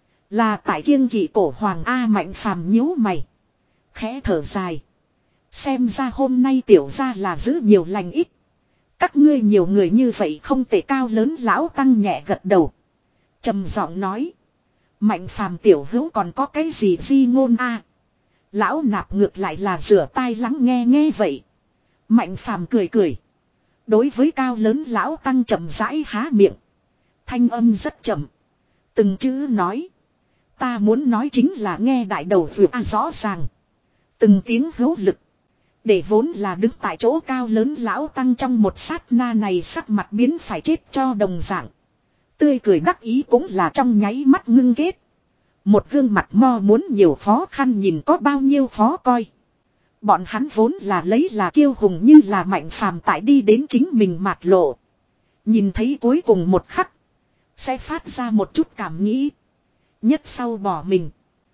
Là tại kiêng kỵ cổ hoàng A. Mạnh phàm nhíu mày. Khẽ thở dài. Xem ra hôm nay tiểu ra là giữ nhiều lành ít. Các ngươi nhiều người như vậy không thể. Cao lớn lão tăng nhẹ gật đầu. Trầm giọng nói. Mạnh phàm tiểu hữu còn có cái gì di ngôn a? Lão nạp ngược lại là rửa tai lắng nghe nghe vậy. Mạnh phàm cười cười. Đối với cao lớn lão tăng chậm rãi há miệng. Thanh âm rất chậm. Từng chữ nói. Ta muốn nói chính là nghe đại đầu vừa a rõ ràng. Từng tiếng hữu lực. Để vốn là đứng tại chỗ cao lớn lão tăng trong một sát na này sắc mặt biến phải chết cho đồng dạng. Tươi cười đắc ý cũng là trong nháy mắt ngưng kết. Một gương mặt mo muốn nhiều khó khăn nhìn có bao nhiêu khó coi. Bọn hắn vốn là lấy là kiêu hùng như là Mạnh phàm tại đi đến chính mình mạt lộ. Nhìn thấy cuối cùng một khắc. Sẽ phát ra một chút cảm nghĩ. Nhất sau bỏ mình.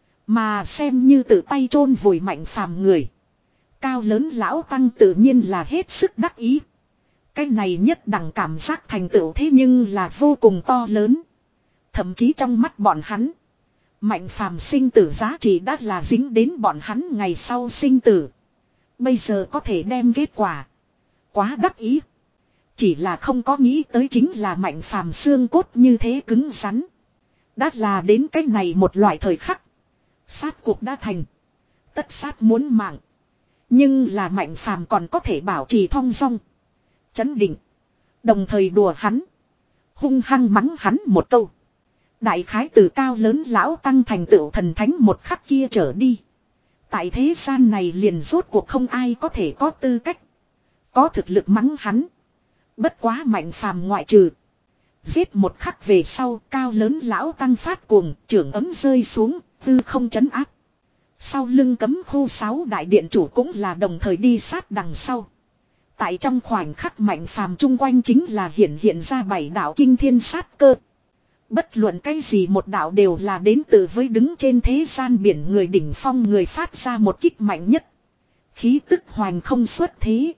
Mà xem như tự tay chôn vùi Mạnh phàm người. Cao lớn lão tăng tự nhiên là hết sức đắc ý. Cái này nhất đẳng cảm giác thành tựu thế nhưng là vô cùng to lớn. Thậm chí trong mắt bọn hắn. Mạnh phàm sinh tử giá trị đã là dính đến bọn hắn ngày sau sinh tử. Bây giờ có thể đem kết quả. Quá đắc ý. Chỉ là không có nghĩ tới chính là Mạnh phàm xương cốt như thế cứng rắn. Đã là đến cái này một loại thời khắc. Sát cuộc đã thành. Tất sát muốn mạng. Nhưng là Mạnh phàm còn có thể bảo trì thong dong. Chấn định. Đồng thời đùa hắn. Hung hăng mắng hắn một câu. Đại khái từ cao lớn lão tăng thành tựu thần thánh một khắc kia trở đi. Tại thế gian này liền rốt cuộc không ai có thể có tư cách. Có thực lực mắng hắn. Bất quá Mạnh phàm ngoại trừ. Giết một khắc về sau cao lớn lão tăng phát cuồng. Trưởng ấm rơi xuống. Tư không chấn áp. Sau lưng cấm khu sáu đại điện chủ cũng là đồng thời đi sát đằng sau. Tại trong khoảnh khắc Mạnh phàm chung quanh chính là hiện hiện ra bảy đạo kinh thiên sát cơ. Bất luận cái gì một đạo đều là đến từ với đứng trên thế gian biển người đỉnh phong người phát ra một kích mạnh nhất. Khí tức hoành không xuất thế.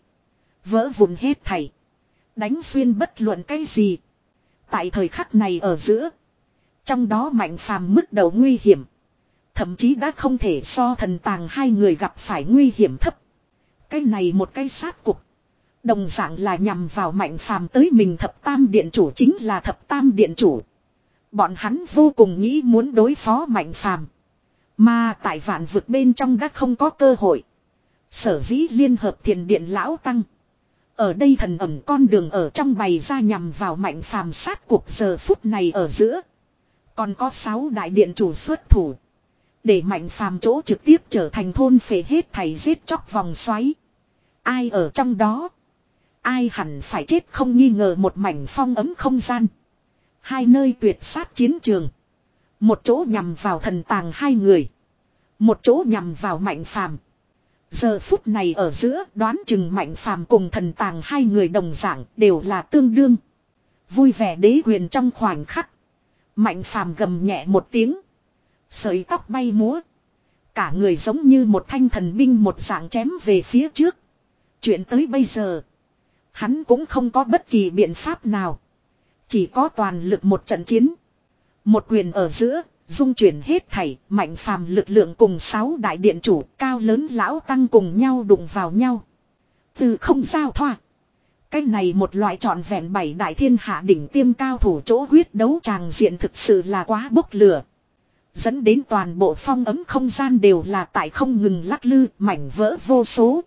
Vỡ vụn hết thảy. Đánh xuyên bất luận cái gì. Tại thời khắc này ở giữa. Trong đó Mạnh phàm mức đầu nguy hiểm. Thậm chí đã không thể so thần tàng hai người gặp phải nguy hiểm thấp. Cái này một cái sát cục. Đồng dạng là nhằm vào Mạnh phàm tới mình thập tam điện chủ chính là thập tam điện chủ. Bọn hắn vô cùng nghĩ muốn đối phó Mạnh phàm. Mà tại vạn vực bên trong đã không có cơ hội. Sở dĩ liên hợp thiền điện lão tăng. Ở đây thần ẩm con đường ở trong bày ra nhằm vào Mạnh phàm sát cuộc giờ phút này ở giữa. Còn có sáu đại điện chủ xuất thủ. Để Mạnh phàm chỗ trực tiếp trở thành thôn phệ hết thảy giết chóc vòng xoáy. Ai ở trong đó. Ai hẳn phải chết không nghi ngờ một mảnh phong ấm không gian. Hai nơi tuyệt sát chiến trường. Một chỗ nhằm vào thần tàng hai người. Một chỗ nhằm vào Mạnh phàm. Giờ phút này ở giữa đoán chừng Mạnh phàm cùng thần tàng hai người đồng dạng đều là tương đương. Vui vẻ đế quyền trong khoảnh khắc. Mạnh phàm gầm nhẹ một tiếng. Sợi tóc bay múa. Cả người giống như một thanh thần binh một dạng chém về phía trước. Chuyện tới bây giờ. Hắn cũng không có bất kỳ biện pháp nào. Chỉ có toàn lực một trận chiến. Một quyền ở giữa, dung chuyển hết thảy, Mạnh phàm lực lượng cùng sáu đại điện chủ, cao lớn lão tăng cùng nhau đụng vào nhau. Từ không giao thoa. Cái này một loại trọn vẹn bảy đại thiên hạ đỉnh tiêm cao thủ chỗ huyết đấu tràng diện thực sự là quá bốc lửa. Dẫn đến toàn bộ phong ấm không gian đều là tại không ngừng lắc lư, mảnh vỡ vô số.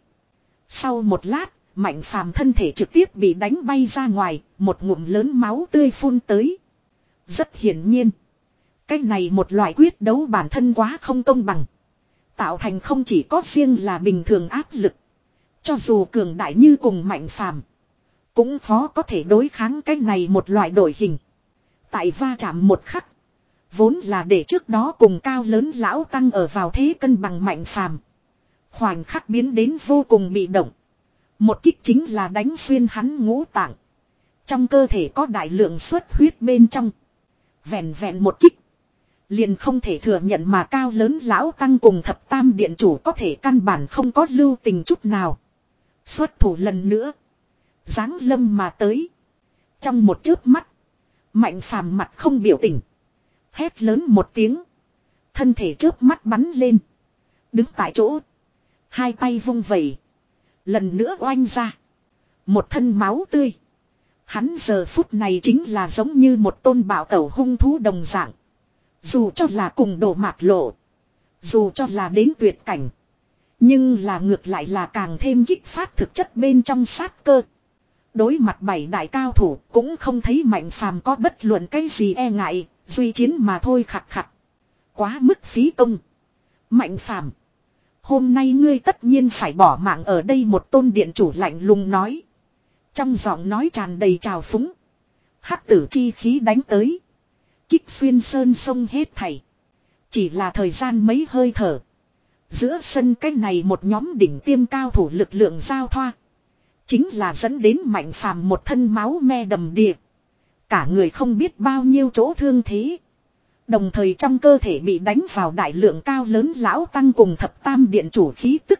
Sau một lát, Mạnh phàm thân thể trực tiếp bị đánh bay ra ngoài, một ngụm lớn máu tươi phun tới. Rất hiển nhiên. Cái này một loại quyết đấu bản thân quá không công bằng. Tạo thành không chỉ có riêng là bình thường áp lực. Cho dù cường đại như cùng Mạnh phàm. Cũng khó có thể đối kháng cái này một loại đổi hình. Tại va chạm một khắc. Vốn là để trước đó cùng cao lớn lão tăng ở vào thế cân bằng Mạnh phàm. Khoảnh khắc biến đến vô cùng bị động. Một kích chính là đánh xuyên hắn ngũ tạng. Trong cơ thể có đại lượng xuất huyết bên trong. Vẹn vẹn một kích. Liền không thể thừa nhận mà cao lớn lão tăng cùng thập tam điện chủ có thể căn bản không có lưu tình chút nào. Xuất thủ lần nữa. Giáng lâm mà tới. Trong một chớp mắt. Mạnh phàm mặt không biểu tình. Hét lớn một tiếng. Thân thể chớp mắt bắn lên. Đứng tại chỗ. Hai tay vung vẩy. Lần nữa oanh ra. Một thân máu tươi. Hắn giờ phút này chính là giống như một tôn bạo tẩu hung thú đồng dạng. Dù cho là cùng đổ mạt lộ. Dù cho là đến tuyệt cảnh. Nhưng là ngược lại là càng thêm kích phát thực chất bên trong sát cơ. Đối mặt bảy đại cao thủ cũng không thấy Mạnh Phàm có bất luận cái gì e ngại. Duy chiến mà thôi khặt khặt. Quá mức phí công. Mạnh Phàm, hôm nay ngươi tất nhiên phải bỏ mạng ở đây, một tôn điện chủ lạnh lùng nói. Trong giọng nói tràn đầy trào phúng. Hắc tử chi khí đánh tới. Kích xuyên sơn sông hết thảy. Chỉ là thời gian mấy hơi thở. Giữa sân cái này một nhóm đỉnh tiêm cao thủ lực lượng giao thoa. Chính là dẫn đến Mạnh Phàm một thân máu me đầm đìa. Cả người không biết bao nhiêu chỗ thương thế. Đồng thời trong cơ thể bị đánh vào đại lượng cao lớn lão tăng cùng thập tam điện chủ khí tức.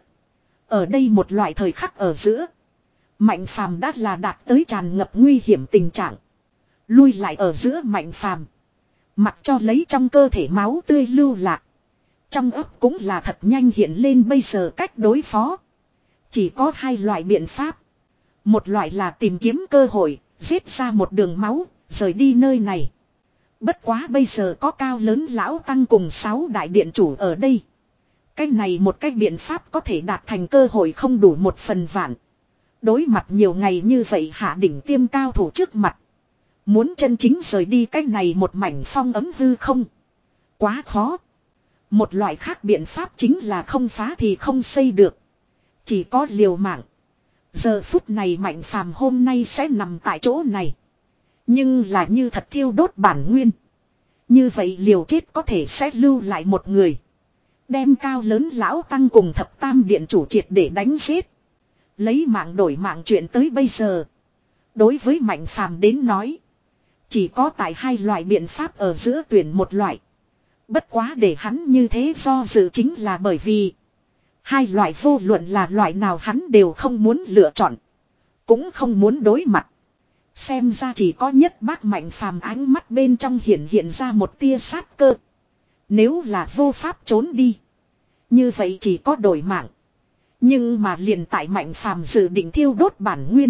Ở đây một loại thời khắc ở giữa. Mạnh Phàm đã là đạt tới tràn ngập nguy hiểm tình trạng. Lui lại ở giữa Mạnh Phàm, mặc cho lấy trong cơ thể máu tươi lưu lạc. Trong ấp cũng là thật nhanh hiện lên bây giờ cách đối phó. Chỉ có hai loại biện pháp. Một loại là tìm kiếm cơ hội, giết ra một đường máu, rời đi nơi này. Bất quá bây giờ có cao lớn lão tăng cùng sáu đại điện chủ ở đây. Cái này một cái biện pháp có thể đạt thành cơ hội không đủ một phần vạn. Đối mặt nhiều ngày như vậy hạ đỉnh tiêm cao thủ trước mặt. Muốn chân chính rời đi cái này một mảnh phong ấm hư không. Quá khó. Một loại khác biện pháp chính là không phá thì không xây được. Chỉ có liều mạng. Giờ phút này Mạnh Phàm hôm nay sẽ nằm tại chỗ này. Nhưng là như thật thiêu đốt bản nguyên. Như vậy liều chết có thể sẽ lưu lại một người. Đem cao lớn lão tăng cùng thập tam điện chủ triệt để đánh giết. Lấy mạng đổi mạng chuyện tới bây giờ. Đối với Mạnh Phàm đến nói. Chỉ có tại hai loại biện pháp ở giữa tuyển một loại. Bất quá để hắn như thế do dự chính là bởi vì. Hai loại vô luận là loại nào hắn đều không muốn lựa chọn. Cũng không muốn đối mặt. Xem ra chỉ có nhất bác Mạnh Phàm ánh mắt bên trong hiện hiện ra một tia sát cơ. Nếu là vô pháp trốn đi. Như vậy chỉ có đổi mạng. Nhưng mà liền tại Mạnh Phàm dự định thiêu đốt bản nguyên.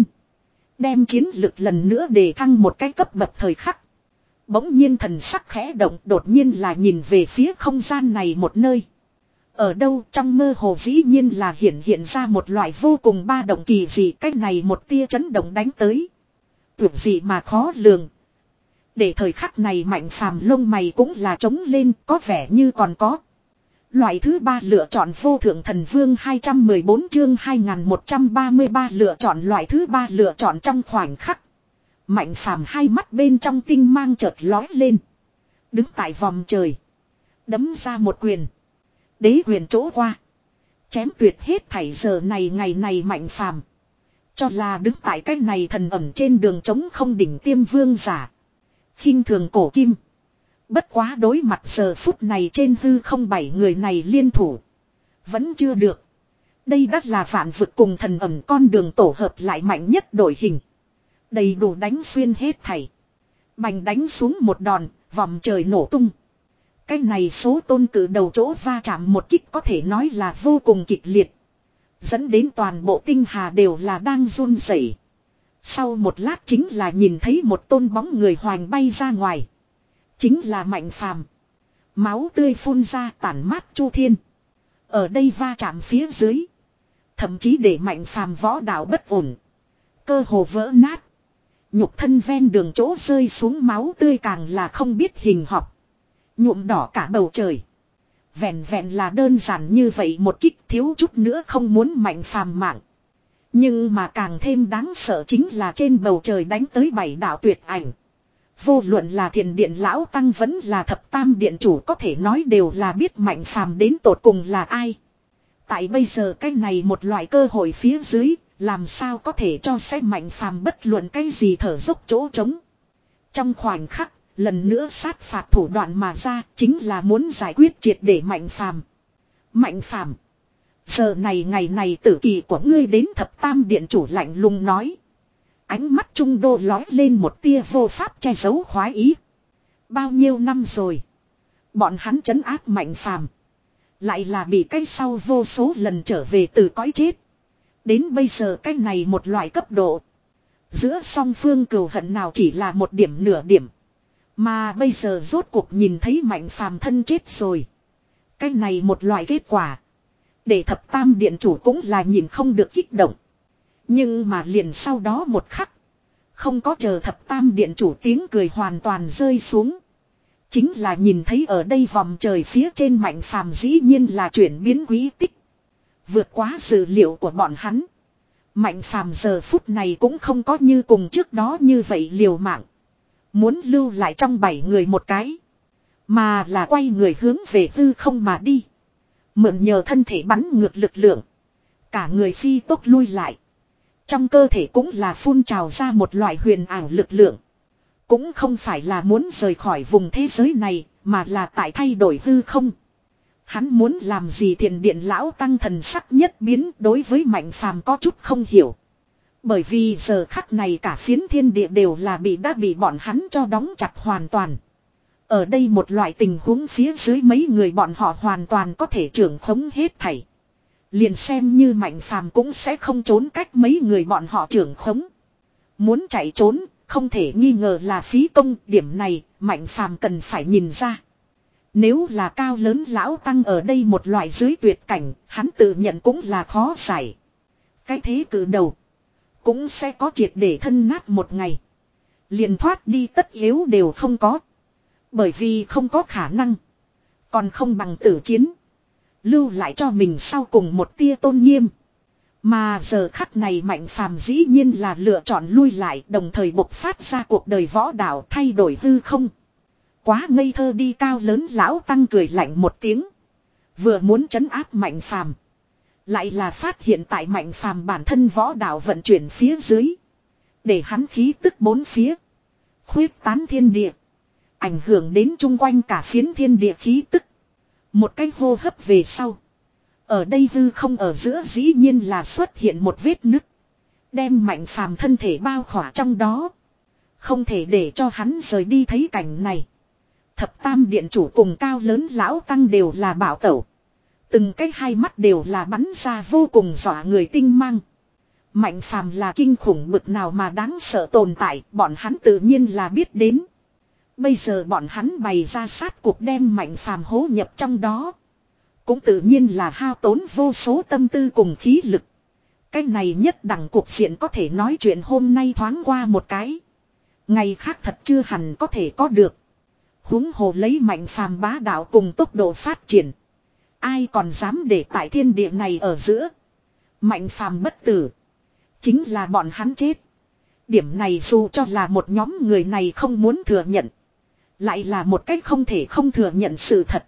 Đem chiến lực lần nữa để thăng một cái cấp bậc thời khắc. Bỗng nhiên thần sắc khẽ động, đột nhiên là nhìn về phía không gian này một nơi. Ở đâu trong mơ hồ dĩ nhiên là hiện hiện ra một loại vô cùng ba động kỳ dị, cái này một tia chấn động đánh tới. Tuyệt dị mà khó lường. Để thời khắc này Mạnh Phàm lông mày cũng là trống lên, có vẻ như còn có. Loại thứ ba lựa chọn vô thượng thần vương hai trăm mười bốn chương hai nghìn một trăm ba mươi ba lựa chọn loại thứ ba lựa chọn trong khoảnh khắc. Mạnh Phàm hai mắt bên trong tinh mang chợt lói lên. Đứng tại vòng trời. Đấm ra một quyền. Đế quyền chỗ qua. Chém tuyệt hết thảy giờ này ngày này Mạnh Phàm. Cho là đứng tại cái này thần ẩm trên đường trống không đỉnh tiêm vương giả. Khinh thường cổ kim. Bất quá đối mặt giờ phút này trên hư không bảy người này liên thủ. Vẫn chưa được. Đây đắt là vạn vực cùng thần ẩm con đường tổ hợp lại mạnh nhất đội hình. Đầy đủ đánh xuyên hết thảy. Bành đánh xuống một đòn, vòng trời nổ tung. Cái này số tôn cử đầu chỗ va chạm một kích có thể nói là vô cùng kịch liệt. Dẫn đến toàn bộ tinh hà đều là đang run rẩy. Sau một lát chính là nhìn thấy một tôn bóng người hoành bay ra ngoài. Chính là Mạnh Phàm. Máu tươi phun ra tản mát chu thiên. Ở đây va chạm phía dưới. Thậm chí để Mạnh Phàm võ đạo bất ổn. Cơ hồ vỡ nát. Nhục thân ven đường chỗ rơi xuống máu tươi càng là không biết hình học. Nhuộm đỏ cả bầu trời. Vẹn vẹn là đơn giản như vậy một kích thiếu chút nữa không muốn Mạnh Phàm mạng. Nhưng mà càng thêm đáng sợ chính là trên bầu trời đánh tới bảy đạo tuyệt ảnh. Vô luận là Thiền Điện Lão Tăng vẫn là Thập Tam Điện Chủ có thể nói đều là biết Mạnh Phàm đến tột cùng là ai. Tại bây giờ cái này một loại cơ hội phía dưới, Làm sao có thể cho sẽ Mạnh Phàm bất luận cái gì thở dốc chỗ trống. Trong khoảnh khắc, lần nữa sát phạt thủ đoạn mà ra, chính là muốn giải quyết triệt để Mạnh Phàm. Mạnh Phàm, giờ này ngày này tử kỳ của ngươi đến. Thập Tam Điện chủ lạnh lùng nói. Ánh mắt trung đô lói lên một tia vô pháp che giấu khoái ý. Bao nhiêu năm rồi, bọn hắn trấn áp Mạnh Phàm, lại là bị cái sau vô số lần trở về từ cõi chết. Đến bây giờ cái này một loại cấp độ. Giữa song phương cừu hận nào chỉ là một điểm nửa điểm. Mà bây giờ rốt cuộc nhìn thấy Mạnh Phàm thân chết rồi. Cái này một loại kết quả, để Thập Tam Điện chủ cũng là nhìn không được kích động. Nhưng mà liền sau đó một khắc, không có chờ Thập Tam Điện chủ tiếng cười hoàn toàn rơi xuống, chính là nhìn thấy ở đây vòng trời phía trên Mạnh Phàm dĩ nhiên là chuyển biến quý tích. Vượt quá dự liệu của bọn hắn. Mạnh Phàm giờ phút này cũng không có như cùng trước đó như vậy liều mạng, muốn lưu lại trong bảy người một cái, mà là quay người hướng về hư không mà đi. Mượn nhờ thân thể bắn ngược lực lượng, cả người phi tốc lui lại. Trong cơ thể cũng là phun trào ra một loại huyền ảo lực lượng. Cũng không phải là muốn rời khỏi vùng thế giới này, mà là tại thay đổi hư không. Hắn muốn làm gì? Thiền điện lão tăng thần sắc nhất biến, đối với Mạnh Phàm có chút không hiểu. Bởi vì giờ khắc này cả phiến thiên địa đều là bị đã bị bọn hắn cho đóng chặt hoàn toàn. Ở đây một loại tình huống phía dưới mấy người bọn họ hoàn toàn có thể trưởng khống hết thảy. Liền xem như Mạnh Phàm cũng sẽ không trốn cách mấy người bọn họ trưởng khống. Muốn chạy trốn, không thể nghi ngờ là phí công. Điểm này, Mạnh Phàm cần phải nhìn ra. Nếu là Cao Lớn lão tăng ở đây một loại dưới tuyệt cảnh, hắn tự nhận cũng là khó giải. Cái thế cử đầu, cũng sẽ có triệt để thân nát một ngày. Liền thoát đi tất yếu đều không có. Bởi vì không có khả năng. Còn không bằng tử chiến. Lưu lại cho mình sau cùng một tia tôn nghiêm. Mà giờ khắc này Mạnh Phàm dĩ nhiên là lựa chọn lui lại, đồng thời bộc phát ra cuộc đời võ đạo, thay đổi hư không. Quá ngây thơ đi. Cao Lớn lão tăng cười lạnh một tiếng. Vừa muốn trấn áp Mạnh Phàm, lại là phát hiện tại Mạnh Phàm bản thân võ đạo vận chuyển phía dưới, để hắn khí tức bốn phía khuyết tán thiên địa, ảnh hưởng đến chung quanh cả phiến thiên địa khí tức. Một cái hô hấp về sau, ở đây hư không ở giữa dĩ nhiên là xuất hiện một vết nứt, đem Mạnh Phàm thân thể bao khỏa trong đó. Không thể để cho hắn rời đi. Thấy cảnh này, Thập Tam Điện chủ cùng Cao Lớn lão tăng đều là bảo tẩu. Từng cái hai mắt đều là bắn ra vô cùng dọa người tinh mang. Mạnh Phàm là kinh khủng bực nào mà đáng sợ tồn tại, bọn hắn tự nhiên là biết đến. Bây giờ bọn hắn bày ra sát cuộc đem Mạnh Phàm hố nhập trong đó, cũng tự nhiên là hao tốn vô số tâm tư cùng khí lực. Cái này nhất đẳng cuộc diện có thể nói chuyện hôm nay thoáng qua một cái, ngày khác thật chưa hẳn có thể có được. Huống hồ lấy Mạnh Phàm bá đạo cùng tốc độ phát triển, ai còn dám để tại thiên địa này ở giữa. Mạnh Phàm bất tử, chính là bọn hắn chết. Điểm này dù cho là một nhóm người này không muốn thừa nhận, lại là một cách không thể không thừa nhận sự thật.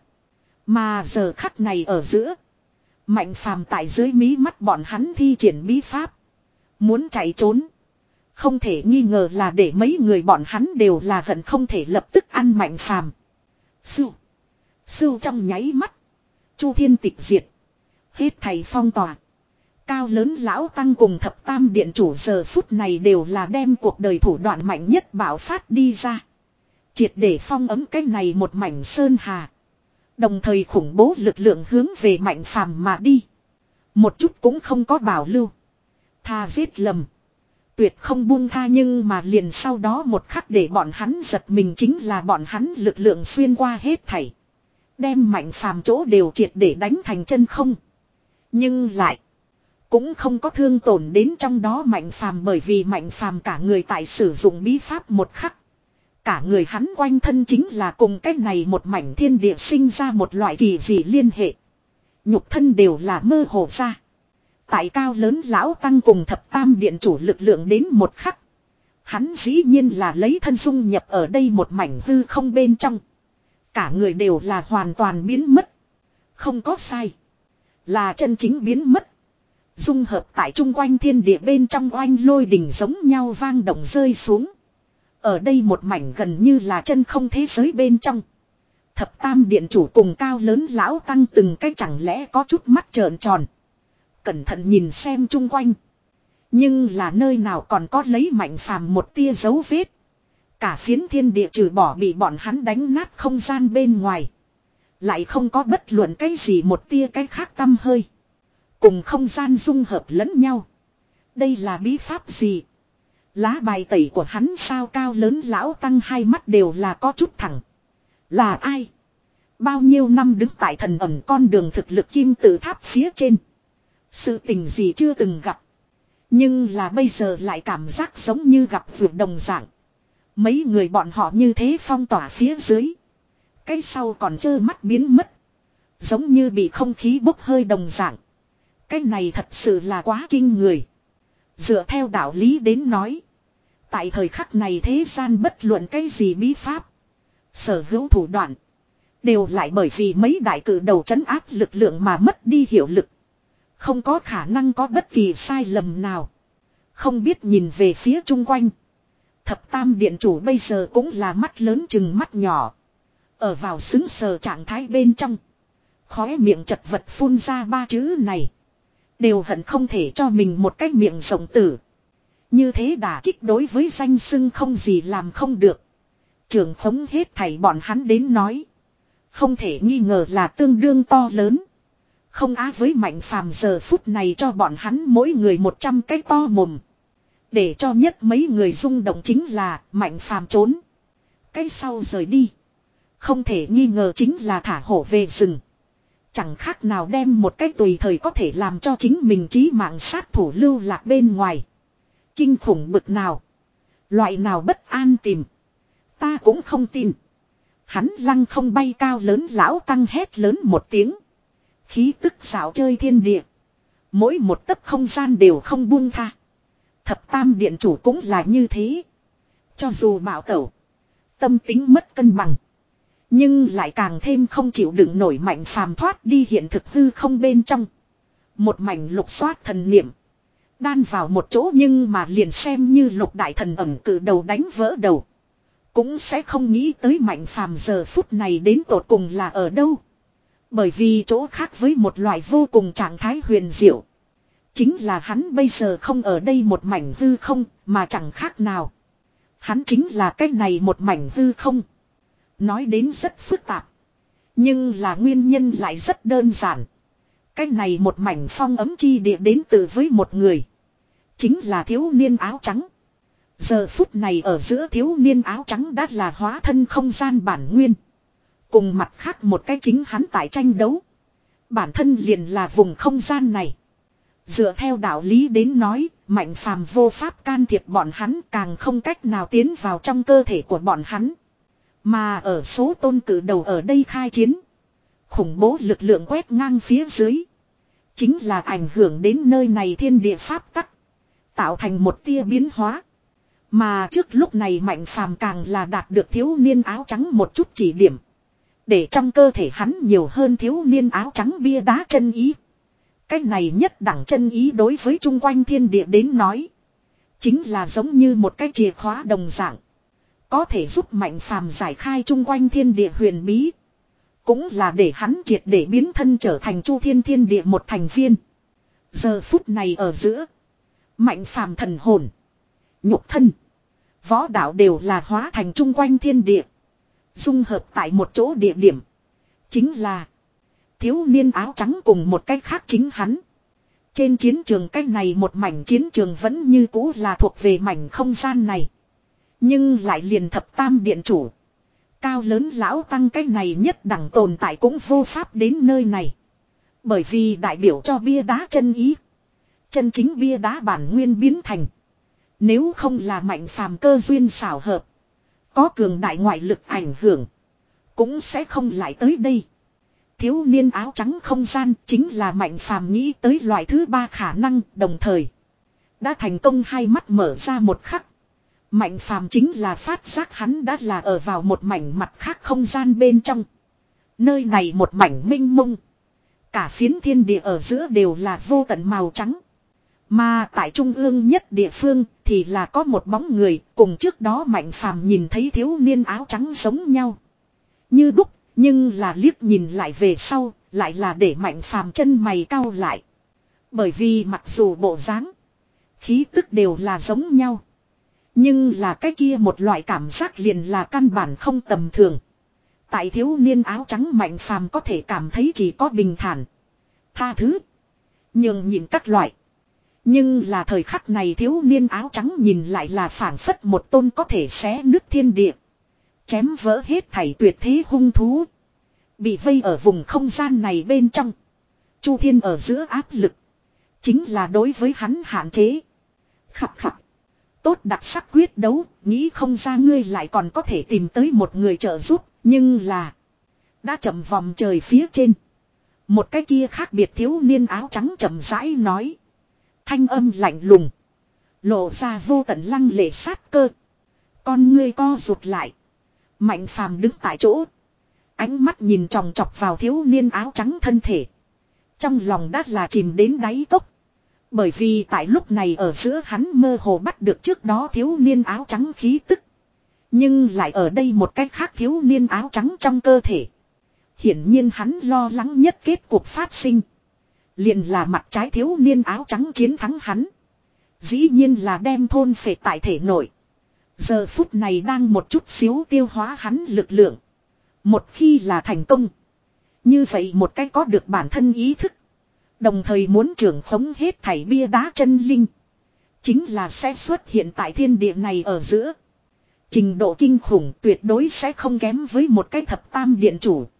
Mà giờ khắc này ở giữa, Mạnh Phàm tại dưới mí mắt bọn hắn thi triển bí pháp, muốn chạy trốn, không thể nghi ngờ là để mấy người bọn hắn đều là hận không thể lập tức ăn Mạnh Phàm. Sưu, sưu trong nháy mắt, Chu Thiên tịch diệt, hết thầy phong tỏa. Cao Lớn lão tăng cùng Thập Tam Điện chủ giờ phút này đều là đem cuộc đời thủ đoạn mạnh nhất bạo phát đi ra, triệt để phong ấm cái này một mảnh sơn hà. Đồng thời khủng bố lực lượng hướng về Mạnh Phàm mà đi, một chút cũng không có bảo lưu, tha giết lầm, tuyệt không buông tha. Nhưng mà liền sau đó một khắc để bọn hắn giật mình chính là bọn hắn lực lượng xuyên qua hết thảy, đem Mạnh Phàm chỗ đều triệt để đánh thành chân không. Nhưng lại cũng không có thương tổn đến trong đó Mạnh Phàm, bởi vì Mạnh Phàm cả người tại sử dụng bí pháp một khắc, cả người hắn quanh thân chính là cùng cái này một mảnh thiên địa sinh ra một loại kỳ dị liên hệ, nhục thân đều là mơ hồ ra. Tại Cao Lớn lão tăng cùng Thập Tam Điện chủ lực lượng đến một khắc, hắn dĩ nhiên là lấy thân dung nhập ở đây một mảnh hư không bên trong, cả người đều là hoàn toàn biến mất. Không có sai, là chân chính biến mất. Dung hợp tại chung quanh thiên địa bên trong oanh lôi đình giống nhau vang động rơi xuống. Ở đây một mảnh gần như là chân không thế giới bên trong. Thập tam điện chủ cùng cao lớn lão tăng từng cái chẳng lẽ có chút mắt trợn tròn. Cẩn thận nhìn xem chung quanh. Nhưng là nơi nào còn có lấy Mạnh Phàm một tia dấu vết. Cả phiến thiên địa trừ bỏ bị bọn hắn đánh nát không gian bên ngoài. Lại không có bất luận cái gì một tia cái khác tăm hơi. Cùng không gian dung hợp lẫn nhau. Đây là bí pháp gì? Lá bài tẩy của hắn sao? Cao lớn lão tăng hai mắt đều là có chút thẳng. Là ai? Bao nhiêu năm đứng tại thần ẩn con đường thực lực kim tự tháp phía trên. Sự tình gì chưa từng gặp. Nhưng là bây giờ lại cảm giác giống như gặp vượt đồng dạng. Mấy người bọn họ như thế phong tỏa phía dưới. Cái sau còn trơ mắt biến mất. Giống như bị không khí bốc hơi đồng dạng. Cái này thật sự là quá kinh người. Dựa theo đạo lý đến nói. Tại thời khắc này thế gian bất luận cái gì bí pháp. Sở hữu thủ đoạn. Đều lại bởi vì mấy đại cử đầu trấn áp lực lượng mà mất đi hiệu lực. Không có khả năng có bất kỳ sai lầm nào. Không biết nhìn về phía chung quanh. Thập tam điện chủ bây giờ cũng là mắt lớn chừng mắt nhỏ. Ở vào xứng sờ trạng thái bên trong. Khóe miệng chật vật phun ra ba chữ này. Đều hận không thể cho mình một cái miệng rộng tử. Như thế đả kích đối với danh xưng không gì làm không được. Trưởng khống hết thảy bọn hắn đến nói. Không thể nghi ngờ là tương đương to lớn. Không á với Mạnh Phàm giờ phút này cho bọn hắn mỗi người một trăm cái to mồm. Để cho nhất mấy người rung động chính là Mạnh Phàm trốn. Cái sau rời đi. Không thể nghi ngờ chính là thả hổ về rừng. Chẳng khác nào đem một cái tùy thời có thể làm cho chính mình chí mạng sát thủ lưu lạc bên ngoài. Kinh khủng bực nào. Loại nào bất an tìm. Ta cũng không tin. Hắn lăng không bay cao lớn lão tăng hét lớn một tiếng. Khí tức xảo chơi thiên địa. Mỗi một tấc không gian đều không buông tha. Thập tam điện chủ cũng là như thế. Cho dù bảo tẩu. Tâm tính mất cân bằng. Nhưng lại càng thêm không chịu đựng nổi Mạnh Phàm thoát đi hiện thực hư không bên trong. Một mảnh lục xoát thần niệm. Đan vào một chỗ nhưng mà liền xem như lục đại thần ẩm cử đầu đánh vỡ đầu. Cũng sẽ không nghĩ tới Mạnh Phàm giờ phút này đến tột cùng là ở đâu. Bởi vì chỗ khác với một loại vô cùng trạng thái huyền diệu. Chính là hắn bây giờ không ở đây một mảnh hư không mà chẳng khác nào. Hắn chính là cái này một mảnh hư không. Nói đến rất phức tạp. Nhưng là nguyên nhân lại rất đơn giản. Cái này một mảnh phong ấm chi địa đến từ với một người. Chính là thiếu niên áo trắng. Giờ phút này ở giữa thiếu niên áo trắng đã là hóa thân không gian bản nguyên. Cùng mặt khác một cái chính hắn tại tranh đấu. Bản thân liền là vùng không gian này. Dựa theo đạo lý đến nói, Mạnh Phàm vô pháp can thiệp bọn hắn càng không cách nào tiến vào trong cơ thể của bọn hắn. Mà ở số tôn cử đầu ở đây khai chiến. Khủng bố lực lượng quét ngang phía dưới. Chính là ảnh hưởng đến nơi này thiên địa pháp tắc. Tạo thành một tia biến hóa. Mà trước lúc này Mạnh Phàm càng là đạt được thiếu niên áo trắng một chút chỉ điểm. Để trong cơ thể hắn nhiều hơn thiếu niên áo trắng bia đá chân ý. Cái này nhất đẳng chân ý đối với chung quanh thiên địa đến nói. Chính là giống như một cái chìa khóa đồng dạng. Có thể giúp Mạnh Phàm giải khai chung quanh thiên địa huyền bí. Cũng là để hắn triệt để biến thân trở thành Chu Thiên thiên địa một thành viên. Giờ phút này ở giữa. Mạnh Phàm thần hồn. Nhục thân. Võ đạo đều là hóa thành chung quanh thiên địa. Dung hợp tại một chỗ địa điểm. Chính là. Thiếu niên áo trắng cùng một cách khác chính hắn. Trên chiến trường cách này một mảnh chiến trường vẫn như cũ là thuộc về mảnh không gian này. Nhưng lại liền thập tam điện chủ. Cao lớn lão tăng cái này nhất đẳng tồn tại cũng vô pháp đến nơi này. Bởi vì đại biểu cho bia đá chân ý. Chân chính bia đá bản nguyên biến thành. Nếu không là Mạnh Phàm cơ duyên xảo hợp. Có cường đại ngoại lực ảnh hưởng. Cũng sẽ không lại tới đây. Thiếu niên áo trắng không gian chính là Mạnh Phàm nghĩ tới loại thứ ba khả năng đồng thời. Đã thành công hai mắt mở ra một khắc. Mạnh Phàm chính là phát giác hắn đã là ở vào một mảnh mặt khác không gian bên trong. Nơi này một mảnh minh mông. Cả phiến thiên địa ở giữa đều là vô tận màu trắng. Mà tại trung ương nhất địa phương thì là có một bóng người cùng trước đó Mạnh Phàm nhìn thấy thiếu niên áo trắng giống nhau. Như đúc, nhưng là liếc nhìn lại về sau, lại là để Mạnh Phàm chân mày cau lại. Bởi vì mặc dù bộ dáng, khí tức đều là giống nhau. Nhưng là cái kia một loại cảm giác liền là căn bản không tầm thường. Tại thiếu niên áo trắng Mạnh Phàm có thể cảm thấy chỉ có bình thản, tha thứ, nhường nhịn các loại. Nhưng là thời khắc này thiếu niên áo trắng nhìn lại là phảng phất một tôn có thể xé nứt thiên địa, chém vỡ hết thảy tuyệt thế hung thú. Bị vây ở vùng không gian này bên trong. Chu thiên ở giữa áp lực, chính là đối với hắn hạn chế. Khập khập. Tốt đặc sắc quyết đấu, nghĩ không ra ngươi lại còn có thể tìm tới một người trợ giúp, nhưng là đã chậm vòng trời phía trên. Một cái kia khác biệt thiếu niên áo trắng chậm rãi nói. Thanh âm lạnh lùng, lộ ra vô tận lăng lệ sát cơ. Con ngươi co rụt lại. Mạnh Phàm đứng tại chỗ, ánh mắt nhìn chòng chọc vào thiếu niên áo trắng thân thể. Trong lòng đã là chìm đến đáy cốc. Bởi vì tại lúc này ở giữa hắn mơ hồ bắt được trước đó thiếu niên áo trắng khí tức. Nhưng lại ở đây một cách khác thiếu niên áo trắng trong cơ thể. Hiển nhiên hắn lo lắng nhất kết cuộc phát sinh. Liền là mặt trái thiếu niên áo trắng chiến thắng hắn. Dĩ nhiên là đem thôn phệ tại thể nội. Giờ phút này đang một chút xíu tiêu hóa hắn lực lượng. Một khi là thành công, như vậy một cái có được bản thân ý thức, đồng thời muốn trưởng khống hết thảy bia đá chân linh, chính là sẽ xuất hiện tại thiên địa này ở giữa. Trình độ kinh khủng tuyệt đối sẽ không kém với một cái thập tam điện chủ.